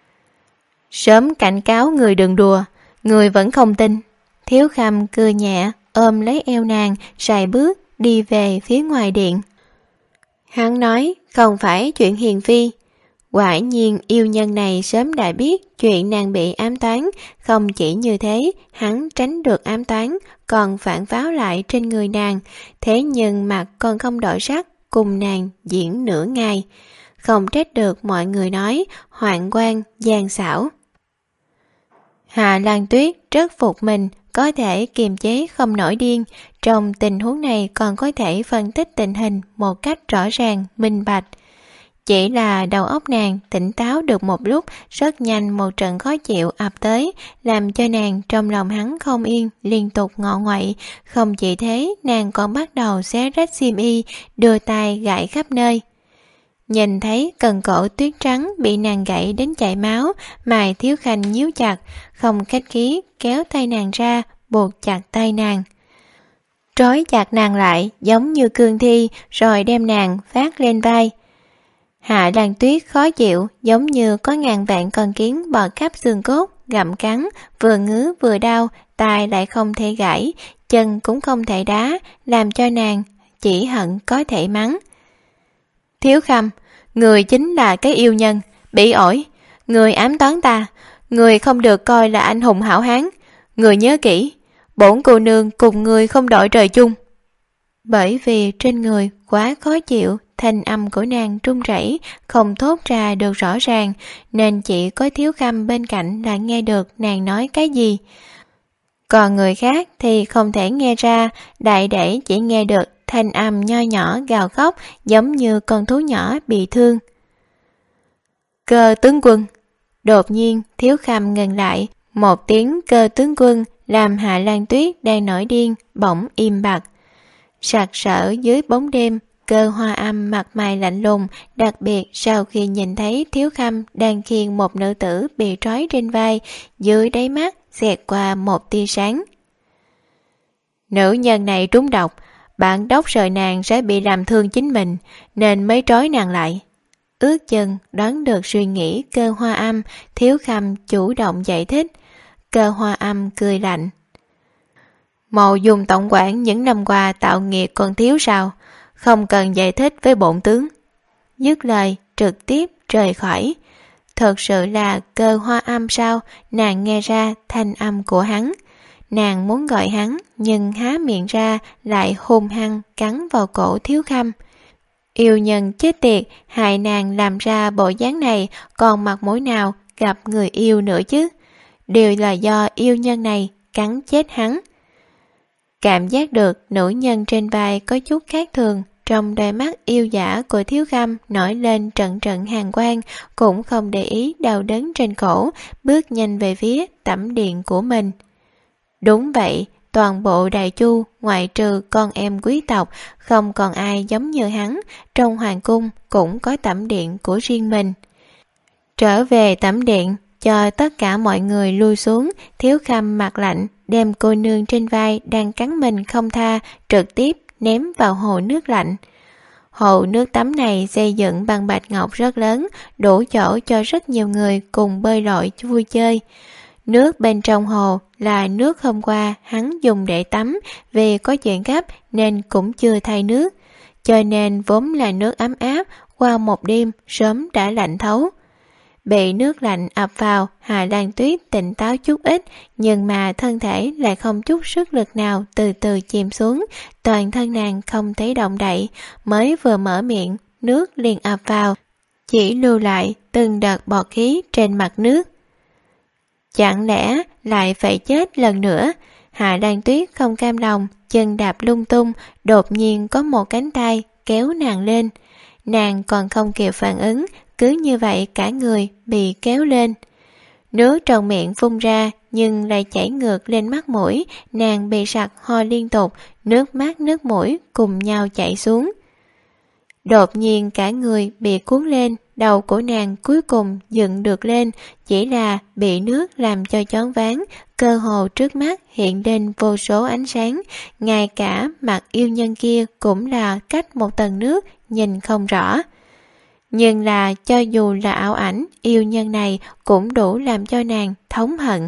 Speaker 2: Sớm cảnh cáo người đừng đùa, người vẫn không tin. Thiếu Khâm cười nhẹ, ôm lấy eo nàng, sải bước đi về phía ngoài điện. Hắn nói không phải chuyện hiền phi. Quả nhiên yêu nhân này sớm đã biết chuyện nàng bị ám toán, không chỉ như thế, hắn tránh được ám toán, còn phản pháo lại trên người nàng, thế nhưng mặt còn không đổi sắc, cùng nàng diễn nửa ngày. Không trách được mọi người nói, hoạn quan, gian xảo. Hạ Lan Tuyết rất phục mình, có thể kiềm chế không nổi điên, trong tình huống này còn có thể phân tích tình hình một cách rõ ràng, minh bạch. Chỉ là đầu óc nàng tỉnh táo được một lúc, rất nhanh một trận khó chịu ập tới, làm cho nàng trong lòng hắn không yên, liên tục ngọ nguậy. Không chỉ thế, nàng còn bắt đầu xé rách xiêm y, đưa tay gãi khắp nơi. Nhìn thấy cần cổ tuyết trắng bị nàng gãy đến chảy máu, Mai Thiếu Khanh nhíu chặt, không khách khí kéo tay nàng ra, buộc chặt tay nàng. Trói chặt nàng lại giống như cương thi, rồi đem nàng vác lên vai. Hạ Lan Tuyết khó chịu, giống như có ngàn vạn con kiến bò khắp xương cốt, gặm cắn, vừa ngứa vừa đau, tay lại không thể gãy, chân cũng không thể đá, làm cho nàng chỉ hận có thể mắng. Thiếu Khâm, người chính là cái yêu nhân, bị ổi, người ám toán ta, người không được coi là anh hùng hảo hán, người nhớ kỹ, bổn cô nương cùng người không đội trời chung. Bởi vì trên người quá khó chịu, thanh âm của nàng trung rẩy, không thốt ra được rõ ràng, nên chỉ có Thiếu Khâm bên cạnh là nghe được nàng nói cái gì. Còn người khác thì không thể nghe ra, đại để chỉ nghe được thanh âm nho nhỏ gào khóc giống như con thú nhỏ bị thương. Cơ tướng quân. Đột nhiên Thiếu Khâm ngừng lại, một tiếng cơ tướng quân làm Hạ Lan Tuyết đang nổi điên bỗng im bặt. Sặc sỡ dưới bóng đêm, Cơ Hoa Âm mặt mày lạnh lùng, đặc biệt sau khi nhìn thấy Thiếu Khâm đang khiêng một nữ tử bị trói trên vai, dưới đáy mắt xẹt qua một tia sáng. Nữ nhân này trúng độc, bản đốc sợ nàng sẽ bị làm thương chính mình, nên mới trói nàng lại. Ước chừng đoán được suy nghĩ Cơ Hoa Âm, Thiếu Khâm chủ động giải thích. Cơ Hoa Âm cười lạnh. Mộ Dung tổng quản những năm qua tạo nghiệp còn thiếu sao, không cần giải thích với bổn tướng. Dứt lời trực tiếp rời khỏi. Thật sự là Cơ Hoa Âm sao? Nàng nghe ra thanh âm của hắn. Nàng muốn gọi hắn, nhưng há miệng ra lại hung hăng cắn vào cổ Thiếu Khâm. Yêu nhân chết tiệt, hại nàng làm ra bộ dáng này, còn mặt mũi nào gặp người yêu nữa chứ? Đều là do yêu nhân này cắn chết hắn. Cảm giác được nữ nhân trên vai có chút khác thường, trong đôi mắt yêu dã của Thiếu Khâm nổi lên trận trận hàn quang, cũng không để ý đau đớn trên cổ, bước nhanh về phía tẩm điện của mình. Đúng vậy, toàn bộ Đại Chu ngoại trừ con em quý tộc, không còn ai giống như hắn, trong hoàng cung cũng có tẩm điện của riêng mình. Trở về tẩm điện, cho tất cả mọi người lui xuống, Thiếu Khâm mặt lạnh, đem cô nương trên vai đang cắn mình không tha, trực tiếp ném vào hồ nước lạnh. Hồ nước tắm này xây dựng bằng bạch ngọc rất lớn, đủ chỗ cho rất nhiều người cùng bơi lội vui chơi. Nước bên trong hồ là nước hôm qua hắn dùng để tắm, vì có chuyện gấp nên cũng chưa thay nước, cho nên vốn là nước ấm áp, qua một đêm sớm đã lạnh thấu. Bị nước lạnh ập vào, Hạ Lan Tuyết tỉnh táo chút ít, nhưng mà thân thể lại không chút sức lực nào từ từ chìm xuống, toàn thân nàng không thấy động đậy, mới vừa mở miệng, nước liền ập vào, chỉ lưu lại từng đợt bọt khí trên mặt nước. Chẳng lẽ lại phải chết lần nữa? Hạ Lan Tuyết không cam lòng, chân đạp lung tung, đột nhiên có một cánh tay kéo nàng lên. Nàng còn không kịp phản ứng, cứ như vậy cả người bị kéo lên. Nước trong miệng phun ra nhưng lại chảy ngược lên mắt mũi, nàng bị sặc ho liên tục, nước mắt nước mũi cùng nhau chảy xuống. Đột nhiên cả người bị cuốn lên, đầu của nàng cuối cùng dựng được lên, chỉ là bị nước làm cho choáng váng, cơ hồ trước mắt hiện lên vô số ánh sáng, ngay cả mặt yêu nhân kia cũng là cách một tầng nước, nhìn không rõ. Nhưng là cho dù là ảo ảnh, yêu nhân này cũng đủ làm cho nàng thống hận.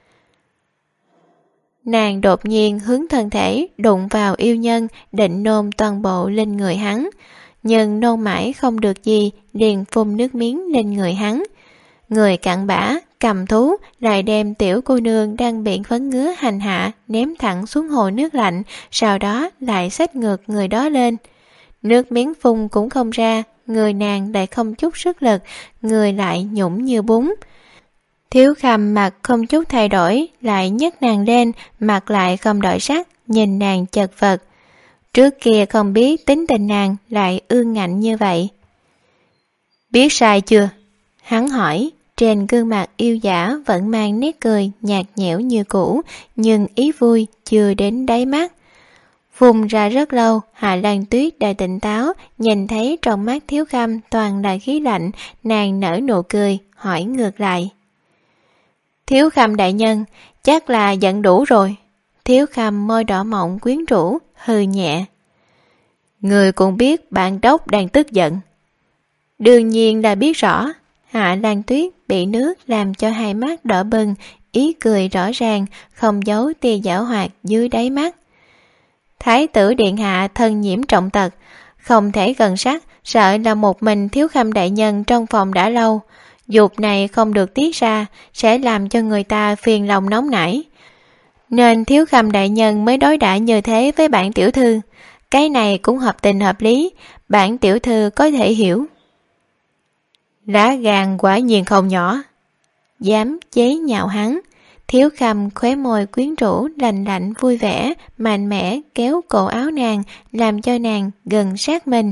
Speaker 2: Nàng đột nhiên hướng thân thể đụng vào yêu nhân, định nôn toàn bộ lên người hắn. Nhưng nôn mãi không được gì, liền phun nước miếng lên người hắn. Người cặn bã, cầm thú, lại đem tiểu cô nương đang bị phấn ngứa hành hạ ném thẳng xuống hồ nước lạnh, sau đó lại xách ngược người đó lên. Nước miếng phun cũng không ra, người nàng lại không chút sức lực, người lại nhũng như bún. Thiếu Khâm mặt không chút thay đổi, lại nhấc nàng lên, mặt lại không đổi sắc, nhìn nàng chật vật. Trước kia không biết tính tình nàng lại ương ngạnh như vậy. Biết sai chưa? Hắn hỏi, trên gương mặt yêu dã vẫn mang nét cười nhạt nhẽo như cũ, nhưng ý vui chưa đến đáy mắt. Vùng ra rất lâu, Hạ Lan Tuyết đã tỉnh táo, nhìn thấy trong mắt Thiếu Khâm toàn là khí lạnh, nàng nở nụ cười, hỏi ngược lại. Thiếu Khâm đại nhân, chắc là giận đủ rồi. Thiếu Khâm môi đỏ mọng quyến rũ, hừ nhẹ. Người cũng biết bạn đốc đang tức giận. Đương nhiên là biết rõ. Hạ Lan Tuyết bị nước làm cho hai mắt đỏ bừng, ý cười rõ ràng, không giấu tia giảo hoạt dưới đáy mắt. Thái tử điện hạ thân nhiễm trọng tật, không thể gần sát, sợ là một mình Thiếu Khâm đại nhân trong phòng đã lâu. Dục này không được tiết ra, sẽ làm cho người ta phiền lòng nóng nảy. Nên Thiếu Khâm đại nhân mới đối đãi như thế với bản tiểu thư. Cái này cũng hợp tình hợp lý, bản tiểu thư có thể hiểu. Lá gan quả nhiên không nhỏ. Dám chế nhạo hắn. Thiếu Khâm khóe môi quyến rũ, lành lạnh vui vẻ, mạnh mẽ kéo cổ áo nàng, làm cho nàng gần sát mình.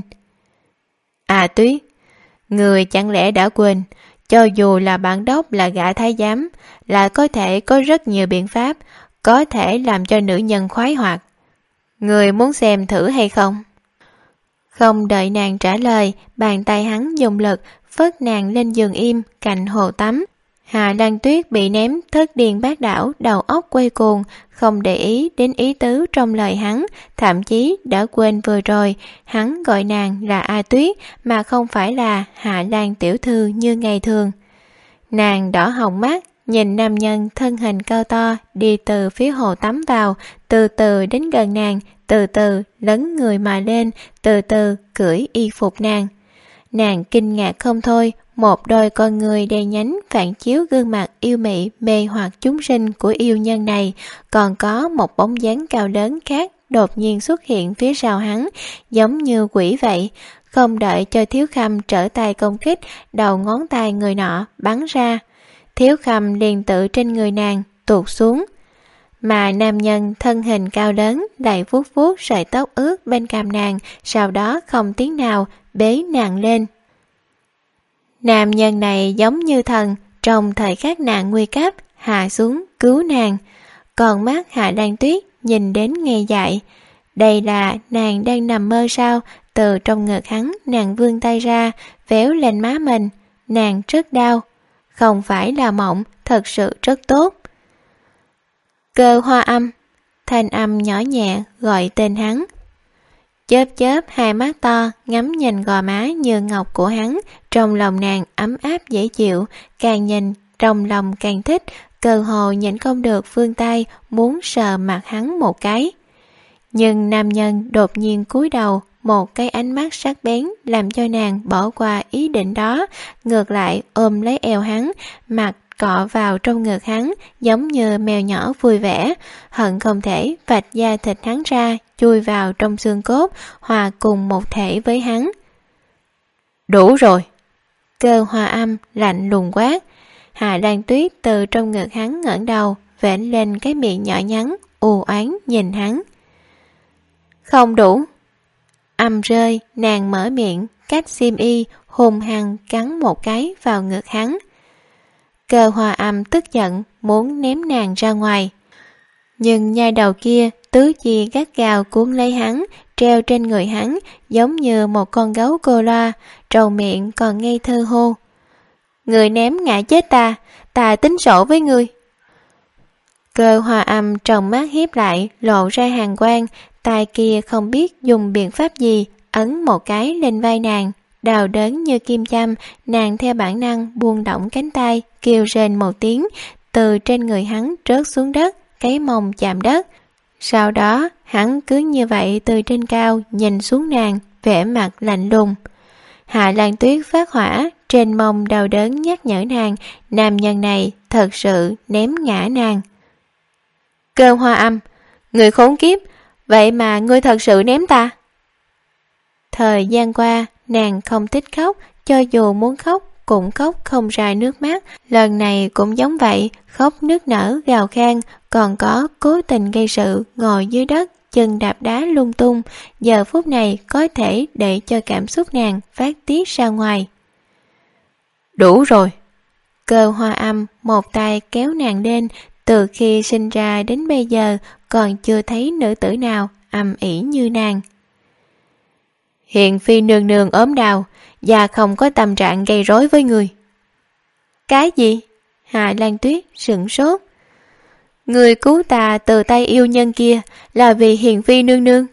Speaker 2: À Tuyết, người chẳng lẽ đã quên, cho dù là bản đốc là gã thái giám, là có thể có rất nhiều biện pháp, có thể làm cho nữ nhân khoái hoạt. Người muốn xem thử hay không? Không đợi nàng trả lời, bàn tay hắn dùng lực, phất nàng lên giường im, cạnh hồ tắm. Hạ Lan Tuyết bị ném thất điên bát đảo, đầu óc quay cuồng, không để ý đến ý tứ trong lời hắn, thậm chí đã quên vừa rồi, hắn gọi nàng là A Tuyết mà không phải là Hạ Lan tiểu thư như ngày thường. Nàng đỏ hồng mắt, nhìn nam nhân thân hình cao to đi từ phía hồ tắm vào, từ từ đến gần nàng, từ từ lấn người mà lên, từ từ cởi y phục nàng. Nàng kinh ngạc không thôi, một đôi con người đen nhánh phản chiếu gương mặt yêu mị mê hoặc chúng sinh của yêu nhân này, còn có một bóng dáng cao lớn khác đột nhiên xuất hiện phía sau hắn, giống như quỷ vậy. Không đợi cho Thiếu Khâm trở tay công kích, đầu ngón tay người nọ bắn ra. Thiếu Khâm liền tự trên người nàng tuột xuống, mà nam nhân thân hình cao lớn lại vuốt vuốt sợi tóc ướt bên cằm nàng, sau đó không tiếng nào bế nàng lên. Nam nhân này giống như thần, trong thời khắc nàng nguy cấp hạ xuống cứu nàng. Còn mắt Hạ Lan Tuyết nhìn đến ngây dại. Đây là nàng đang nằm mơ sao? Từ trong ngực hắn nàng vươn tay ra, véo lên má mình. Nàng rất đau. Không phải là mộng, thật sự rất tốt. Cơ Hoa Âm, thanh âm nhỏ nhẹ gọi tên hắn. Chớp chớp hai mắt to ngắm nhìn gò má như ngọc của hắn, trong lòng nàng ấm áp dễ chịu, càng nhìn trong lòng càng thích, cơ hồ nhịn không được vươn tay muốn sờ mặt hắn một cái. Nhưng nam nhân đột nhiên cúi đầu, một cái ánh mắt sắc bén làm cho nàng bỏ qua ý định đó, ngược lại ôm lấy eo hắn, mặt cọ vào trong ngực hắn, giống như mèo nhỏ vui vẻ, hận không thể vạch da thịt hắn ra, chui vào trong xương cốt, hòa cùng một thể với hắn. Đủ rồi. Cơ Hoa Âm lạnh lùng quát. Hạ Lan Tuyết từ trong ngực hắn ngẩng đầu, vểnh lên cái miệng nhỏ nhắn, u oán nhìn hắn. Không đủ. Âm rơi, nàng mở miệng, cách xiêm y, hùng hăng cắn một cái vào ngực hắn. Cơ Hoa Âm tức giận, muốn ném nàng ra ngoài. Nhưng nhai đầu kia, tứ chi gắt gao cuốn lấy hắn, treo trên người hắn, giống như một con gấu cô loa, trầu miệng còn ngây thơ hô. Người ném ngã chết ta, ta tính sổ với ngươi. Cơ Hoa Âm tròng mắt hiếp lại, lộ ra hàn quang, tay kia không biết dùng biện pháp gì, ấn một cái lên vai nàng, đau đớn như kim châm, nàng theo bản năng buông lỏng cánh tay, kêu rên một tiếng, từ trên người hắn rớt xuống đất, cái mông chạm đất. Sau đó, hắn cứ như vậy từ trên cao nhìn xuống nàng, vẻ mặt lạnh lùng. Hạ Lan Tuyết phát hỏa, trên mông đau đớn nhắc nhở nàng, nam nhân này thật sự ném ngã nàng. Cơ Hoa Âm, người khốn kiếp, vậy mà ngươi thật sự ném ta. Thời gian qua, nàng không thích khóc, cho dù muốn khóc cũng khóc không ra nước mắt, lần này cũng giống vậy, khóc nức nở gào khan, còn có cố tình gây sự, ngồi dưới đất, chân đạp đá lung tung, giờ phút này có thể để cho cảm xúc nàng phát tiết ra ngoài. Đủ rồi. Cơ Hoa Âm một tay kéo nàng lên, từ khi sinh ra đến bây giờ còn chưa thấy nữ tử nào ầm ĩ như nàng. Hiền phi nương nương ốm đau, và không có tâm trạng gây rối với người. Cái gì? Hạ Lan Tuyết sửng sốt. Người cứu ta từ tay yêu nhân kia là vì hiền phi nương nương.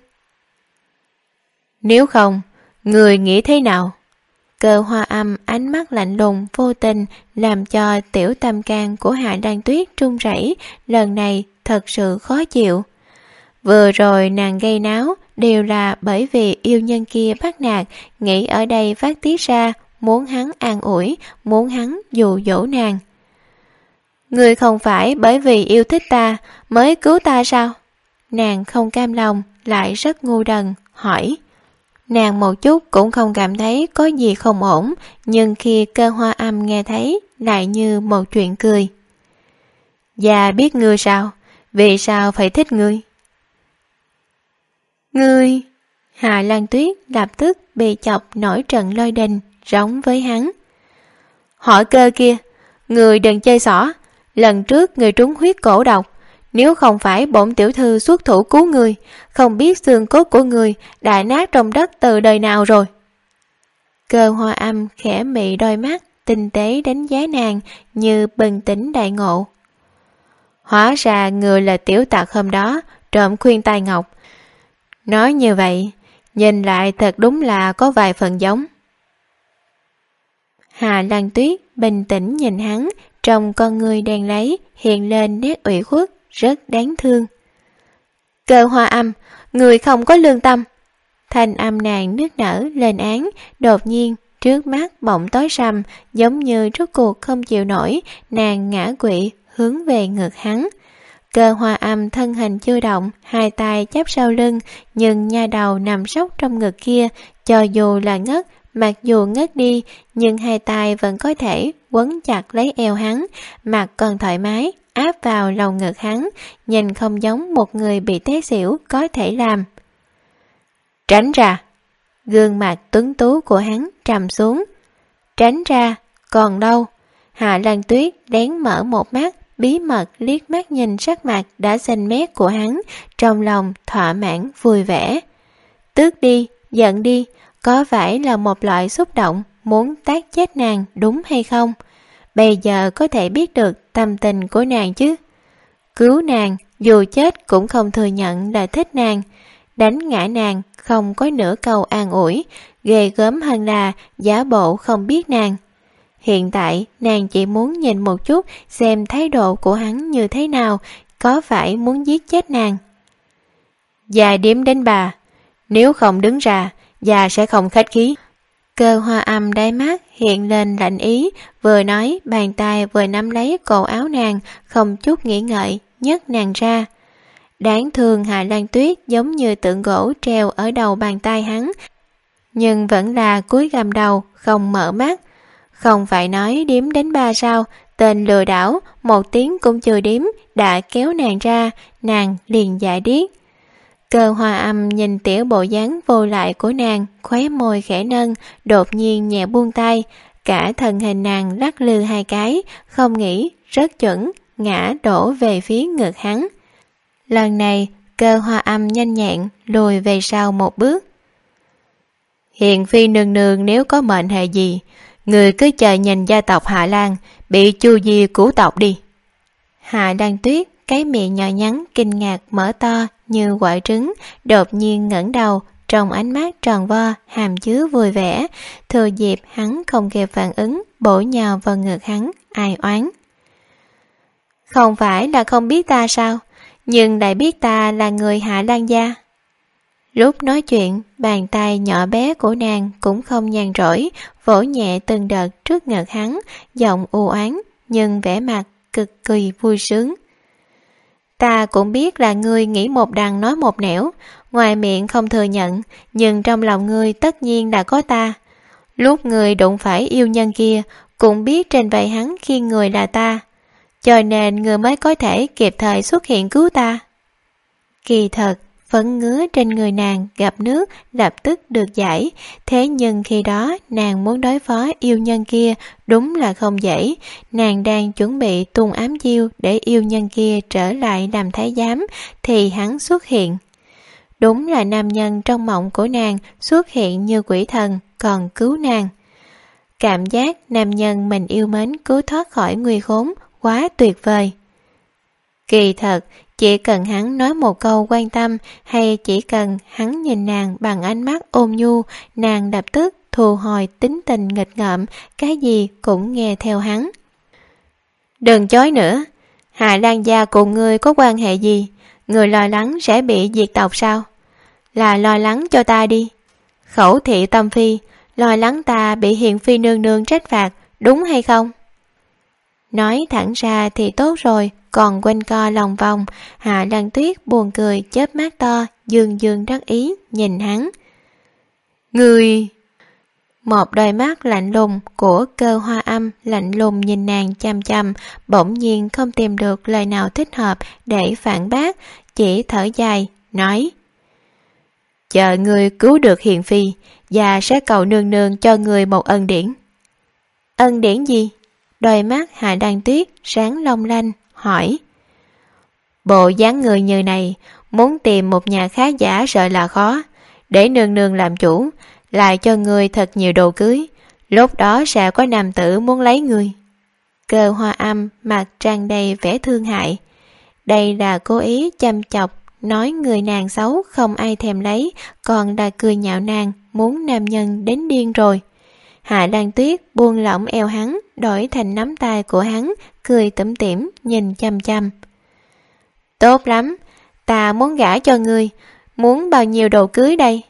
Speaker 2: Nếu không, người nghĩ thế nào? Cơ Hoa Âm ánh mắt lạnh lùng vô tình làm cho tiểu tâm can của Hạ Lan Tuyết run rẩy, lần này thật sự khó chịu. Vừa rồi nàng gây náo đều là bởi vì yêu nhân kia bắt nạt, nghĩ ở đây phát tiết ra, muốn hắn an ủi, muốn hắn dụ dỗ nàng. Ngươi không phải bởi vì yêu thích ta mới cứu ta sao? Nàng không cam lòng, lại rất ngu đần, hỏi. Nàng một chút cũng không cảm thấy có gì không ổn, nhưng khi Cơ Hoa Âm nghe thấy lại như một chuyện cười. Già biết ngươi sao? Vì sao phải thích ngươi? Ngươi... Hạ Lan Tuyết lập tức bị chọc nổi trận lôi đình, rống với hắn. Hỏi Cơ kia, người đừng chơi xỏ. Lần trước người trúng huyết cổ độc, nếu không phải bổn tiểu thư xuất thủ cứu người, không biết xương cốt của người đã nát trong đất từ đời nào rồi. Cơ Hoa Âm khẽ mị đôi mắt, tinh tế đánh giá nàng như bừng tỉnh đại ngộ. Hóa ra người là tiểu tặc hôm đó trộm khuyên tai ngọc. Nói như vậy, nhìn lại thật đúng là có vài phần giống. Hạ Lan Tuyết bình tĩnh nhìn hắn, trong con người đen lấy hiện lên nét ủy khuất rất đáng thương. Cơ Hoa Âm, người không có lương tâm. Thanh âm nàng nức nở lên án, đột nhiên trước mắt bỗng tối sầm, giống như rốt cuộc không chịu nổi, nàng ngã quỵ hướng về ngực hắn. Cơ Hoa Âm thân hình chưa động, hai tay chắp sau lưng, nhưng nha đầu nằm sốc trong ngực kia, cho dù là ngất, mặc dù ngất đi, nhưng hai tay vẫn có thể quấn chặt lấy eo hắn, mặt còn thoải mái, áp vào lòng ngực hắn, nhìn không giống một người bị té xỉu có thể làm. Tránh ra! Gương mặt tuấn tú của hắn trầm xuống. Tránh ra! Còn đâu? Hạ Lan Tuyết lén mở một mắt, bí mật liếc mắt nhìn sắc mặt đã xanh mét của hắn, trong lòng thỏa mãn vui vẻ. Tước đi, giận đi, có phải là một loại xúc động muốn tát chết nàng đúng hay không? Bây giờ có thể biết được tâm tình của nàng chứ. Cứu nàng, dù chết cũng không thừa nhận là thích nàng. Đánh ngã nàng không có nửa câu an ủi, ghê gớm hơn là giả bộ không biết nàng. Hiện tại nàng chỉ muốn nhìn một chút xem thái độ của hắn như thế nào, có phải muốn giết chết nàng. Già điếm đến bà, nếu không đứng ra, già sẽ không khách khí. Cơ Hoa Âm đáy mắt hiện lên lạnh ý, vừa nói bàn tay vừa nắm lấy cổ áo nàng, không chút nghĩ ngợi, nhấc nàng ra. Đáng thương Hạ Lan Tuyết giống như tượng gỗ treo ở đầu bàn tay hắn, nhưng vẫn là cúi gằm đầu, không mở mắt. Không phải nói điếm đến ba sao, tên lừa đảo, một tiếng cũng chưa điếm, đã kéo nàng ra, nàng liền dại điếc. Cơ Hoa Âm nhìn tiểu bộ dáng vô lại của nàng, khóe môi khẽ nâng, đột nhiên nhẹ buông tay, cả thân hình nàng lắc lư hai cái, không nghĩ, rất chuẩn, ngã đổ về phía ngực hắn. Lần này, Cơ Hoa Âm nhanh nhẹn, lùi về sau một bước. Hiền phi nương nương nếu có mệnh hệ gì, người cứ chờ nhìn gia tộc Hạ Lan bị chu di cửu tộc đi. Hạ Lan Tuyết, cái miệng nhỏ nhắn kinh ngạc mở to như quả trứng, đột nhiên ngẩng đầu, trong ánh mắt tròn vo hàm chứa vui vẻ. Thừa dịp hắn không kịp phản ứng, bổ nhào vào ngực hắn, ai oán. Không phải là không biết ta sao, nhưng lại biết ta là người Hạ Lan gia. Lúc nói chuyện, bàn tay nhỏ bé của nàng cũng không nhàn rỗi, vỗ nhẹ từng đợt trước ngực hắn, giọng u oán nhưng vẻ mặt cực kỳ vui sướng. Ta cũng biết là ngươi nghĩ một đằng nói một nẻo, ngoài miệng không thừa nhận, nhưng trong lòng ngươi tất nhiên đã có ta. Lúc ngươi đụng phải yêu nhân kia, cũng biết trên vai hắn khi người là ta, cho nên ngươi mới có thể kịp thời xuất hiện cứu ta. Kỳ thật, phấn ngứa trên người nàng gặp nước lập tức được giải, thế nhưng khi đó nàng muốn đối phó yêu nhân kia đúng là không dễ. Nàng đang chuẩn bị tung ám chiêu để yêu nhân kia trở lại làm thái giám, thì hắn xuất hiện. Đúng là nam nhân trong mộng của nàng xuất hiện như quỷ thần, còn cứu nàng. Cảm giác nam nhân mình yêu mến cứu thoát khỏi nguy khốn quá tuyệt vời. Kỳ thật, chỉ cần hắn nói một câu quan tâm, hay chỉ cần hắn nhìn nàng bằng ánh mắt ôn nhu, nàng lập tức thu hồi tính tình nghịch ngợm, cái gì cũng nghe theo hắn. Đừng chối nữa, Hạ Lan gia cùng ngươi có quan hệ gì? Người lo lắng sẽ bị diệt tộc sao? Là lo lắng cho ta đi. Khẩu thị tâm phi, lo lắng ta bị hiền phi nương nương trách phạt, đúng hay không? Nói thẳng ra thì tốt rồi, còn quanh co lòng vòng. Hạ Lan Tuyết buồn cười chớp mắt to, dương dương đắc ý nhìn hắn. Người... Một đôi mắt lạnh lùng của Cơ Hoa Âm lạnh lùng nhìn nàng chăm chăm, bỗng nhiên không tìm được lời nào thích hợp để phản bác, chỉ thở dài, nói: Chờ người cứu được Hiền Phi, và sẽ cầu nương nương cho người một ân điển. Ân điển gì? Đôi mắt Hạ Đan Tuyết sáng long lanh, hỏi. Bộ dáng người như này, muốn tìm một nhà khá giả sợ là khó, để nương nương làm chủ, lại cho người thật nhiều đồ cưới, lúc đó sẽ có nam tử muốn lấy người. Cơ Hoa Âm mặt tràn đầy vẻ thương hại. Đây là cố ý chăm chọc, nói người nàng xấu không ai thèm lấy, còn đã cười nhạo nàng muốn nam nhân đến điên rồi. Hạ Lan Tuyết buông lỏng eo hắn, đổi thành nắm tay của hắn, cười tủm tỉm nhìn chăm chăm. Tốt lắm, ta muốn gả cho ngươi, muốn bao nhiêu đồ cưới đây?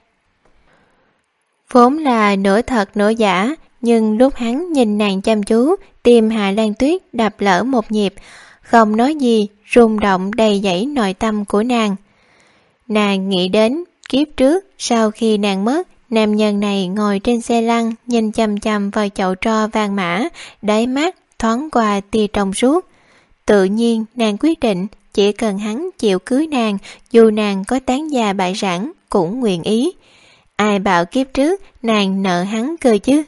Speaker 2: Vốn là nửa thật nửa giả, nhưng lúc hắn nhìn nàng chăm chú, tim Hạ Lan Tuyết đập lỡ một nhịp, không nói gì, rung động đầy dẫy nội tâm của nàng. Nàng nghĩ đến kiếp trước, sau khi nàng mất, nam nhân này ngồi trên xe lăn nhìn chằm chằm vào chậu tro vàng mã, đáy mắt thoáng qua tia trong suốt. Tự nhiên nàng quyết định chỉ cần hắn chịu cưới nàng, dù nàng có tán gia bại sản cũng nguyện ý. Ai bảo kiếp trước nàng nợ hắn cơ chứ?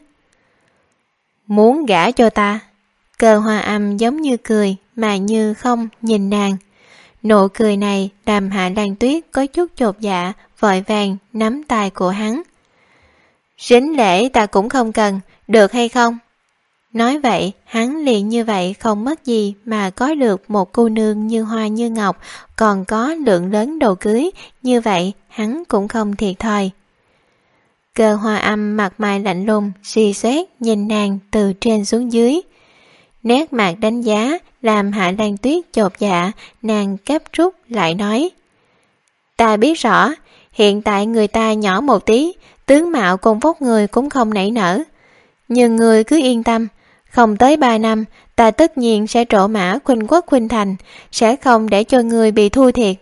Speaker 2: Muốn gả cho ta? Cơ Hoa Âm giống như cười mà như không nhìn nàng. Nụ cười này làm Hạ Lan Tuyết có chút chột dạ, vội vàng nắm tay của hắn. Sính lễ ta cũng không cần, được hay không? Nói vậy, hắn liền như vậy không mất gì mà có được một cô nương như hoa như ngọc, còn có lượng lớn đồ cưới, như vậy hắn cũng không thiệt thòi. Cơ Hoa Âm mặt mày lạnh lùng, suy xét nhìn nàng từ trên xuống dưới. Nét mặt đánh giá làm Hạ Lan Tuyết chột dạ, nàng cấp rút lại nói. Ta biết rõ, hiện tại người ta nhỏ một tí, tướng mạo cùng vóc người cũng không nảy nở. Nhưng người cứ yên tâm, không tới ba năm, ta tất nhiên sẽ trổ mã khuynh quốc khuynh thành, sẽ không để cho người bị thua thiệt.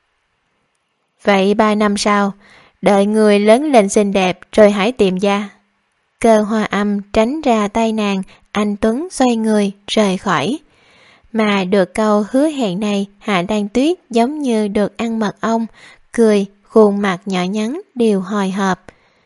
Speaker 2: Vậy ba năm sau, đợi người lớn lên xinh đẹp rồi hãy tìm gia. Cơ Hoa Âm tránh ra tay nàng, anh Tuấn xoay người rời khỏi. Mà được câu hứa hẹn này, Hạ Lan Tuyết giống như được ăn mật ong, cười, khuôn mặt nhỏ nhắn đều hồi hộp.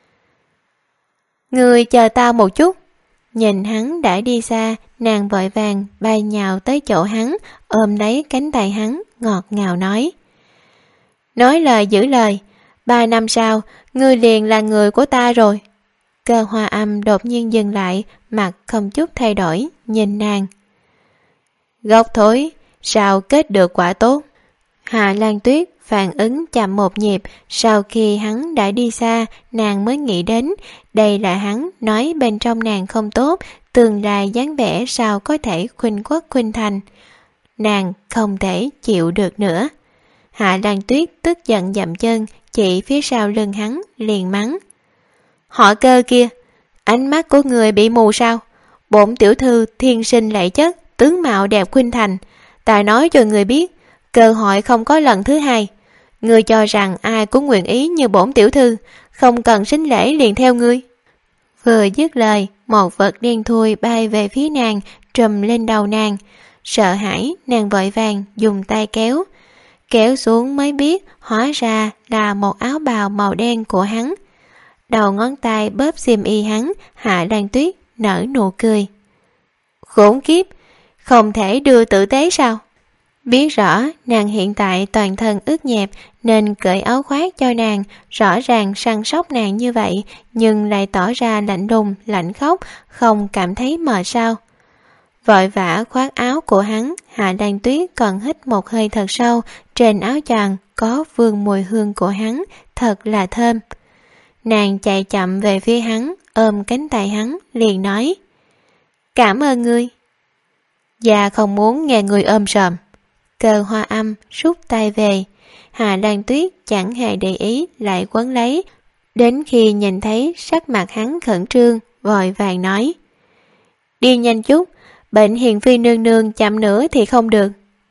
Speaker 2: Người chờ tao một chút. Nhìn hắn đã đi xa, nàng vội vàng bay nhào tới chỗ hắn, ôm lấy cánh tay hắn, ngọt ngào nói. Nói lời giữ lời, ba năm sau, ngươi liền là người của ta rồi. Cơ Hoa Âm đột nhiên dừng lại, mặt không chút thay đổi, nhìn nàng. Gốc thối, sao kết được quả tốt? Hạ Lan Tuyết phản ứng chậm một nhịp, sau khi hắn đã đi xa, nàng mới nghĩ đến, đây là hắn nói bên trong nàng không tốt, tương lai dáng vẻ sao có thể khuynh quốc khuynh thành. Nàng không thể chịu được nữa. Hạ Lan Tuyết tức giận dậm chân, chỉ phía sau lưng hắn liền mắng. Họ Cơ kia, ánh mắt của người bị mù sao? Bổn tiểu thư thiên sinh lệ chất, tướng mạo đẹp khuynh thành. Ta nói cho người biết, cơ hội không có lần thứ hai. Ngươi cho rằng ai cũng nguyện ý như bổn tiểu thư, không cần sính lễ liền theo ngươi. Vừa dứt lời, một vật đen thui bay về phía nàng, trùm lên đầu nàng. Sợ hãi, nàng vội vàng dùng tay kéo. Kéo xuống mới biết hóa ra là một áo bào màu đen của hắn. Đầu ngón tay bóp xiêm y hắn, Hạ Lan Tuyết nở nụ cười. Khốn kiếp, không thể đưa tử tế sao? Biết rõ nàng hiện tại toàn thân ướt nhẹp nên cởi áo khoác cho nàng, rõ ràng săn sóc nàng như vậy nhưng lại tỏ ra lạnh lùng, lạnh khóc, không cảm thấy mệt sao. Vội vã khoác áo của hắn, Hạ Lan Tuyết còn hít một hơi thật sâu, trên áo choàng có vương mùi hương của hắn, thật là thơm. Nàng chạy chậm về phía hắn, ôm cánh tay hắn, liền nói. Cảm ơn ngươi. Và không muốn nghe người ôm sòm. Cơ Hoa Âm rút tay về. Hạ Lan Tuyết chẳng hề để ý lại quấn lấy. Đến khi nhìn thấy sắc mặt hắn khẩn trương, vội vàng nói. Đi nhanh chút, bệnh Hiền Phi nương nương chậm nữa thì không được.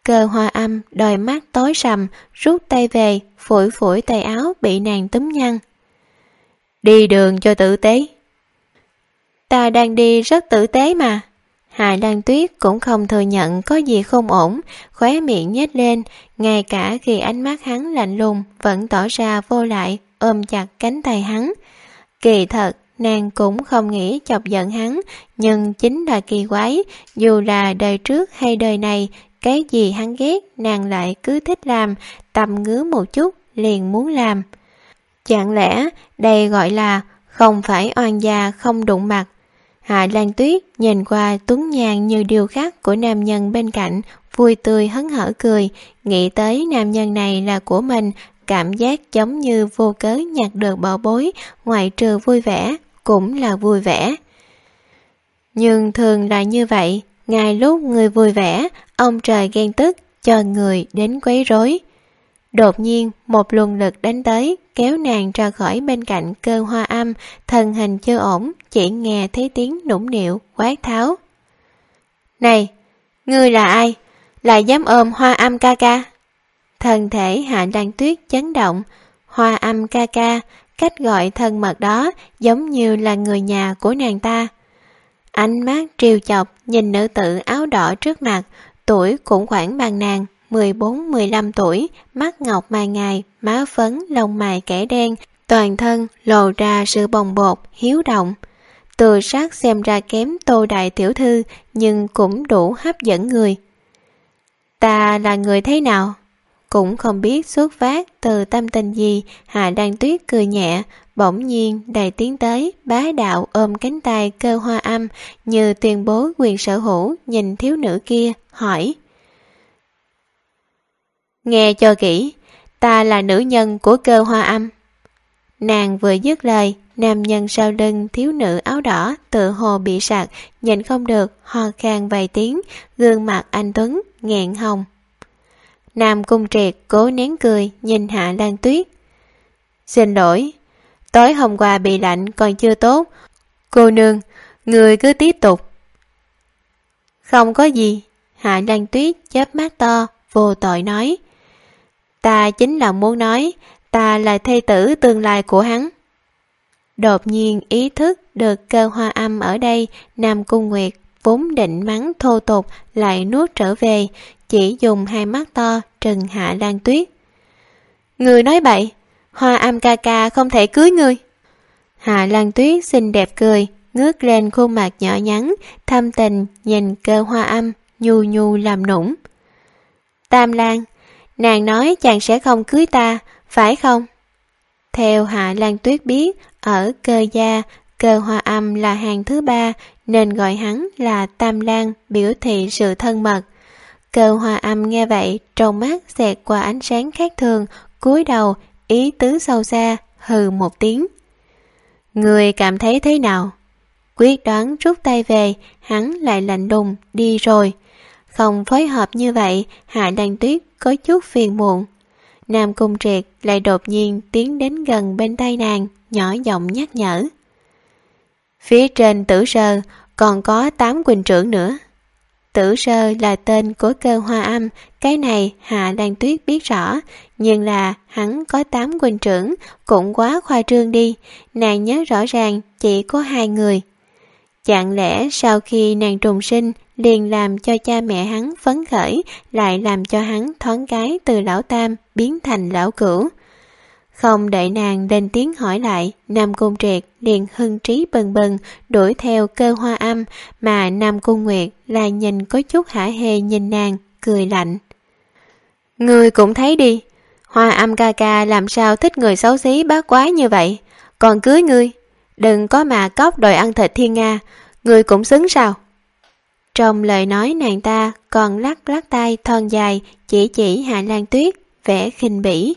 Speaker 2: Cơ Hoa Âm đôi mắt tối sầm, rút tay về, phủi phủi tay áo bị nàng túm nhăn. Đi đường cho tử tế. Ta đang đi rất tử tế mà. Hạ Lan Tuyết cũng không thừa nhận có gì không ổn, khóe miệng nhếch lên, ngay cả khi ánh mắt hắn lạnh lùng vẫn tỏ ra vô lại, ôm chặt cánh tay hắn. Kỳ thật, nàng cũng không nghĩ chọc giận hắn, nhưng chính là kỳ quái, dù là đời trước hay đời này, cái gì hắn ghét nàng lại cứ thích làm, tầm ngứa một chút liền muốn làm. Chẳng lẽ đây gọi là không phải oan gia không đụng mặt? Hạ Lan Tuyết nhìn qua tuấn nhàn như điêu khắc của nam nhân bên cạnh, vui tươi hớn hở cười, nghĩ tới nam nhân này là của mình, cảm giác giống như vô cớ nhặt được bảo bối, ngoại trừ vui vẻ, cũng là vui vẻ. Nhưng thường là như vậy, ngay lúc người vui vẻ, ông trời ghen tức, cho người đến quấy rối. Đột nhiên, một luồng lực đánh tới, kéo nàng ra khỏi bên cạnh Cơ Hoa Âm, thân hình chưa ổn, chỉ nghe thấy tiếng nũng nịu, quát tháo. Này, ngươi là ai? Lại dám ôm Hoa Âm ca ca? Thân thể Hạ Lan Tuyết chấn động, Hoa Âm ca ca, cách gọi thân mật đó giống như là người nhà của nàng ta. Ánh mắt trêu chọc nhìn nữ tử áo đỏ trước mặt, tuổi cũng khoảng bằng nàng, mười bốn mười lăm tuổi, mắt ngọc mai ngài, má phấn, lông mày kẻ đen, toàn thân lộ ra sự bồng bột, hiếu động. Từ sắc xem ra kém Tô đại tiểu thư, nhưng cũng đủ hấp dẫn người. Ta là người thế nào? Cũng không biết xuất phát từ tâm tình gì, Hạ Lan Tuyết cười nhẹ, bỗng nhiên đầy tiến tới, bá đạo ôm cánh tay Cơ Hoa Âm, như tuyên bố quyền sở hữu, nhìn thiếu nữ kia, hỏi. Nghe cho kỹ, ta là nữ nhân của Cơ Hoa Âm. Nàng vừa dứt lời, nam nhân sau lưng thiếu nữ áo đỏ tự hồ bị sặc, nhìn không được, ho khan vài tiếng, gương mặt anh tuấn nghẹn hồng. Nam Cung Triệt cố nén cười nhìn Hạ Lan Tuyết. Xin lỗi, tối hôm qua bị lạnh còn chưa tốt. Cô nương, người cứ tiếp tục. Không có gì. Hạ Lan Tuyết chớp mắt to, vô tội nói. Ta chính là muốn nói, ta là thê tử tương lai của hắn. Đột nhiên ý thức được Cơ Hoa Âm ở đây, Nam Cung Nguyệt vốn định mắng thô tục lại nuốt trở về, chỉ dùng hai mắt to trừng Hạ Lan Tuyết. Người nói bậy, Hoa Âm ca ca không thể cưới ngươi. Hạ Lan Tuyết xinh đẹp cười, ngước lên khuôn mặt nhỏ nhắn, thâm tình nhìn Cơ Hoa Âm, nhu nhu làm nũng. Tam Lan, nàng nói chàng sẽ không cưới ta, phải không? Theo Hạ Lan Tuyết biết, ở Cơ gia, Cơ Hoa Âm là hàng thứ ba, nên gọi hắn là Tam Lan, biểu thị sự thân mật. Cơ Hoa Âm nghe vậy, trong mắt xẹt qua ánh sáng khác thường, cúi đầu, ý tứ sâu xa, hừ một tiếng. Người cảm thấy thế nào? Quyết đoán rút tay về, hắn lại lạnh lùng, đi rồi. Không phối hợp như vậy, Hạ Lan Tuyết có chút phiền muộn. Nam Cung Triệt lại đột nhiên tiến đến gần bên tay nàng, nhỏ giọng nhắc nhở. Phía trên Tử Sơ còn có tám huynh trưởng nữa. Tử Sơ là tên của Cơ Hoa Âm, cái này Hạ Lan Tuyết biết rõ, nhưng là hắn có tám huynh trưởng cũng quá khoa trương đi, nàng nhớ rõ ràng chỉ có hai người. Chẳng lẽ sau khi nàng trùng sinh liền làm cho cha mẹ hắn phấn khởi, lại làm cho hắn thoáng cái từ lão tam biến thành lão cửu? Không đợi nàng lên tiếng hỏi lại, Nam Cung Triệt liền hưng trí bừng bừng đuổi theo Cơ Hoa Âm, mà Nam Cung Nguyệt là nhìn có chút hả hê nhìn nàng, cười lạnh. Ngươi cũng thấy đi, Hoa Âm ca ca làm sao thích người xấu xí bá quái như vậy, còn cưới ngươi, đừng có mà cóc đòi ăn thịt thiên nga, ngươi cũng xứng sao? Trong lời nói nàng ta còn lắc lắc tay thon dài, chỉ chỉ Hạ Lan Tuyết, vẻ khinh bỉ.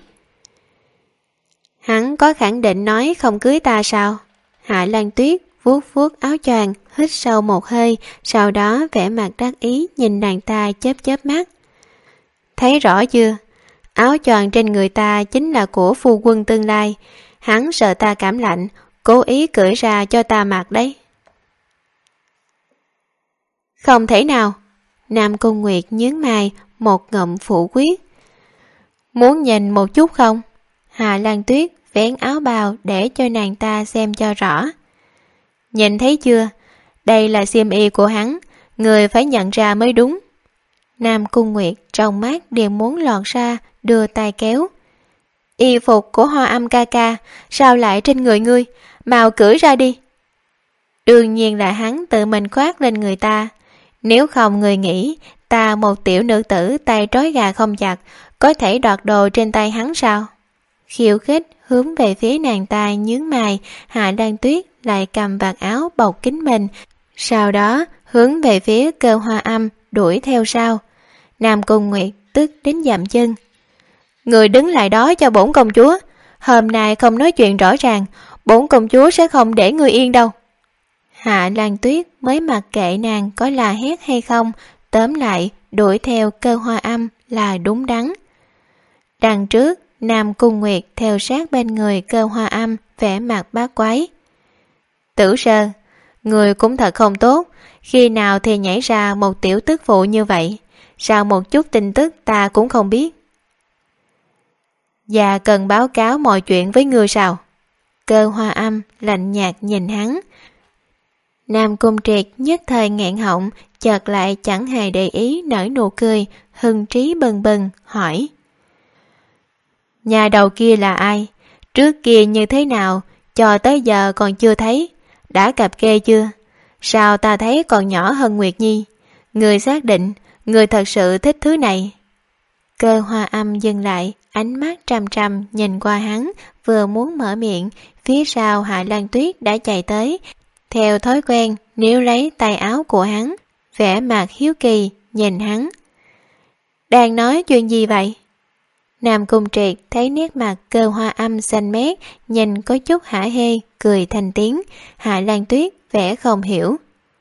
Speaker 2: Hắn có khẳng định nói không cưới ta sao? Hạ Lan Tuyết vuốt vuốt áo choàng, hít sâu một hơi, sau đó vẻ mặt đắc ý nhìn nàng ta chớp chớp mắt. Thấy rõ chưa? Áo choàng trên người ta chính là của phu quân tương lai. Hắn sợ ta cảm lạnh, cố ý cởi ra cho ta mặc đấy. Không thể nào. Nam Cung Nguyệt nhướng mày, một ngụm phủ quyết. Muốn nhìn một chút không? Hạ Lan Tuyết vén áo bào để cho nàng ta xem cho rõ. Nhìn thấy chưa? Đây là xiêm y của hắn, người phải nhận ra mới đúng. Nam Cung Nguyệt trong mắt đều muốn lọt ra, đưa tay kéo. Y phục của Hoa Âm ca ca, sao lại trên người ngươi? Mau cởi ra đi. Đương nhiên là hắn tự mình khoác lên người ta. Nếu không người nghĩ ta một tiểu nữ tử tay trói gà không chặt, có thể đoạt đồ trên tay hắn sao? Khiêu khích hướng về phía nàng ta nhướng mày, Hạ Lan Tuyết lại cầm vạt áo bọc kín mình, sau đó hướng về phía Cơ Hoa Âm đuổi theo sau. Nam Cung Nguyệt tức đến dậm chân. Người đứng lại đó cho bổn công chúa, hôm nay không nói chuyện rõ ràng, bổn công chúa sẽ không để người yên đâu. Hạ Lan Tuyết mới mặc kệ nàng có là hét hay không, tóm lại đuổi theo Cơ Hoa Âm là đúng đắn. Đằng trước, Nam Cung Nguyệt theo sát bên người Cơ Hoa Âm, vẻ mặt bát quái. Tử Sơ, người cũng thật không tốt, khi nào thì nhảy ra một tiểu tức phụ như vậy, sao một chút tin tức ta cũng không biết. Và cần báo cáo mọi chuyện với ngươi sao? Cơ Hoa Âm lạnh nhạt nhìn hắn. Nam Cung Triệt nhất thời nghẹn họng, chợt lại chẳng hề để ý nở nụ cười, hưng trí bừng bừng, hỏi. Nhà đầu kia là ai? Trước kia như thế nào? Cho tới giờ còn chưa thấy. Đã cặp kê chưa? Sao ta thấy còn nhỏ hơn Nguyệt Nhi? Người xác định, người thật sự thích thứ này. Cơ Hoa Âm dừng lại, ánh mắt trầm trầm nhìn qua hắn, vừa muốn mở miệng, phía sau Hạ Lan Tuyết đã chạy tới, theo thói quen níu lấy tay áo của hắn, vẻ mặt hiếu kỳ nhìn hắn. Đang nói chuyện gì vậy? Nam Cung Triệt thấy nét mặt Cơ Hoa Âm xanh mét, nhìn có chút hả hê, cười thành tiếng. Hạ Lan Tuyết vẻ không hiểu.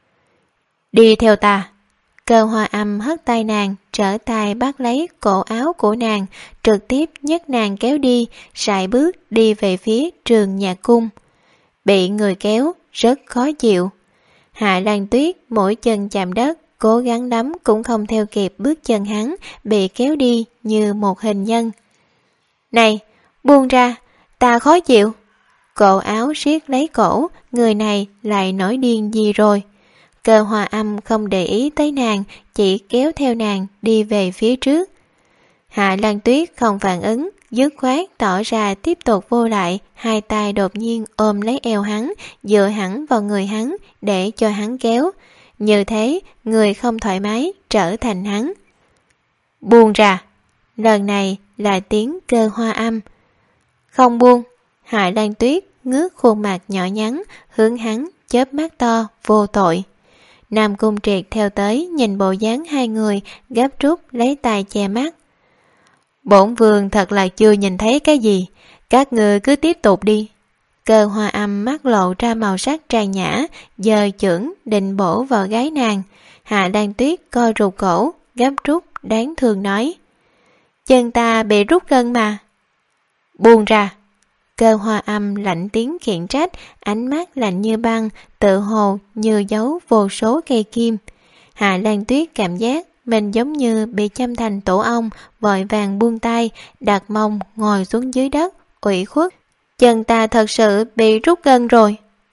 Speaker 2: Đi theo ta. Cơ Hoa Âm hất tay nàng, trở tay bắt lấy cổ áo của nàng, trực tiếp nhấc nàng kéo đi, sải bước đi về phía Trường Nhạc Cung. Bị người kéo, rất khó chịu. Hạ Lan Tuyết mỗi chân chạm đất, cố gắng đấm cũng không theo kịp bước chân hắn, bị kéo đi như một hình nhân. Này, buông ra, ta khó chịu. Cổ áo siết lấy cổ, người này lại nổi điên gì rồi. Cơ Hoa Âm không để ý tới nàng, chỉ kéo theo nàng đi về phía trước. Hạ Lan Tuyết không phản ứng, dứt khoát tỏ ra tiếp tục vô lại, hai tay đột nhiên ôm lấy eo hắn, dựa hẳn vào người hắn để cho hắn kéo. Như thế, người không thoải mái trở thành hắn. Buông ra. Lần này là tiếng Cơ Hoa Âm. Không buông. Hạ Lan Tuyết ngước khuôn mặt nhỏ nhắn, hướng hắn chớp mắt to vô tội. Nam Cung Triệt theo tới, nhìn bộ dáng hai người, gấp rút lấy tay che mắt. Bổn vương thật là chưa nhìn thấy cái gì, các ngươi cứ tiếp tục đi. Cơ Hoa Âm mắt lộ ra màu sắc trang nhã, giơ chưởng định bổ vào gái nàng. Hạ Lan Tuyết co rụt cổ, gấp rút đáng thương nói. Chân ta bị rút gân mà. Buông ra. Cơ Hoa Âm lạnh tiếng khiển trách, ánh mắt lạnh như băng, tự hồ như giấu vô số cây kim. Hạ Lan Tuyết cảm giác mình giống như bị châm thành tổ ong, vội vàng buông tay, đặt mông ngồi xuống dưới đất, ủy khuất. Chân ta thật sự bị rút gân rồi.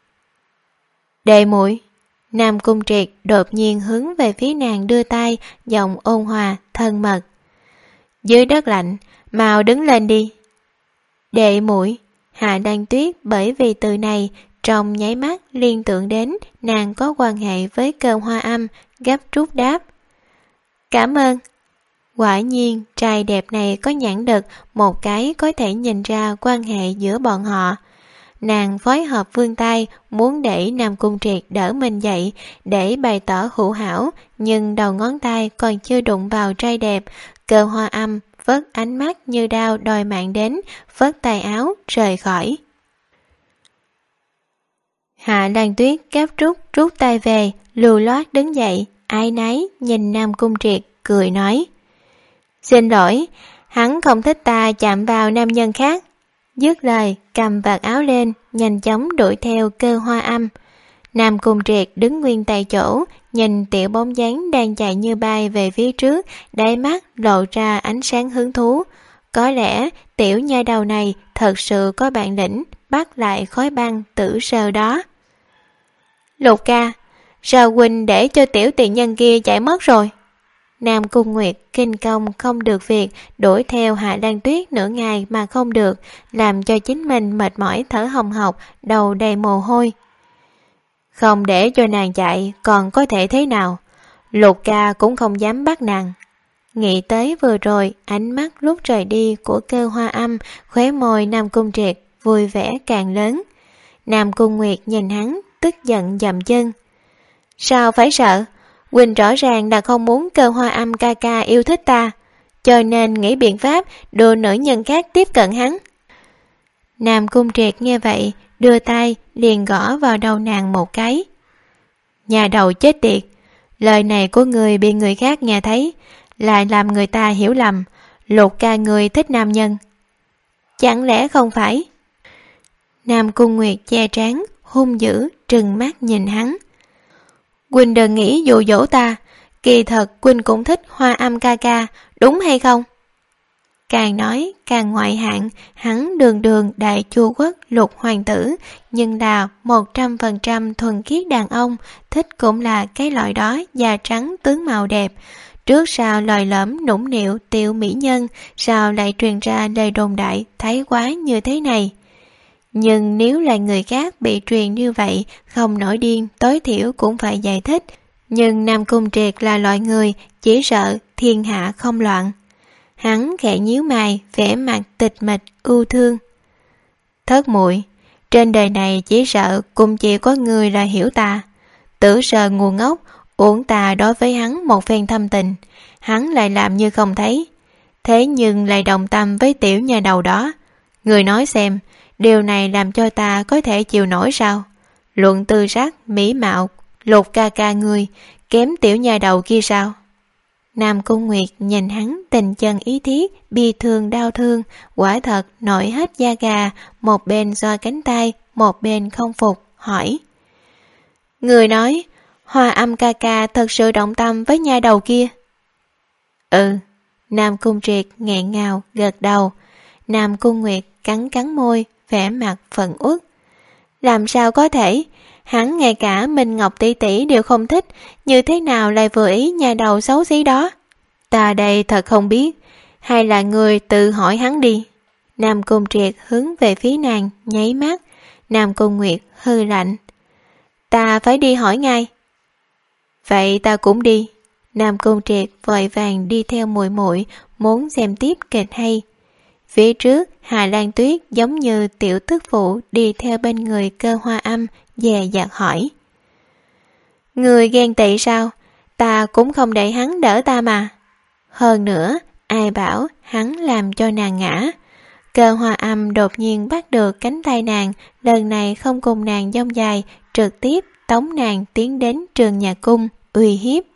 Speaker 2: Đệ muội. Nam Cung Triệt đột nhiên hướng về phía nàng đưa tay, giọng ôn hòa, thân mật. Dưới đất lạnh, mau đứng lên đi. Đệ muội. Hạ Lan Tuyết bởi vì từ này trong nháy mắt liên tưởng đến nàng có quan hệ với Cơ Hoa Âm, gấp rút đáp. Cảm ơn. Quả nhiên trai đẹp này có nhãn lực, một cái có thể nhìn ra quan hệ giữa bọn họ. Nàng phối hợp vươn tay muốn để Nam Cung Triệt đỡ mình dậy để bày tỏ hữu hảo, nhưng đầu ngón tay còn chưa đụng vào trai đẹp. Cơ Hoa Âm vớt ánh mắt như đao đòi mạng đến, vớt tay áo rời khỏi. Hạ Lan Tuyết gấp rút rút tay về, lưu loát đứng dậy, ái náy nhìn Nam Cung Triệt cười nói. Xin lỗi, hắn không thích ta chạm vào nam nhân khác. Dứt lời cầm vạt áo lên, nhanh chóng đuổi theo Cơ Hoa Âm. Nam Cung Triệt đứng nguyên tại chỗ, nhìn tiểu bóng dáng đang chạy như bay về phía trước, đáy mắt lộ ra ánh sáng hứng thú. Có lẽ tiểu nha đầu này thật sự có bản lĩnh bắt lại khói băng tử sơ đó. Lục ca, sao huynh để cho tiểu tiện nhân kia chạy mất rồi? Nam Cung Nguyệt kinh công không được việc, đuổi theo Hạ Lan Tuyết nửa ngày mà không được, làm cho chính mình mệt mỏi thở hồng hộc, đầu đầy mồ hôi. Không để cho nàng chạy còn có thể thế nào? Lục ca cũng không dám bắt nàng. Nghĩ tới vừa rồi, ánh mắt lúc rời đi của Cơ Hoa Âm, khóe môi Nam Cung Triệt vui vẻ càng lớn. Nam Cung Nguyệt nhìn hắn, tức giận dậm chân. Sao phải sợ? Huynh rõ ràng là không muốn Cơ Hoa Âm ca ca yêu thích ta, cho nên nghĩ biện pháp đưa nữ nhân khác tiếp cận hắn. Nam Cung Triệt nghe vậy, đưa tay liền gõ vào đầu nàng một cái. Nhà đầu chết tiệt, lời này của người bị người khác nghe thấy, lại làm người ta hiểu lầm, Lục ca người thích nam nhân. Chẳng lẽ không phải? Nam Cung Nguyệt che trán, hung dữ, trừng mắt nhìn hắn. Huynh đừng nghĩ dụ dỗ ta, kỳ thật Huynh cũng thích Hoa Âm ca ca, đúng hay không? Càng nói càng ngoại hạng, hắn đường đường đại chu quốc Lục hoàng tử, nhưng là một trăm phần trăm thuần khiết đàn ông, thích cũng là cái loại đó da trắng tướng mạo đẹp. Trước sau lòi lõm nũng nịu tiểu mỹ nhân, sao lại truyền ra lời đồn đại thái quá như thế này? Nhưng nếu là người khác bị truyền như vậy, không nổi điên, tối thiểu cũng phải giải thích. Nhưng Nam Cung Triệt là loại người chỉ sợ thiên hạ không loạn. Hắn khẽ nhíu mày, vẻ mặt tịch mịch, ưu thương. Thất muội, trên đời này chỉ sợ cũng chỉ có người là hiểu ta. Tử sờ ngu ngốc, uổng ta đối với hắn một phen thâm tình, hắn lại làm như không thấy. Thế nhưng lại đồng tâm với tiểu nhà đầu đó. Người nói xem, điều này làm cho ta có thể chịu nổi sao? Luận tư sắc, mỹ mạo, Lục ca ca người, kém tiểu nhà đầu kia sao? Nam Cung Nguyệt nhìn hắn tình chân ý thiết, bi thương đau thương, quả thật nổi hết da gà, một bên xoa cánh tay, một bên không phục, hỏi. Người nói, Hoa Âm ca ca thật sự động tâm với nha đầu kia. Ừ, Nam Cung Triệt nghẹn ngào gật đầu. Nam Cung Nguyệt cắn cắn môi, vẻ mặt phẫn uất. Làm sao có thể? Hắn ngay cả Minh Ngọc tỷ tỷ đều không thích, như thế nào lại vừa ý nhà đầu xấu xí đó? Ta đây thật không biết, hay là người tự hỏi hắn đi. Nam Cung Triệt hướng về phía nàng, nháy mắt. Nam Cung Nguyệt hư lạnh. Ta phải đi hỏi ngay. Vậy ta cũng đi. Nam Cung Triệt vội vàng đi theo muội muội, muốn xem tiếp kịch hay. Phía trước, Hà Lan Tuyết giống như tiểu tức phụ đi theo bên người Cơ Hoa Âm, dè dặt hỏi. Người ghen tị sao? Ta cũng không để hắn đỡ ta mà. Hơn nữa, ai bảo hắn làm cho nàng ngã. Cơ Hoa Âm đột nhiên bắt được cánh tay nàng, lần này không cùng nàng dông dài, trực tiếp tống nàng tiến đến trường nhà cung, uy hiếp.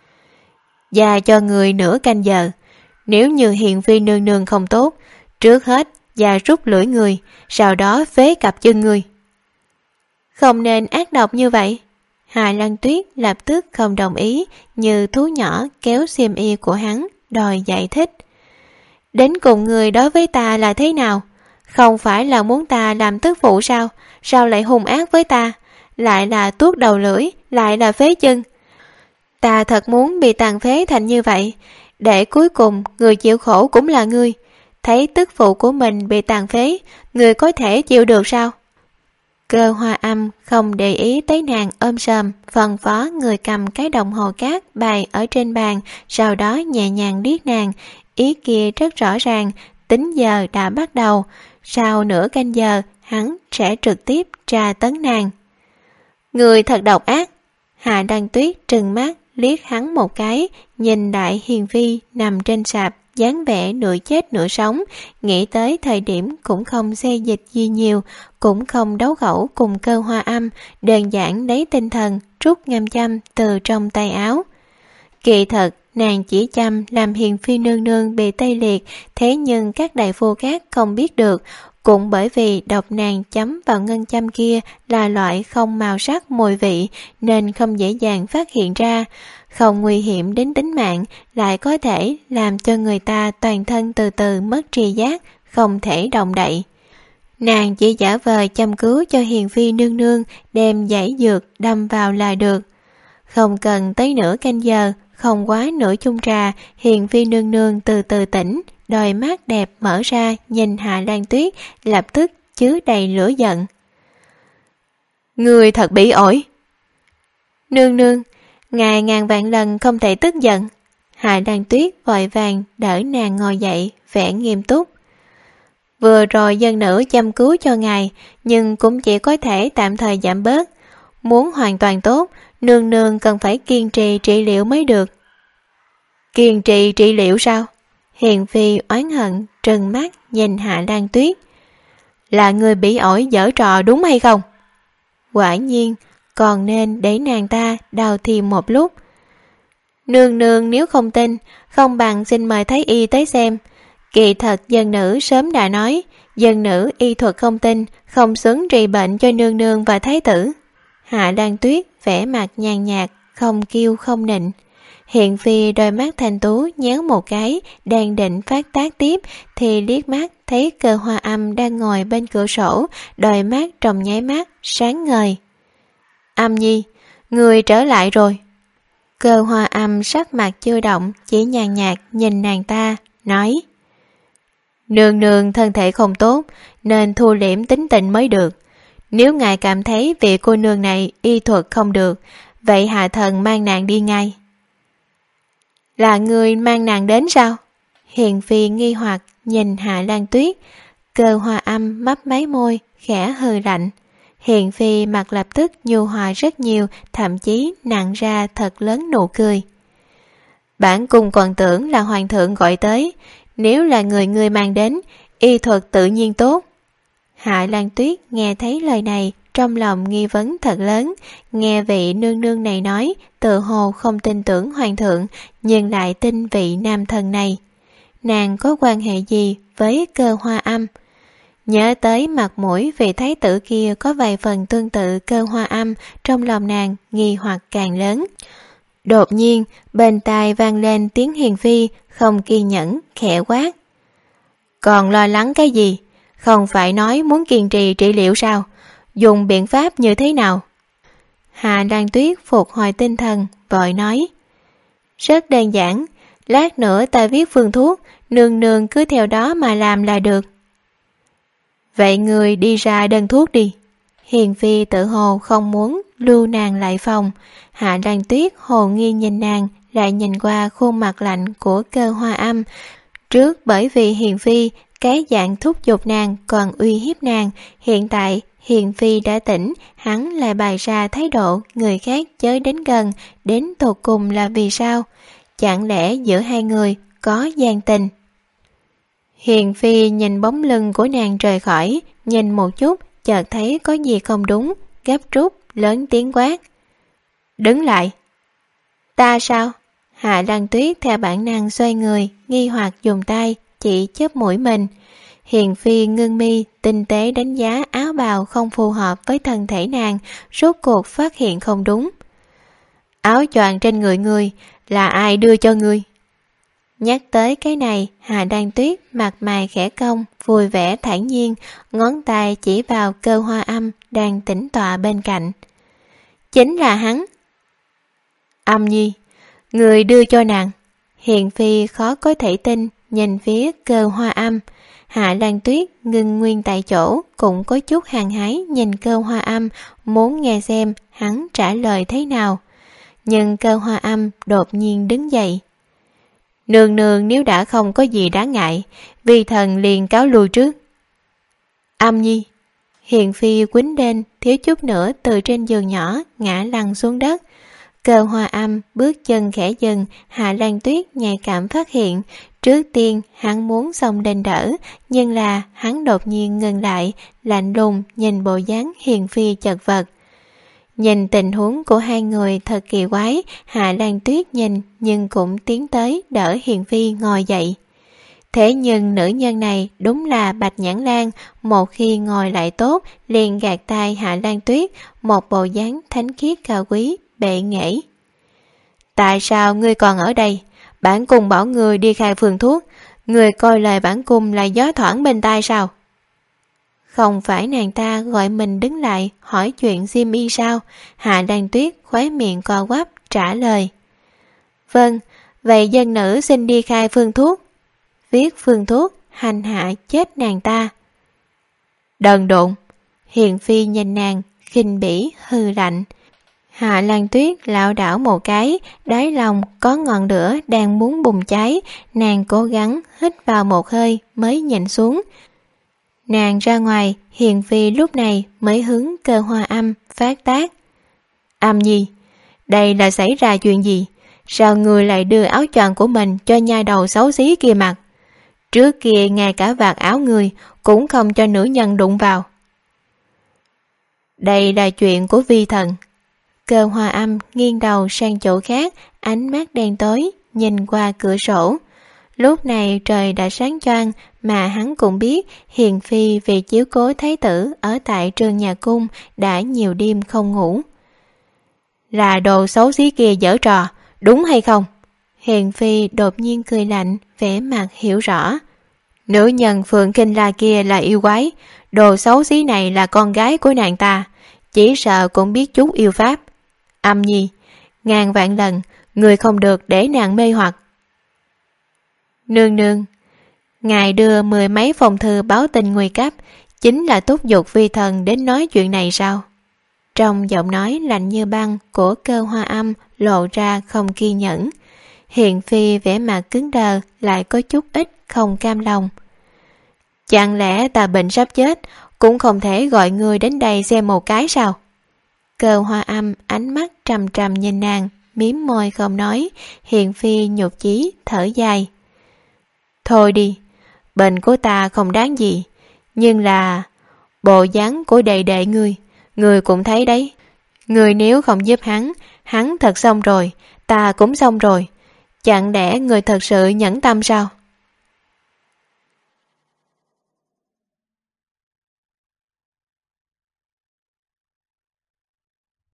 Speaker 2: Và cho người nửa canh giờ, nếu như Hiền Phi nương nương không tốt, trước hết và rút lưỡi người, sau đó phế cặp chân người. Không nên ác độc như vậy. Hà Lan Tuyết lập tức không đồng ý, như thú nhỏ kéo xiêm y của hắn, đòi giải thích. Đến cùng người đối với ta là thế nào? Không phải là muốn ta làm tức phụ sao? Sao lại hung ác với ta? Lại là tuốt đầu lưỡi, lại là phế chân. Ta thật muốn bị tàn phế thành như vậy, để cuối cùng người chịu khổ cũng là ngươi. Thấy tức phụ của mình bị tàn phế, người có thể chịu được sao? Cơ Hoa Âm không để ý tới nàng ôm sờm, phân phó người cầm cái đồng hồ cát bày ở trên bàn, sau đó nhẹ nhàng điếc nàng. Ý kia rất rõ ràng, tính giờ đã bắt đầu, sau nửa canh giờ hắn sẽ trực tiếp tra tấn nàng. Người thật độc ác. Hạ Đăng Tuyết trừng mắt liếc hắn một cái, nhìn Đại Hiền Phi nằm trên sạp, dáng vẻ nửa chết nửa sống, nghĩ tới thời điểm cũng không xê dịch gì nhiều, cũng không đấu gẫu cùng Cơ Hoa Âm, đơn giản lấy tinh thần rút ngâm châm từ trong tay áo. Kỳ thật, nàng chỉ chăm làm Hiền Phi nương nương bị tê liệt, thế nhưng các đại phu khác không biết được, Cũng bởi vì độc nàng chấm vào ngân châm kia là loại không màu sắc mùi vị nên không dễ dàng phát hiện ra, không nguy hiểm đến tính mạng, lại có thể làm cho người ta toàn thân từ từ mất tri giác, không thể động đậy. Nàng chỉ giả vờ chăm cứu cho Hiền Phi nương nương đem giải dược đâm vào là được. Không cần tới nửa canh giờ, không quá nửa chung trà, Hiền Phi nương nương từ từ tỉnh, đôi mắt đẹp mở ra nhìn Hạ Lan Tuyết, lập tức chứa đầy lửa giận. Người thật bị ổi. Nương nương, ngài ngàn vạn lần không thể tức giận. Hạ Lan Tuyết vội vàng đỡ nàng ngồi dậy, vẻ nghiêm túc. Vừa rồi dân nữ chăm cứu cho ngài, nhưng cũng chỉ có thể tạm thời giảm bớt. Muốn hoàn toàn tốt, nương nương cần phải kiên trì trị liệu mới được. Kiên trì trị liệu sao? Hiền Phi oán hận trừng mắt nhìn Hạ Lan Tuyết. Là người bị ổi giở trò đúng hay không? Quả nhiên, còn nên để nàng ta đào thêm một lúc. Nương nương nếu không tin, không bằng xin mời Thái Y tới xem. Kỳ thật dân nữ sớm đã nói, dân nữ y thuật không tin, không xứng trị bệnh cho nương nương và thái tử. Hạ Lan Tuyết vẻ mặt nhàn nhạt, không kiêu không nịnh. Hiền Phi đôi mắt thanh tú nhéo một cái, đang định phát tác tiếp thì liếc mắt thấy Cơ Hoa Âm đang ngồi bên cửa sổ, đôi mắt trong nháy mắt sáng ngời. Âm nhi, người trở lại rồi. Cơ Hoa Âm sắc mặt chưa động, chỉ nhàn nhạt nhìn nàng ta, nói: Nương nương thân thể không tốt, nên thu liễm tính tình mới được. Nếu ngài cảm thấy vị cô nương này y thuật không được, vậy hạ thần mang nàng đi ngay. Là người mang nàng đến sao? Hiền Phi nghi hoặc nhìn Hạ Lan Tuyết. Cơ Hoa Âm mấp máy môi, khẽ hừ lạnh. Hiền Phi mặt lập tức nhu hòa rất nhiều, thậm chí nặng ra thật lớn nụ cười. Bản cung còn tưởng là hoàng thượng gọi tới, nếu là người người mang đến, y thuật tự nhiên tốt. Hạ Lan Tuyết nghe thấy lời này, trong lòng nghi vấn thật lớn, nghe vị nương nương này nói, tự hồ không tin tưởng hoàng thượng, nhưng lại tin vị nam thần này. Nàng có quan hệ gì với Cơ Hoa Âm? Nhớ tới mặt mũi vị thái tử kia có vài phần tương tự Cơ Hoa Âm, trong lòng nàng nghi hoặc càng lớn. Đột nhiên, bên tai vang lên tiếng Hiền Phi, không kiên nhẫn, khẽ quát. Còn lo lắng cái gì? Không phải nói muốn kiên trì trị liệu sao? Dùng biện pháp như thế nào? Hạ Lan Tuyết phục hồi tinh thần, vội nói. Rất đơn giản, lát nữa ta viết phương thuốc, nương nương cứ theo đó mà làm là được. Vậy người đi ra đơn thuốc đi. Hiền Phi tự hồ không muốn lưu nàng lại phòng. Hạ Lan Tuyết hồ nghi nhìn nàng, lại nhìn qua khuôn mặt lạnh của Cơ Hoa Âm. Trước bởi vì Hiền Phi cái dạng thúc giục nàng còn uy hiếp nàng, hiện tại Hiền Phi đã tỉnh, hắn lại bày ra thái độ người khác chớ đến gần, đến tột cùng là vì sao? Chẳng lẽ giữa hai người có gian tình? Hiền Phi nhìn bóng lưng của nàng rời khỏi, nhìn một chút, chợt thấy có gì không đúng, gấp rút, lớn tiếng quát. Đứng lại! Ta sao? Hạ Lan Tuyết theo bản năng xoay người, nghi hoặc dùng tay, chỉ chớp mũi mình. Hiền Phi ngưng mi, tinh tế đánh giá áo bào không phù hợp với thân thể nàng, rốt cuộc phát hiện không đúng. Áo choàng trên người người, là ai đưa cho ngươi? Nhắc tới cái này, Hạ Lan Tuyết mặt mày khẽ cong, vui vẻ thản nhiên, ngón tay chỉ vào Cơ Hoa Âm đang tĩnh tọa bên cạnh. Chính là hắn. Âm nhi, người đưa cho nàng. Hiền Phi khó có thể tin, nhìn phía Cơ Hoa Âm. Hạ Lan Tuyết ngưng nguyên tại chỗ, cũng có chút hàng hái nhìn Cơ Hoa Âm, muốn nghe xem hắn trả lời thế nào. Nhưng Cơ Hoa Âm đột nhiên đứng dậy. Nương nương nếu đã không có gì đáng ngại, vi thần liền cáo lui trước. Âm nhi. Hiền Phi quýnh lên, thiếu chút nữa từ trên giường nhỏ ngã lăn xuống đất. Cơ Hoa Âm bước chân khẽ dừng, Hạ Lan Tuyết nhạy cảm phát hiện. Trước tiên hắn muốn xông lên đỡ, nhưng là hắn đột nhiên ngừng lại, lạnh lùng nhìn bộ dáng Hiền Phi chật vật. Nhìn tình huống của hai người thật kỳ quái, Hạ Lan Tuyết nhìn nhưng cũng tiến tới đỡ Hiền Phi ngồi dậy. Thế nhưng nữ nhân này đúng là Bạch Nhãn Lan, một khi ngồi lại tốt liền gạt tay Hạ Lan Tuyết, một bộ dáng thánh khiết cao quý, bệ nghệ. Tại sao ngươi còn ở đây? Bản cung bảo ngươi đi khai phương thuốc, ngươi coi lời bản cung là gió thoảng bên tai sao? Không phải nàng ta gọi mình đứng lại hỏi chuyện Diêm Y sao? Hạ Lan Tuyết khóe miệng co quắp trả lời. Vâng, vậy dân nữ xin đi khai phương thuốc. Viết phương thuốc, hành hạ chết nàng ta. Đần độn. Hiền phi nhìn nàng, khinh bỉ, hư lạnh. Hạ Lan Tuyết lảo đảo một cái, đáy lòng có ngọn lửa đang muốn bùng cháy, nàng cố gắng hít vào một hơi mới nhìn xuống. Nàng ra ngoài, Hiền phi lúc này mới hướng Cơ Hoa Âm phát tác. Âm Nhi, đây là xảy ra chuyện gì? Sao người lại đưa áo choàng của mình cho nhai đầu xấu xí kia mặc? Trước kia ngay cả vạt áo người cũng không cho nữ nhân đụng vào. Đây là chuyện của vi thần. Cơ Hoa Âm nghiêng đầu sang chỗ khác, ánh mắt đen tối, nhìn qua cửa sổ. Lúc này trời đã sáng choang, mà hắn cũng biết Hiền phi vì chiếu cố thái tử ở tại Trường Nhà Cung đã nhiều đêm không ngủ. Là đồ xấu xí kia giở trò, đúng hay không? Hiền phi đột nhiên cười lạnh, vẻ mặt hiểu rõ. Nữ nhân Phượng Kinh La kia là yêu quái, đồ xấu xí này là con gái của nàng ta, chỉ sợ cũng biết chút yêu pháp. Âm Nhi, ngàn vạn lần người không được để nàng mê hoặc. Nương nương, ngài đưa mười mấy phong thư báo tin nguy cấp, chính là thúc giục vi thần đến nói chuyện này sao? Trong giọng nói lạnh như băng của Cơ Hoa Âm lộ ra không kiên nhẫn. Hiền phi vẻ mặt cứng đờ lại có chút ít không cam lòng. Chẳng lẽ ta bệnh sắp chết cũng không thể gọi người đến đây xem một cái sao? Cơ Hoa Âm ánh mắt trầm trầm nhìn nàng, mím môi không nói. Hiền phi nhục chí thở dài. Thôi đi, bệnh của ta không đáng gì, nhưng là bộ dáng của đệ đệ ngươi, ngươi cũng thấy đấy. Ngươi nếu không giúp hắn, hắn thật xong rồi, ta cũng xong rồi. Chẳng lẽ người thật sự nhẫn tâm sao?